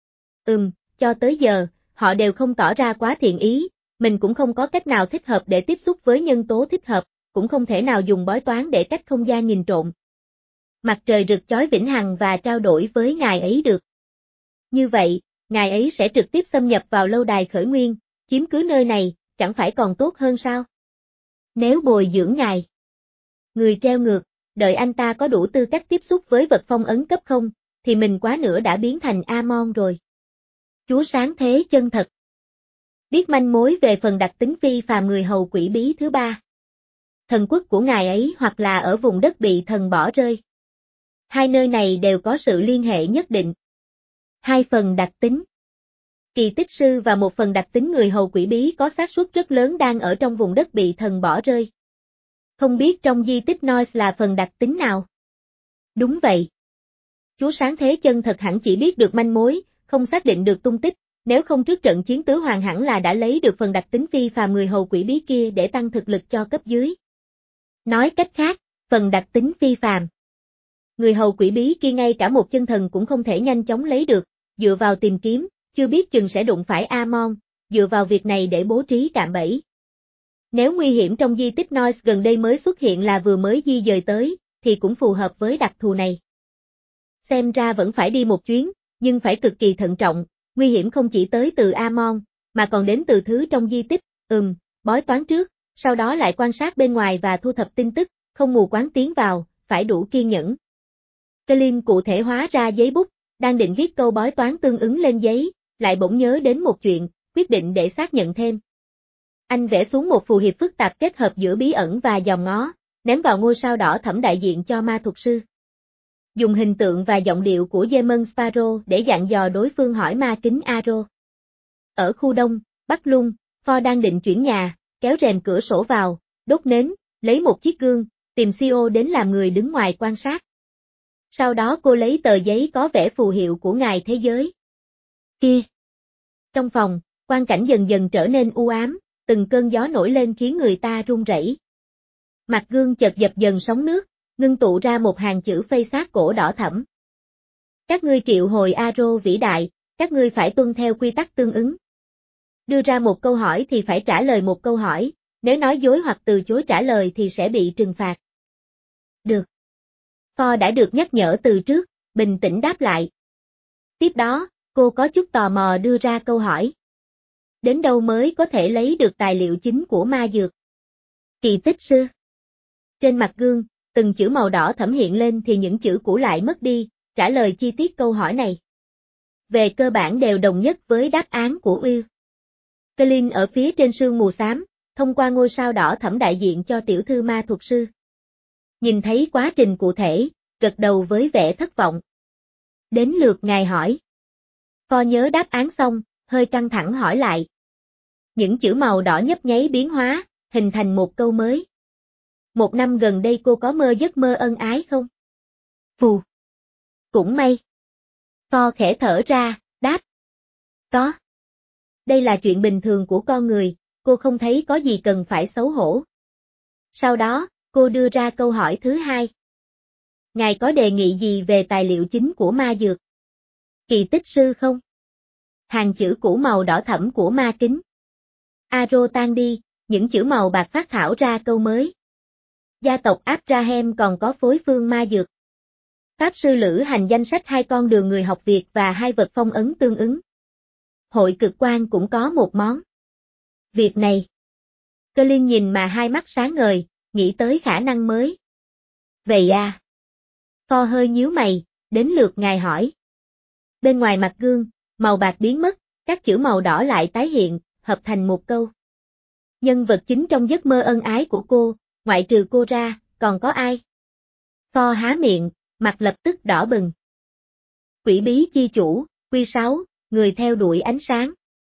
Ừm, cho tới giờ, họ đều không tỏ ra quá thiện ý, mình cũng không có cách nào thích hợp để tiếp xúc với nhân tố thích hợp, cũng không thể nào dùng bói toán để cách không gian nhìn trộn. Mặt trời rực chói vĩnh hằng và trao đổi với ngài ấy được. Như vậy, ngài ấy sẽ trực tiếp xâm nhập vào lâu đài khởi nguyên, chiếm cứ nơi này, chẳng phải còn tốt hơn sao? Nếu bồi dưỡng ngài, người treo ngược, đợi anh ta có đủ tư cách tiếp xúc với vật phong ấn cấp không, thì mình quá nữa đã biến thành Amon rồi. Chúa sáng thế chân thật. Biết manh mối về phần đặc tính phi phàm người hầu quỷ bí thứ ba. Thần quốc của ngài ấy hoặc là ở vùng đất bị thần bỏ rơi. Hai nơi này đều có sự liên hệ nhất định. Hai phần đặc tính. Kỳ tích sư và một phần đặc tính người hầu quỷ bí có xác suất rất lớn đang ở trong vùng đất bị thần bỏ rơi. Không biết trong di tích Noise là phần đặc tính nào? Đúng vậy. Chúa sáng thế chân thật hẳn chỉ biết được manh mối, không xác định được tung tích, nếu không trước trận chiến tứ hoàng hẳn là đã lấy được phần đặc tính phi phàm người hầu quỷ bí kia để tăng thực lực cho cấp dưới. Nói cách khác, phần đặc tính phi phàm. Người hầu quỷ bí kia ngay cả một chân thần cũng không thể nhanh chóng lấy được, dựa vào tìm kiếm, chưa biết chừng sẽ đụng phải Amon, dựa vào việc này để bố trí cạm bẫy. Nếu nguy hiểm trong di tích Noise gần đây mới xuất hiện là vừa mới di dời tới, thì cũng phù hợp với đặc thù này. Xem ra vẫn phải đi một chuyến, nhưng phải cực kỳ thận trọng, nguy hiểm không chỉ tới từ Amon, mà còn đến từ thứ trong di tích, ừm, bói toán trước, sau đó lại quan sát bên ngoài và thu thập tin tức, không mù quáng tiến vào, phải đủ kiên nhẫn. Colin cụ thể hóa ra giấy bút, đang định viết câu bói toán tương ứng lên giấy, lại bỗng nhớ đến một chuyện, quyết định để xác nhận thêm. Anh vẽ xuống một phù hiệp phức tạp kết hợp giữa bí ẩn và dòm ngó, ném vào ngôi sao đỏ thẫm đại diện cho ma thuật sư. Dùng hình tượng và giọng điệu của Demon Sparrow để dặn dò đối phương hỏi ma kính Aro. Ở khu đông, Bắc Lung, Ford đang định chuyển nhà, kéo rèm cửa sổ vào, đốt nến, lấy một chiếc gương, tìm xê e ô đến làm người đứng ngoài quan sát. Sau đó cô lấy tờ giấy có vẽ phù hiệu của ngài thế giới. Kia. Trong phòng, quang cảnh dần dần trở nên u ám, từng cơn gió nổi lên khiến người ta run rẩy. Mặt gương chợt dập dần sóng nước, ngưng tụ ra một hàng chữ phây xác cổ đỏ thẫm. Các ngươi triệu hồi Aro vĩ đại, các ngươi phải tuân theo quy tắc tương ứng. Đưa ra một câu hỏi thì phải trả lời một câu hỏi, nếu nói dối hoặc từ chối trả lời thì sẽ bị trừng phạt. Được. Ford đã được nhắc nhở từ trước, bình tĩnh đáp lại. Tiếp đó, cô có chút tò mò đưa ra câu hỏi. Đến đâu mới có thể lấy được tài liệu chính của ma dược? Kỳ tích sư. Trên mặt gương, từng chữ màu đỏ thẫm hiện lên thì những chữ cũ lại mất đi, trả lời chi tiết câu hỏi này. Về cơ bản đều đồng nhất với đáp án của Will. Colin ở phía trên sương mù xám, thông qua ngôi sao đỏ thẫm đại diện cho tiểu thư ma thuật sư. Nhìn thấy quá trình cụ thể, gật đầu với vẻ thất vọng. Đến lượt ngài hỏi. Ford nhớ đáp án xong, hơi căng thẳng hỏi lại. Những chữ màu đỏ nhấp nháy biến hóa, hình thành một câu mới. Một năm gần đây cô có mơ giấc mơ ân ái không? Phù. Cũng may. Ford khẽ thở ra, đáp. Có. Đây là chuyện bình thường của con người, cô không thấy có gì cần phải xấu hổ. Sau đó, cô đưa ra câu hỏi thứ hai. Ngài có đề nghị gì về tài liệu chính của ma dược? Kỳ tích sư không? Hàng chữ cũ màu đỏ thẫm của ma kính. Aro tan đi, những chữ màu bạc phát thảo ra câu mới. Gia tộc Abraham còn có phối phương ma dược. Pháp sư lữ hành danh sách hai con đường người học Việt và hai vật phong ấn tương ứng. Hội cực quan cũng có một món. Việc này. Colin nhìn mà hai mắt sáng ngời, nghĩ tới khả năng mới. Vậy à? Ford hơi nhíu mày, đến lượt ngài hỏi. Bên ngoài mặt gương, màu bạc biến mất, các chữ màu đỏ lại tái hiện, hợp thành một câu. Nhân vật chính trong giấc mơ ân ái của cô, ngoại trừ cô ra, còn có ai? Ford há miệng, mặt lập tức đỏ bừng. Quỷ bí chi chủ, Quy sáu, người theo đuổi ánh sáng.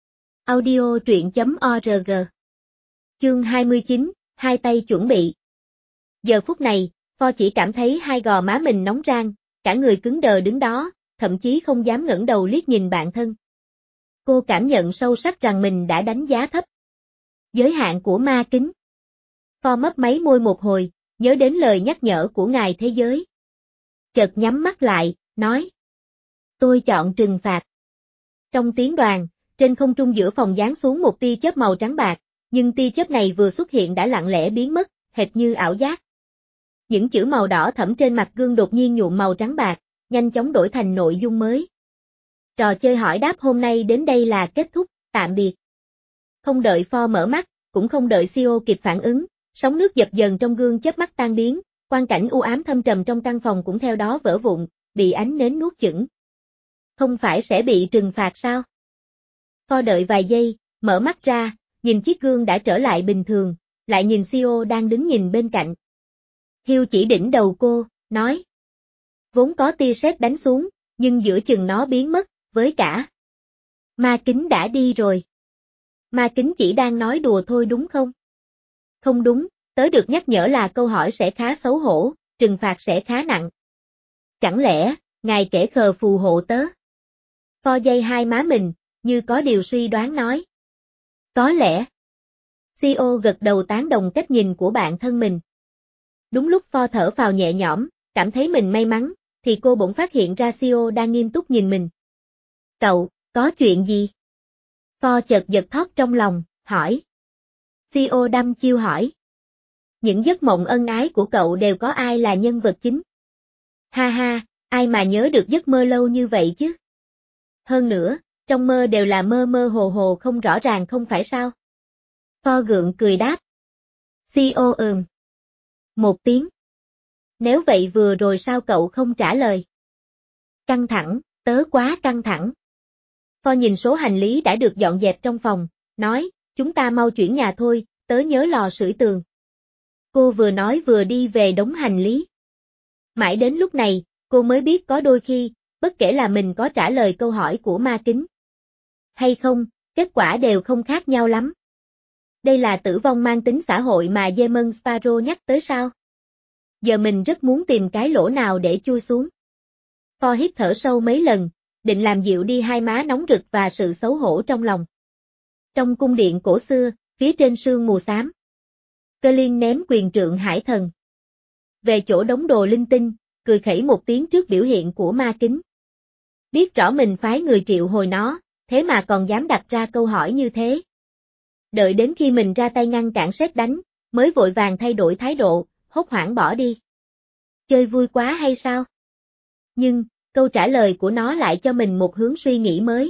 Audio truyện chấm org. Chương hai mươi chín, hai tay chuẩn bị. Giờ phút này, Ford chỉ cảm thấy hai gò má mình nóng rang, cả người cứng đờ đứng đó, thậm chí không dám ngẩng đầu liếc nhìn bạn thân. Cô cảm nhận sâu sắc rằng mình đã đánh giá thấp giới hạn của ma kính. Ford mấp máy môi một hồi, nhớ đến lời nhắc nhở của ngài thế giới. Chợt nhắm mắt lại, nói. Tôi chọn trừng phạt. Trong tiếng đoàn, trên không trung giữa phòng giáng xuống một tia chớp màu trắng bạc, nhưng tia chớp này vừa xuất hiện đã lặng lẽ biến mất, hệt như ảo giác. Những chữ màu đỏ thẫm trên mặt gương đột nhiên nhuộm màu trắng bạc, nhanh chóng đổi thành nội dung mới. Trò chơi hỏi đáp hôm nay đến đây là kết thúc, tạm biệt. Không đợi Pho mở mắt, cũng không đợi xê e ô kịp phản ứng, sóng nước dập dần trong gương chớp mắt tan biến, quang cảnh u ám thâm trầm trong căn phòng cũng theo đó vỡ vụn, bị ánh nến nuốt chửng. Không phải sẽ bị trừng phạt sao? Pho đợi vài giây, mở mắt ra, nhìn chiếc gương đã trở lại bình thường, lại nhìn xê e ô đang đứng nhìn bên cạnh. Hill chỉ đỉnh đầu cô, nói. Vốn có tia sét đánh xuống, nhưng giữa chừng nó biến mất, với cả. Ma kính đã đi rồi. Ma kính chỉ đang nói đùa thôi đúng không? Không đúng, tớ được nhắc nhở là câu hỏi sẽ khá xấu hổ, trừng phạt sẽ khá nặng. Chẳng lẽ, ngài kẻ khờ phù hộ tớ? Pho dây hai má mình, như có điều suy đoán nói. Có lẽ. xê e ô gật đầu tán đồng cách nhìn của bạn thân mình. Đúng lúc Pho thở phào nhẹ nhõm, cảm thấy mình may mắn, thì cô bỗng phát hiện ra xê e ô đang nghiêm túc nhìn mình. Cậu, có chuyện gì? Pho chợt giật thót trong lòng, hỏi. xê e ô đăm chiêu hỏi. Những giấc mộng ân ái của cậu đều có ai là nhân vật chính? Ha ha, ai mà nhớ được giấc mơ lâu như vậy chứ? Hơn nữa, trong mơ đều là mơ mơ hồ hồ không rõ ràng không phải sao? Pho gượng cười đáp. xê e ô ừm. Một tiếng. Nếu vậy vừa rồi sao cậu không trả lời? Căng thẳng, tớ quá căng thẳng. Pho nhìn số hành lý đã được dọn dẹp trong phòng, nói, chúng ta mau chuyển nhà thôi, tớ nhớ lò sưởi tường. Cô vừa nói vừa đi về đống hành lý. Mãi đến lúc này, cô mới biết có đôi khi, bất kể là mình có trả lời câu hỏi của ma kính hay không, kết quả đều không khác nhau lắm. Đây là tử vong mang tính xã hội mà Demon Sparrow nhắc tới sao? Giờ mình rất muốn tìm cái lỗ nào để chui xuống. Pho hít thở sâu mấy lần, định làm dịu đi hai má nóng rực và sự xấu hổ trong lòng. Trong cung điện cổ xưa, phía trên sương mù xám, Colin ném quyền trượng hải thần về chỗ đống đồ linh tinh, cười khẩy một tiếng trước biểu hiện của ma kính. Biết rõ mình phái người triệu hồi nó, thế mà còn dám đặt ra câu hỏi như thế. Đợi đến khi mình ra tay ngăn cản sét đánh, mới vội vàng thay đổi thái độ, hốt hoảng bỏ đi. Chơi vui quá hay sao? Nhưng, câu trả lời của nó lại cho mình một hướng suy nghĩ mới.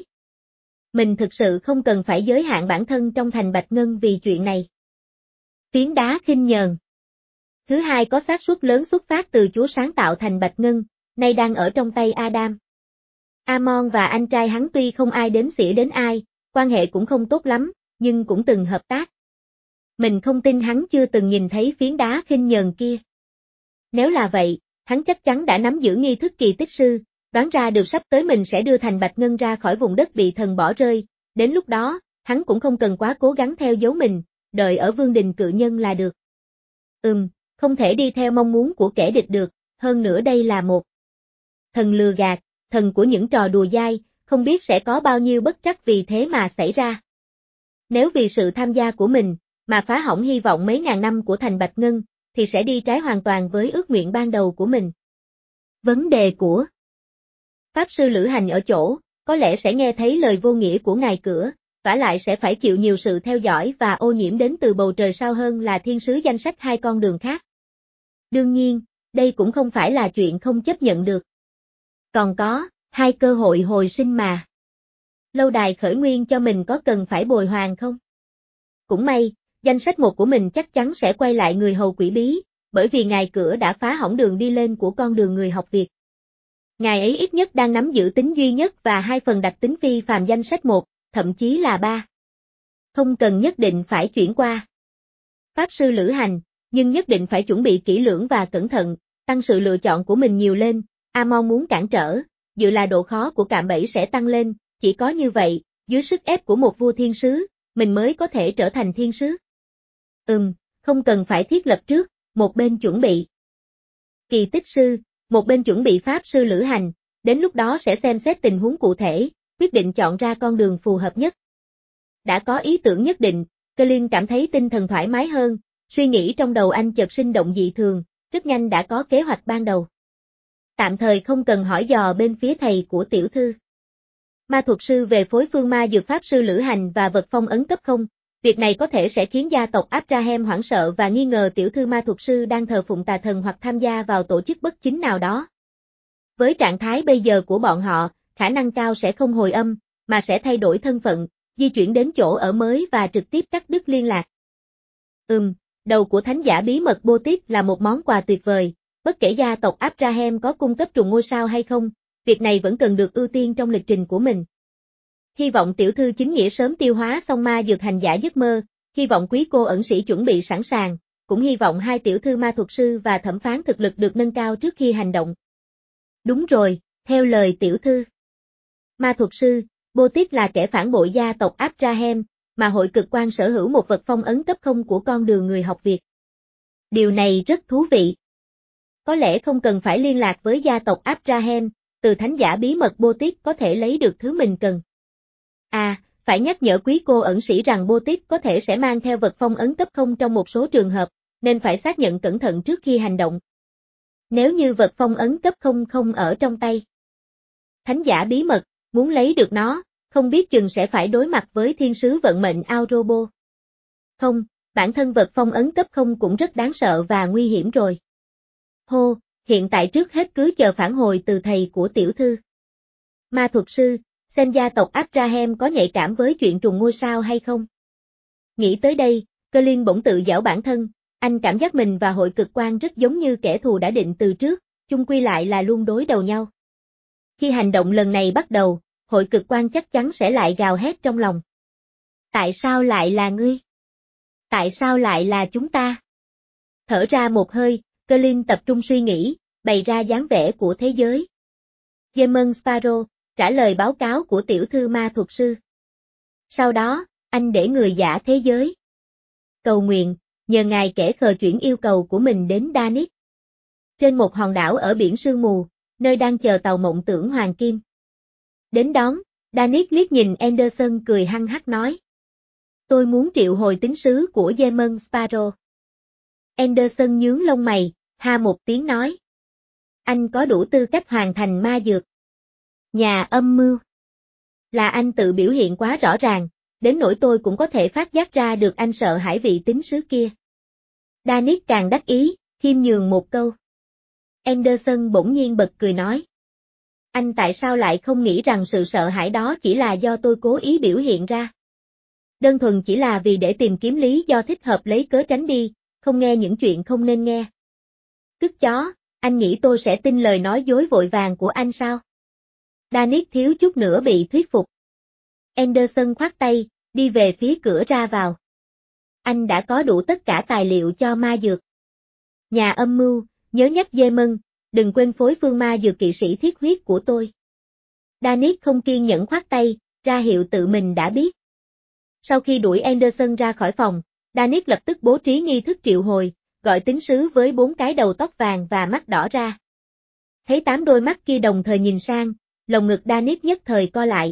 Mình thực sự không cần phải giới hạn bản thân trong thành Bạch Ngân vì chuyện này. Phiến đá khinh nhờn. Thứ hai có xác suất lớn xuất phát từ Chúa sáng tạo thành Bạch Ngân, nay đang ở trong tay Adam. Amon và anh trai hắn tuy không ai đếm xỉa đến ai, quan hệ cũng không tốt lắm, nhưng cũng từng hợp tác. Mình không tin hắn chưa từng nhìn thấy phiến đá khinh nhờn kia. Nếu là vậy, hắn chắc chắn đã nắm giữ nghi thức kỳ tích sư, đoán ra được sắp tới mình sẽ đưa thành Bạch Ngân ra khỏi vùng đất bị thần bỏ rơi, đến lúc đó, hắn cũng không cần quá cố gắng theo dấu mình, đợi ở vương đình cự nhân là được. Ừm, không thể đi theo mong muốn của kẻ địch được, hơn nữa đây là một thần lừa gạt, thần của những trò đùa dai, không biết sẽ có bao nhiêu bất trắc vì thế mà xảy ra. Nếu vì sự tham gia của mình, mà phá hỏng hy vọng mấy ngàn năm của thành Bạch Ngân, thì sẽ đi trái hoàn toàn với ước nguyện ban đầu của mình. Vấn đề của Pháp sư lữ hành ở chỗ, có lẽ sẽ nghe thấy lời vô nghĩa của ngài cửa, vả lại sẽ phải chịu nhiều sự theo dõi và ô nhiễm đến từ bầu trời sao hơn là thiên sứ danh sách hai con đường khác. Đương nhiên, đây cũng không phải là chuyện không chấp nhận được. Còn có, hai cơ hội hồi sinh mà. Lâu đài khởi nguyên cho mình có cần phải bồi hoàn không? Cũng may, danh sách một của mình chắc chắn sẽ quay lại người hầu quỷ bí, bởi vì ngài cửa đã phá hỏng đường đi lên của con đường người học Việt. Ngài ấy ít nhất đang nắm giữ tính duy nhất và hai phần đặc tính phi phàm danh sách một, thậm chí là ba. Không cần nhất định phải chuyển qua Pháp sư lữ hành, nhưng nhất định phải chuẩn bị kỹ lưỡng và cẩn thận, tăng sự lựa chọn của mình nhiều lên. Amon muốn cản trở, dự là độ khó của cạm bẫy sẽ tăng lên, chỉ có như vậy, dưới sức ép của một vua thiên sứ, mình mới có thể trở thành thiên sứ. Ừm, không cần phải thiết lập trước, một bên chuẩn bị kỳ tích sư, một bên chuẩn bị pháp sư lữ hành, đến lúc đó sẽ xem xét tình huống cụ thể, quyết định chọn ra con đường phù hợp nhất. Đã có ý tưởng nhất định, Colin cảm thấy tinh thần thoải mái hơn, suy nghĩ trong đầu anh chợt sinh động dị thường, rất nhanh đã có kế hoạch ban đầu. Tạm thời không cần hỏi dò bên phía thầy của tiểu thư. Ma thuật sư về phối phương ma dược pháp sư lữ hành và vật phong ấn cấp không, việc này có thể sẽ khiến gia tộc Abraham hoảng sợ và nghi ngờ tiểu thư ma thuật sư đang thờ phụng tà thần hoặc tham gia vào tổ chức bất chính nào đó. Với trạng thái bây giờ của bọn họ, khả năng cao sẽ không hồi âm, mà sẽ thay đổi thân phận, di chuyển đến chỗ ở mới và trực tiếp cắt đứt liên lạc. Ừm, đầu của thánh giả bí mật Boutique là một món quà tuyệt vời, bất kể gia tộc Abraham có cung cấp trùng ngôi sao hay không, việc này vẫn cần được ưu tiên trong lịch trình của mình. Hy vọng tiểu thư chính nghĩa sớm tiêu hóa xong ma dược hành giả giấc mơ, hy vọng quý cô ẩn sĩ chuẩn bị sẵn sàng, cũng hy vọng hai tiểu thư ma thuật sư và thẩm phán thực lực được nâng cao trước khi hành động. Đúng rồi, theo lời tiểu thư. Ma thuật sư, Boutique là kẻ phản bội gia tộc Abraham, mà hội cực quan sở hữu một vật phong ấn cấp không của con đường người học Việt. Điều này rất thú vị. Có lẽ không cần phải liên lạc với gia tộc Abraham, từ thánh giả bí mật Boutique có thể lấy được thứ mình cần. À, phải nhắc nhở quý cô ẩn sĩ rằng Boutique có thể sẽ mang theo vật phong ấn cấp không trong một số trường hợp, nên phải xác nhận cẩn thận trước khi hành động. Nếu như vật phong ấn cấp không không ở trong tay thánh giả bí mật, muốn lấy được nó, không biết chừng sẽ phải đối mặt với thiên sứ vận mệnh Aurobo. Không, bản thân vật phong ấn cấp không cũng rất đáng sợ và nguy hiểm rồi. Hô, hiện tại trước hết cứ chờ phản hồi từ thầy của tiểu thư. Ma thuật sư, xem gia tộc Abraham có nhạy cảm với chuyện trùng ngôi sao hay không? Nghĩ tới đây, Colin bỗng tự giảo bản thân, anh cảm giác mình và hội cực quan rất giống như kẻ thù đã định từ trước, chung quy lại là luôn đối đầu nhau. Khi hành động lần này bắt đầu, hội cực quan chắc chắn sẽ lại gào hét trong lòng. Tại sao lại là ngươi? Tại sao lại là chúng ta? Thở ra một hơi, Colin tập trung suy nghĩ, bày ra dáng vẻ của thế giới. Demon Sparrow, trả lời báo cáo của tiểu thư ma thuật sư. Sau đó, anh để người giả thế giới. Cầu nguyện, nhờ ngài kẻ khờ chuyển yêu cầu của mình đến Danik. Trên một hòn đảo ở biển sương mù, nơi đang chờ tàu mộng tưởng hoàng kim. Đến đón, Danik liếc nhìn Anderson cười hăng hắc nói. Tôi muốn triệu hồi tín sứ của Demon Sparrow. Anderson nhướng lông mày, ha một tiếng nói. Anh có đủ tư cách hoàn thành ma dược. Nhà âm mưu. Là anh tự biểu hiện quá rõ ràng, đến nỗi tôi cũng có thể phát giác ra được anh sợ hãi vị tín sứ kia. Danik càng đắc ý, khiêm nhường một câu. Anderson bỗng nhiên bật cười nói. Anh tại sao lại không nghĩ rằng sự sợ hãi đó chỉ là do tôi cố ý biểu hiện ra? Đơn thuần chỉ là vì để tìm kiếm lý do thích hợp lấy cớ tránh đi, không nghe những chuyện không nên nghe. Cứt chó, anh nghĩ tôi sẽ tin lời nói dối vội vàng của anh sao? Danik thiếu chút nữa bị thuyết phục. Anderson khoát tay, đi về phía cửa ra vào. Anh đã có đủ tất cả tài liệu cho ma dược. Nhà âm mưu, nhớ nhắc Demon, đừng quên phối phương ma dược kỵ sĩ thiết huyết của tôi. Danik không kiên nhẫn khoát tay, ra hiệu tự mình đã biết. Sau khi đuổi Anderson ra khỏi phòng, Danik lập tức bố trí nghi thức triệu hồi, gọi tín sứ với bốn cái đầu tóc vàng và mắt đỏ ra. Thấy tám đôi mắt kia đồng thời nhìn sang, lồng ngực Danik nhất thời co lại.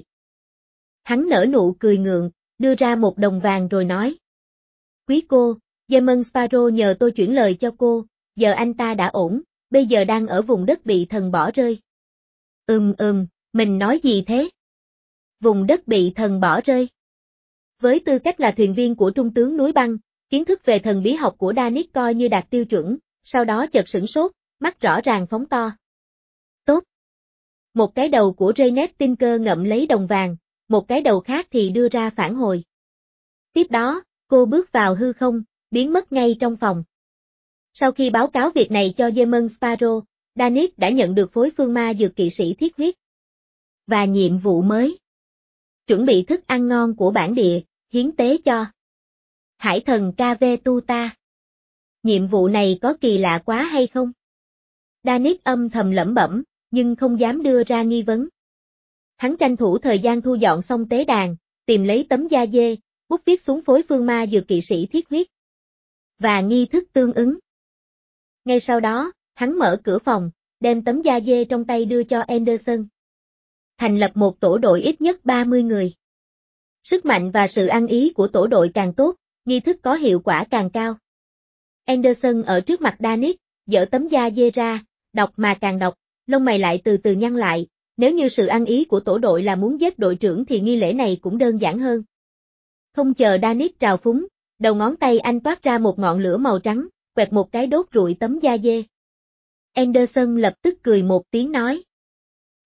Hắn nở nụ cười ngượng, đưa ra một đồng vàng rồi nói. Quý cô, Demon Sparrow nhờ tôi chuyển lời cho cô, giờ anh ta đã ổn, bây giờ đang ở vùng đất bị thần bỏ rơi. Ừm ừm, mình nói gì thế? Vùng đất bị thần bỏ rơi. Với tư cách là thuyền viên của trung tướng núi băng, kiến thức về thần bí học của Danik coi như đạt tiêu chuẩn, sau đó chợt sửng sốt, mắt rõ ràng phóng to. Tốt. Một cái đầu của Raynet Tinker ngậm lấy đồng vàng, một cái đầu khác thì đưa ra phản hồi. Tiếp đó, cô bước vào hư không, biến mất ngay trong phòng. Sau khi báo cáo việc này cho Demon Sparrow, Danik đã nhận được phối phương ma dược kỵ sĩ thiết huyết. Và nhiệm vụ mới. Chuẩn bị thức ăn ngon của bản địa, hiến tế cho Hải thần Kavetuta. Nhiệm vụ này có kỳ lạ quá hay không? Danik âm thầm lẩm bẩm, nhưng không dám đưa ra nghi vấn. Hắn tranh thủ thời gian thu dọn xong tế đàn, tìm lấy tấm da dê, bút viết xuống phối phương ma dược kỵ sĩ thiết huyết. Và nghi thức tương ứng. Ngay sau đó, hắn mở cửa phòng, đem tấm da dê trong tay đưa cho Anderson. Thành lập một tổ đội ít nhất ba mươi người. Sức mạnh và sự ăn ý của tổ đội càng tốt, nghi thức có hiệu quả càng cao. Anderson ở trước mặt Danik, dỡ tấm da dê ra, đọc mà càng đọc, lông mày lại từ từ nhăn lại, nếu như sự ăn ý của tổ đội là muốn giết đội trưởng thì nghi lễ này cũng đơn giản hơn. Không chờ Danik trào phúng, đầu ngón tay anh toát ra một ngọn lửa màu trắng, quẹt một cái đốt rụi tấm da dê. Anderson lập tức cười một tiếng nói.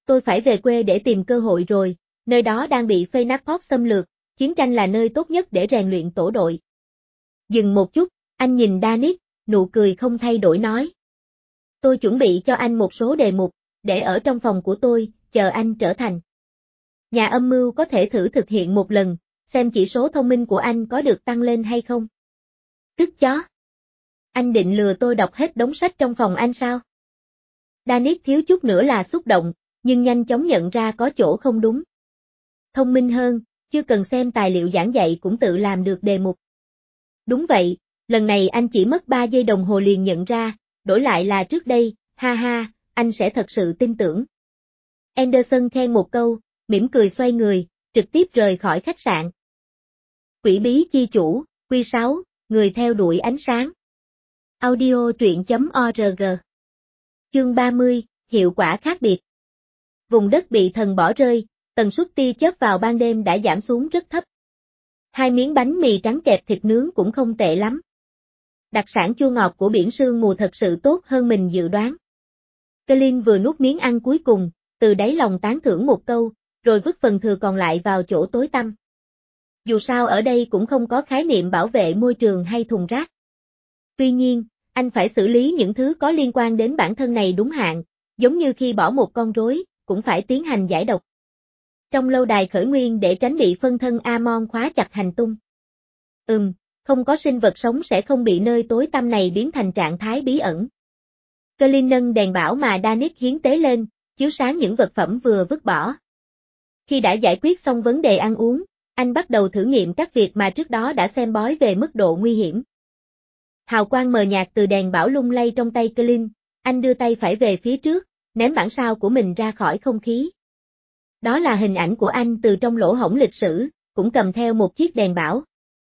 Tôi phải về quê để tìm cơ hội rồi, nơi đó đang bị Feanaport xâm lược, chiến tranh là nơi tốt nhất để rèn luyện tổ đội. Dừng một chút, anh nhìn Danis, nụ cười không thay đổi nói. Tôi chuẩn bị cho anh một số đề mục, để ở trong phòng của tôi, chờ anh trở thành. Nhà âm mưu có thể thử thực hiện một lần, xem chỉ số thông minh của anh có được tăng lên hay không. Tức chó. Anh định lừa tôi đọc hết đống sách trong phòng anh sao? Danis thiếu chút nữa là xúc động, nhưng nhanh chóng nhận ra có chỗ không đúng. Thông minh hơn, chưa cần xem tài liệu giảng dạy cũng tự làm được đề mục. Đúng vậy, lần này anh chỉ mất ba giây đồng hồ liền nhận ra, đổi lại là trước đây, ha ha, anh sẽ thật sự tin tưởng. Anderson khen một câu, mỉm cười xoay người, trực tiếp rời khỏi khách sạn. Quỷ bí chi chủ, Quy sáu, người theo đuổi ánh sáng. Audio truyện chấm org. Chương ba mươi, hiệu quả khác biệt. Vùng đất bị thần bỏ rơi, tần suất tia chớp vào ban đêm đã giảm xuống rất thấp. Hai miếng bánh mì trắng kẹp thịt nướng cũng không tệ lắm. Đặc sản chua ngọt của biển sương mù thật sự tốt hơn mình dự đoán. Colin vừa nuốt miếng ăn cuối cùng, từ đáy lòng tán thưởng một câu, rồi vứt phần thừa còn lại vào chỗ tối tăm. Dù sao ở đây cũng không có khái niệm bảo vệ môi trường hay thùng rác. Tuy nhiên, anh phải xử lý những thứ có liên quan đến bản thân này đúng hạn, giống như khi bỏ một con rối, cũng phải tiến hành giải độc. Trong lâu đài khởi nguyên để tránh bị phân thân Amon khóa chặt hành tung. Ừm, không có sinh vật sống sẽ không bị nơi tối tăm này biến thành trạng thái bí ẩn. Colin nâng đèn bảo mà Danis hiến tế lên, chiếu sáng những vật phẩm vừa vứt bỏ. Khi đã giải quyết xong vấn đề ăn uống, anh bắt đầu thử nghiệm các việc mà trước đó đã xem bói về mức độ nguy hiểm. Hào quang mờ nhạt từ đèn bảo lung lay trong tay Colin, anh đưa tay phải về phía trước, ném bản sao của mình ra khỏi không khí. Đó là hình ảnh của anh từ trong lỗ hổng lịch sử, cũng cầm theo một chiếc đèn bảo.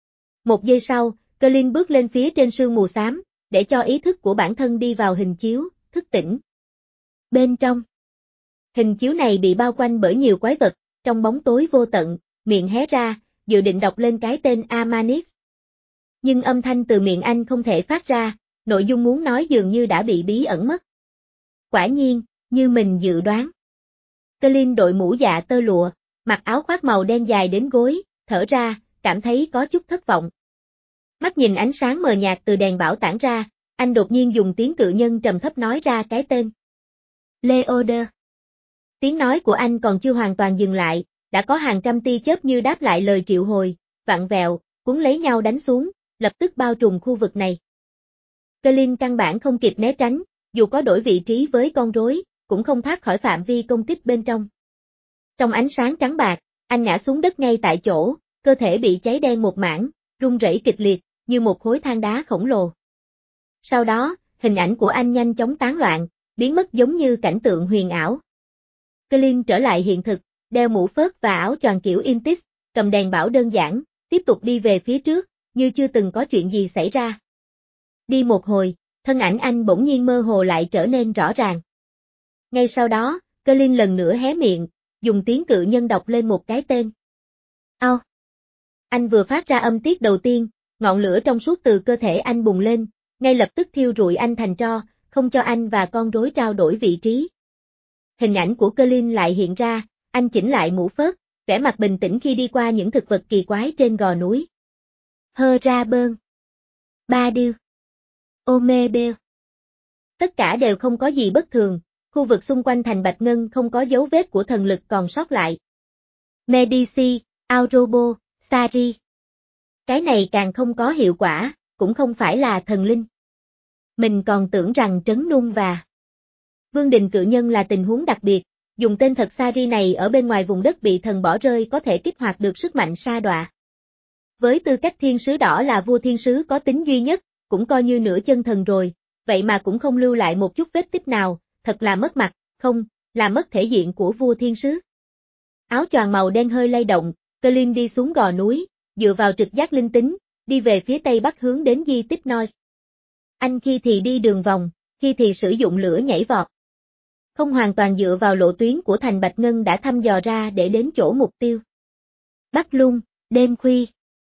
Một giây sau, Colin bước lên phía trên sương mù xám, để cho ý thức của bản thân đi vào hình chiếu, thức tỉnh. Bên trong, hình chiếu này bị bao quanh bởi nhiều quái vật, trong bóng tối vô tận, miệng hé ra, dự định đọc lên cái tên Amanix. Nhưng âm thanh từ miệng anh không thể phát ra, nội dung muốn nói dường như đã bị bí ẩn mất. Quả nhiên, như mình dự đoán. Colin đội mũ dạ tơ lụa, mặc áo khoác màu đen dài đến gối, thở ra, cảm thấy có chút thất vọng. Mắt nhìn ánh sáng mờ nhạt từ đèn bảo tản ra, anh đột nhiên dùng tiếng cự nhân trầm thấp nói ra cái tên. Leoder. Tiếng nói của anh còn chưa hoàn toàn dừng lại, đã có hàng trăm tia chớp như đáp lại lời triệu hồi, vặn vẹo, cuốn lấy nhau đánh xuống, lập tức bao trùm khu vực này. Colin căn bản không kịp né tránh, dù có đổi vị trí với con rối, cũng không thoát khỏi phạm vi công kích bên trong. Trong ánh sáng trắng bạc, anh ngã xuống đất ngay tại chỗ, cơ thể bị cháy đen một mảng, rung rẩy kịch liệt, như một khối than đá khổng lồ. Sau đó, hình ảnh của anh nhanh chóng tán loạn, biến mất giống như cảnh tượng huyền ảo. Colin trở lại hiện thực, đeo mũ phớt và áo choàng kiểu Intis, cầm đèn bảo đơn giản, tiếp tục đi về phía trước, như chưa từng có chuyện gì xảy ra. Đi một hồi, thân ảnh anh bỗng nhiên mơ hồ lại trở nên rõ ràng. Ngay sau đó, Colin lần nữa hé miệng, dùng tiếng cự nhân đọc lên một cái tên. Ao. Anh vừa phát ra âm tiết đầu tiên, ngọn lửa trong suốt từ cơ thể anh bùng lên, ngay lập tức thiêu rụi anh thành tro, không cho anh và con rối trao đổi vị trí. Hình ảnh của Colin lại hiện ra, anh chỉnh lại mũ phớt, vẻ mặt bình tĩnh khi đi qua những thực vật kỳ quái trên gò núi. Hơ ra bơn. Ba điêu. Ô mê bêu. Tất cả đều không có gì bất thường, khu vực xung quanh thành Bạch Ngân không có dấu vết của thần lực còn sót lại. Medici, Aurobo, Sari. Cái này càng không có hiệu quả, cũng không phải là thần linh. Mình còn tưởng rằng trấn nung và Vương đình cự nhân là tình huống đặc biệt, dùng tên thật Sari này ở bên ngoài vùng đất bị thần bỏ rơi có thể kích hoạt được sức mạnh sa đọa. Với tư cách thiên sứ đỏ là vua thiên sứ có tính duy nhất, cũng coi như nửa chân thần rồi, vậy mà cũng không lưu lại một chút vết tích nào, thật là mất mặt, không, là mất thể diện của vua thiên sứ. Áo choàng màu đen hơi lay động, Colin đi xuống gò núi, dựa vào trực giác linh tính, đi về phía tây bắc hướng đến di tích Noise. Anh khi thì đi đường vòng, khi thì sử dụng lửa nhảy vọt. Không hoàn toàn dựa vào lộ tuyến của thành Bạch Ngân đã thăm dò ra để đến chỗ mục tiêu. Bắc Lung, đêm khuya.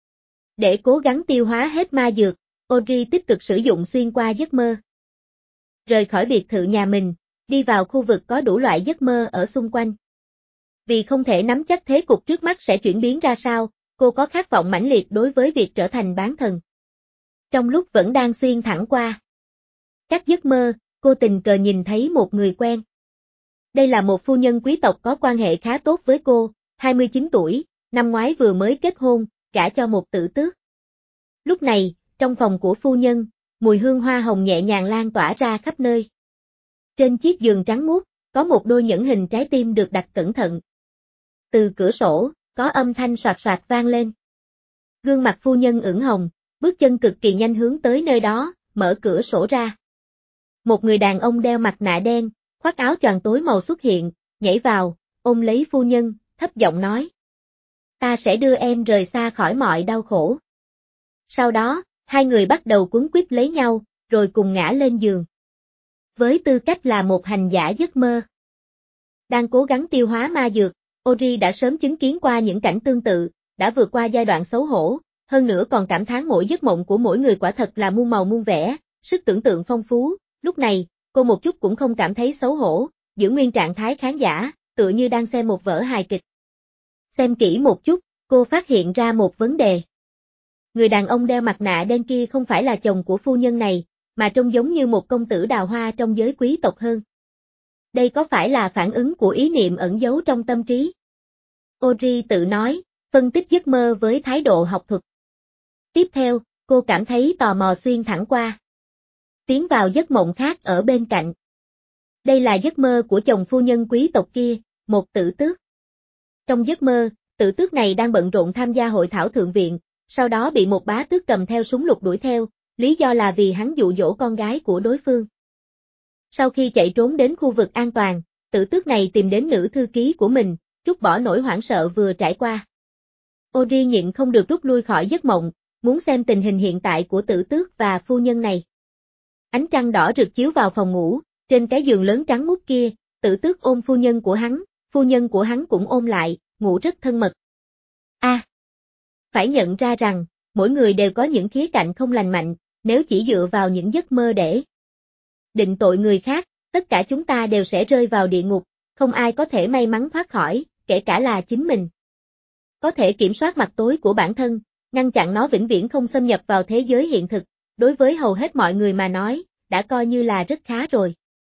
Để cố gắng tiêu hóa hết ma dược, Audrey tích cực sử dụng xuyên qua giấc mơ. Rời khỏi biệt thự nhà mình, đi vào khu vực có đủ loại giấc mơ ở xung quanh. Vì không thể nắm chắc thế cục trước mắt sẽ chuyển biến ra sao, cô có khát vọng mãnh liệt đối với việc trở thành bán thần. Trong lúc vẫn đang xuyên thẳng qua các giấc mơ, cô tình cờ nhìn thấy một người quen. Đây là một phu nhân quý tộc có quan hệ khá tốt với cô, hai mươi chín tuổi, năm ngoái vừa mới kết hôn, gả cho một tử tước. Lúc này, trong phòng của phu nhân, mùi hương hoa hồng nhẹ nhàng lan tỏa ra khắp nơi. Trên chiếc giường trắng muốt, có một đôi nhẫn hình trái tim được đặt cẩn thận. Từ cửa sổ, có âm thanh soạt soạt vang lên. Gương mặt phu nhân ửng hồng, bước chân cực kỳ nhanh hướng tới nơi đó, mở cửa sổ ra. Một người đàn ông đeo mặt nạ đen, khoác áo choàng tối màu xuất hiện, nhảy vào, ôm lấy phu nhân, thấp giọng nói. Ta sẽ đưa em rời xa khỏi mọi đau khổ. Sau đó, hai người bắt đầu quấn quýt lấy nhau, rồi cùng ngã lên giường. Với tư cách là một hành giả giấc mơ, đang cố gắng tiêu hóa ma dược, Ori đã sớm chứng kiến qua những cảnh tương tự, đã vượt qua giai đoạn xấu hổ, hơn nữa còn cảm thán mỗi giấc mộng của mỗi người quả thật là muôn màu muôn vẻ, sức tưởng tượng phong phú. Lúc này, cô một chút cũng không cảm thấy xấu hổ, giữ nguyên trạng thái khán giả, tựa như đang xem một vở hài kịch. Xem kỹ một chút, cô phát hiện ra một vấn đề. Người đàn ông đeo mặt nạ đen kia không phải là chồng của phu nhân này, mà trông giống như một công tử đào hoa trong giới quý tộc hơn. Đây có phải là phản ứng của ý niệm ẩn giấu trong tâm trí? Ori tự nói, phân tích giấc mơ với thái độ học thuật. Tiếp theo, cô cảm thấy tò mò xuyên thẳng qua. Tiến vào giấc mộng khác ở bên cạnh. Đây là giấc mơ của chồng phu nhân quý tộc kia, một tử tước. Trong giấc mơ, tử tước này đang bận rộn tham gia hội thảo thượng viện, sau đó bị một bá tước cầm theo súng lục đuổi theo, lý do là vì hắn dụ dỗ con gái của đối phương. Sau khi chạy trốn đến khu vực an toàn, tử tước này tìm đến nữ thư ký của mình, trút bỏ nỗi hoảng sợ vừa trải qua. Ori nhịn không được rút lui khỏi giấc mộng, muốn xem tình hình hiện tại của tử tước và phu nhân này. Ánh trăng đỏ rực chiếu vào phòng ngủ, trên cái giường lớn trắng muốt kia, tử tước ôm phu nhân của hắn, phu nhân của hắn cũng ôm lại, ngủ rất thân mật. A, à, phải nhận ra rằng, mỗi người đều có những khía cạnh không lành mạnh, nếu chỉ dựa vào những giấc mơ để định tội người khác, tất cả chúng ta đều sẽ rơi vào địa ngục, không ai có thể may mắn thoát khỏi, kể cả là chính mình. Có thể kiểm soát mặt tối của bản thân, ngăn chặn nó vĩnh viễn không xâm nhập vào thế giới hiện thực, đối với hầu hết mọi người mà nói, đã coi như là rất khá rồi.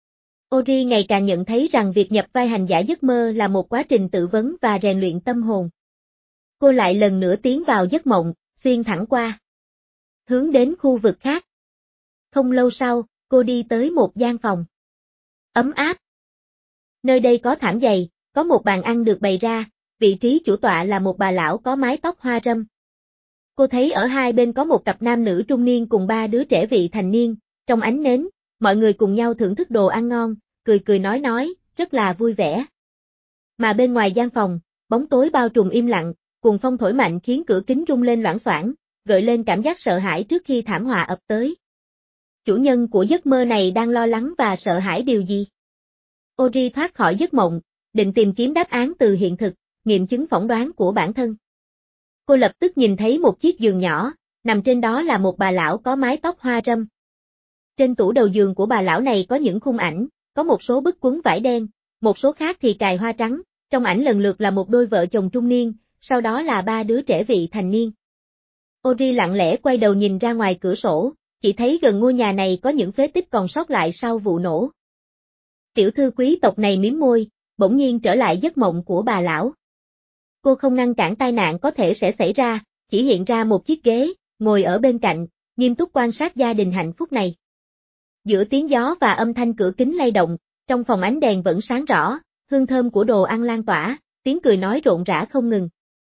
Ori ngày càng nhận thấy rằng việc nhập vai hành giả giấc mơ là một quá trình tự vấn và rèn luyện tâm hồn. Cô lại lần nữa tiến vào giấc mộng, xuyên thẳng qua, hướng đến khu vực khác. Không lâu sau, cô đi tới một gian phòng ấm áp. Nơi đây có thảm dày, có một bàn ăn được bày ra, vị trí chủ tọa là một bà lão có mái tóc hoa râm. Cô thấy ở hai bên có một cặp nam nữ trung niên cùng ba đứa trẻ vị thành niên, trong ánh nến, mọi người cùng nhau thưởng thức đồ ăn ngon, cười cười nói nói, rất là vui vẻ. Mà bên ngoài gian phòng, bóng tối bao trùm im lặng, cuồng phong thổi mạnh khiến cửa kính rung lên loảng xoảng, gợi lên cảm giác sợ hãi trước khi thảm họa ập tới. Chủ nhân của giấc mơ này đang lo lắng và sợ hãi điều gì? Ori thoát khỏi giấc mộng, định tìm kiếm đáp án từ hiện thực, nghiệm chứng phỏng đoán của bản thân. Cô lập tức nhìn thấy một chiếc giường nhỏ, nằm trên đó là một bà lão có mái tóc hoa râm. Trên tủ đầu giường của bà lão này có những khung ảnh, có một số bức quấn vải đen, một số khác thì cài hoa trắng, trong ảnh lần lượt là một đôi vợ chồng trung niên, sau đó là ba đứa trẻ vị thành niên. Ori lặng lẽ quay đầu nhìn ra ngoài cửa sổ, chỉ thấy gần ngôi nhà này có những phế tích còn sót lại sau vụ nổ. Tiểu thư quý tộc này mím môi, bỗng nhiên trở lại giấc mộng của bà lão. Cô không ngăn cản tai nạn có thể sẽ xảy ra, chỉ hiện ra một chiếc ghế, ngồi ở bên cạnh, nghiêm túc quan sát gia đình hạnh phúc này. Giữa tiếng gió và âm thanh cửa kính lay động, trong phòng ánh đèn vẫn sáng rõ, hương thơm của đồ ăn lan tỏa, tiếng cười nói rộn rã không ngừng.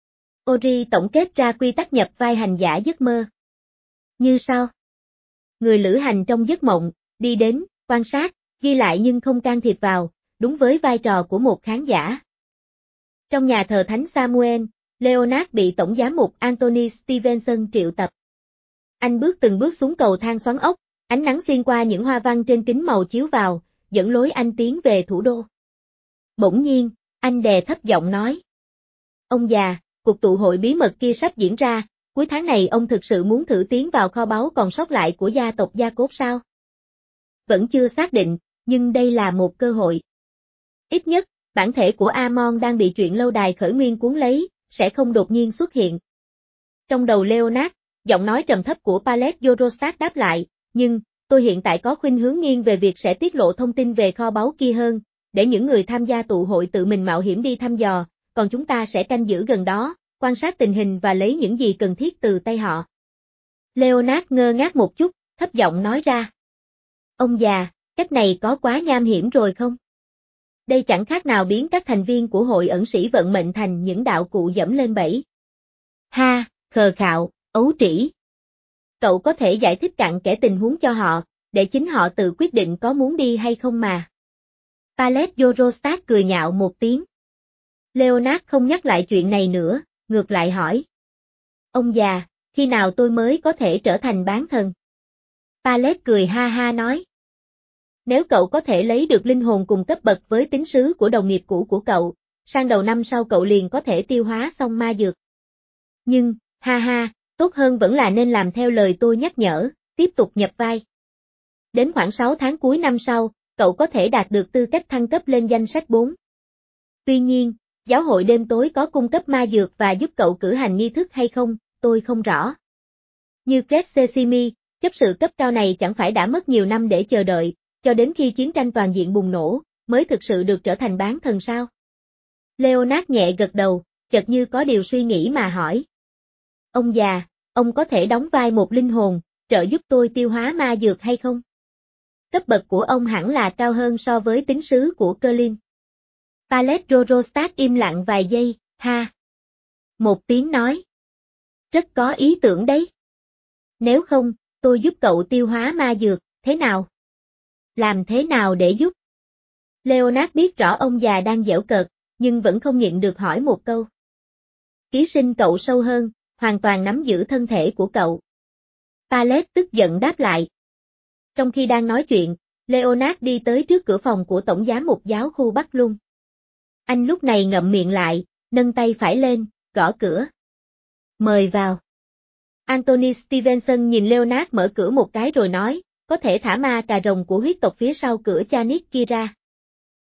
Ori tổng kết ra quy tắc nhập vai hành giả giấc mơ. Như sau. Người lữ hành trong giấc mộng, đi đến, quan sát, ghi lại nhưng không can thiệp vào, đúng với vai trò của một khán giả. Trong nhà thờ Thánh Samuel, Leonard bị Tổng giám mục Anthony Stevenson triệu tập. Anh bước từng bước xuống cầu thang xoắn ốc, ánh nắng xuyên qua những hoa văn trên kính màu chiếu vào, dẫn lối anh tiến về thủ đô. Bỗng nhiên, anh đè thấp giọng nói. Ông già, cuộc tụ hội bí mật kia sắp diễn ra, cuối tháng này ông thực sự muốn thử tiến vào kho báu còn sót lại của gia tộc Gia Cốt sao? Vẫn chưa xác định, nhưng đây là một cơ hội. Ít nhất, bản thể của Amon đang bị chuyện lâu đài khởi nguyên cuốn lấy, sẽ không đột nhiên xuất hiện. Trong đầu Leonard, giọng nói trầm thấp của Pallet Yorostat đáp lại, nhưng, tôi hiện tại có khuynh hướng nghiêng về việc sẽ tiết lộ thông tin về kho báu kia hơn, để những người tham gia tụ hội tự mình mạo hiểm đi thăm dò, còn chúng ta sẽ canh giữ gần đó, quan sát tình hình và lấy những gì cần thiết từ tay họ. Leonard ngơ ngác một chút, thấp giọng nói ra. Ông già, cách này có quá nham hiểm rồi không? Đây chẳng khác nào biến các thành viên của hội ẩn sĩ vận mệnh thành những đạo cụ dẫm lên bẫy. Ha, khờ khạo, ấu trĩ. Cậu có thể giải thích cặn kẽ tình huống cho họ, để chính họ tự quyết định có muốn đi hay không mà. Pallet Yorostat cười nhạo một tiếng. Leonard không nhắc lại chuyện này nữa, ngược lại hỏi. Ông già, khi nào tôi mới có thể trở thành bán thần? Pallet cười ha ha nói. Nếu cậu có thể lấy được linh hồn cùng cấp bậc với tín sứ của đồng nghiệp cũ của cậu, sang đầu năm sau cậu liền có thể tiêu hóa xong ma dược. Nhưng, ha ha, tốt hơn vẫn là nên làm theo lời tôi nhắc nhở, tiếp tục nhập vai. Đến khoảng sáu tháng cuối năm sau, cậu có thể đạt được tư cách thăng cấp lên danh sách bốn. Tuy nhiên, giáo hội đêm tối có cung cấp ma dược và giúp cậu cử hành nghi thức hay không, tôi không rõ. Như Cret Sesimi, chấp sự cấp cao này chẳng phải đã mất nhiều năm để chờ đợi, cho đến khi chiến tranh toàn diện bùng nổ, mới thực sự được trở thành bán thần sao? Leonard nhẹ gật đầu, chợt như có điều suy nghĩ mà hỏi. Ông già, ông có thể đóng vai một linh hồn, trợ giúp tôi tiêu hóa ma dược hay không? Cấp bậc của ông hẳn là cao hơn so với tín sứ của Kerlin. Pallet Yorostat im lặng vài giây, ha. Một tiếng nói. Rất có ý tưởng đấy. Nếu không, tôi giúp cậu tiêu hóa ma dược, thế nào? Làm thế nào để giúp? Leonard biết rõ ông già đang giễu cợt, nhưng vẫn không nhịn được hỏi một câu. Ký sinh cậu sâu hơn, hoàn toàn nắm giữ thân thể của cậu. Pallet tức giận đáp lại. Trong khi đang nói chuyện, Leonard đi tới trước cửa phòng của tổng giám mục giáo khu Bắc Lung. Anh lúc này ngậm miệng lại, nâng tay phải lên, gõ cửa. Mời vào. Anthony Stevenson nhìn Leonard mở cửa một cái rồi nói, có thể thả ma cà rồng của huyết tộc phía sau cửa Chanit kia ra.